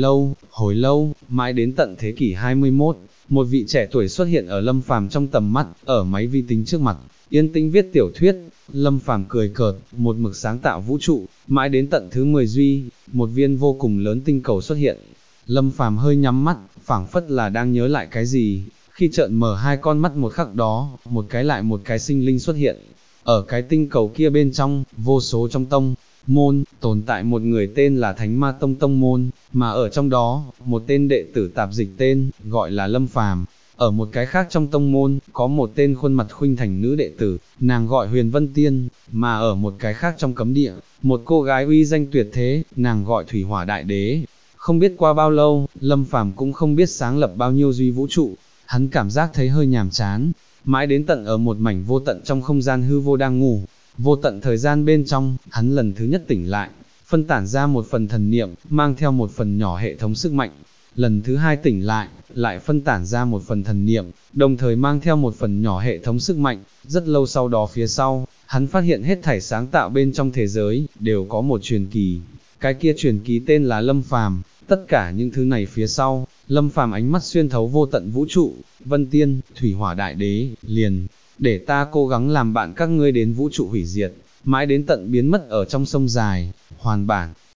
lâu, mãi đến tận thế kỷ 21, một vị trẻ tuổi xuất hiện ở Lâm Phàm trong tầm mắt, ở máy vi tính trước mặt, yên tĩnh viết tiểu thuyết. Lâm Phàm cười cợt, một mực sáng tạo vũ trụ, mãi đến tận thứ 10 duy, một viên vô cùng lớn tinh cầu xuất hiện. Lâm Phàm hơi nhắm mắt, phảng phất là đang nhớ lại cái gì, khi trợn mở hai con mắt một khắc đó, một cái lại một cái sinh linh xuất hiện. Ở cái tinh cầu kia bên trong, vô số trong tông môn, tồn tại một người tên là Thánh Ma Tông tông môn, mà ở trong đó, một tên đệ tử tạp dịch tên, gọi là Lâm Phàm. Ở một cái khác trong tông môn, có một tên khuôn mặt khuynh thành nữ đệ tử, nàng gọi Huyền Vân Tiên, mà ở một cái khác trong cấm địa, một cô gái uy danh tuyệt thế, nàng gọi Thủy Hỏa Đại Đế. Không biết qua bao lâu, Lâm Phàm cũng không biết sáng lập bao nhiêu duy vũ trụ, hắn cảm giác thấy hơi nhàm chán, mãi đến tận ở một mảnh vô tận trong không gian hư vô đang ngủ, vô tận thời gian bên trong, hắn lần thứ nhất tỉnh lại, phân tản ra một phần thần niệm, mang theo một phần nhỏ hệ thống sức mạnh. Lần thứ hai tỉnh lại, lại phân tản ra một phần thần niệm, đồng thời mang theo một phần nhỏ hệ thống sức mạnh. Rất lâu sau đó phía sau, hắn phát hiện hết thảy sáng tạo bên trong thế giới, đều có một truyền kỳ. Cái kia truyền kỳ tên là Lâm Phàm. Tất cả những thứ này phía sau, Lâm Phàm ánh mắt xuyên thấu vô tận vũ trụ. Vân Tiên, Thủy Hỏa Đại Đế, liền, để ta cố gắng làm bạn các ngươi đến vũ trụ hủy diệt, mãi đến tận biến mất ở trong sông dài. Hoàn bản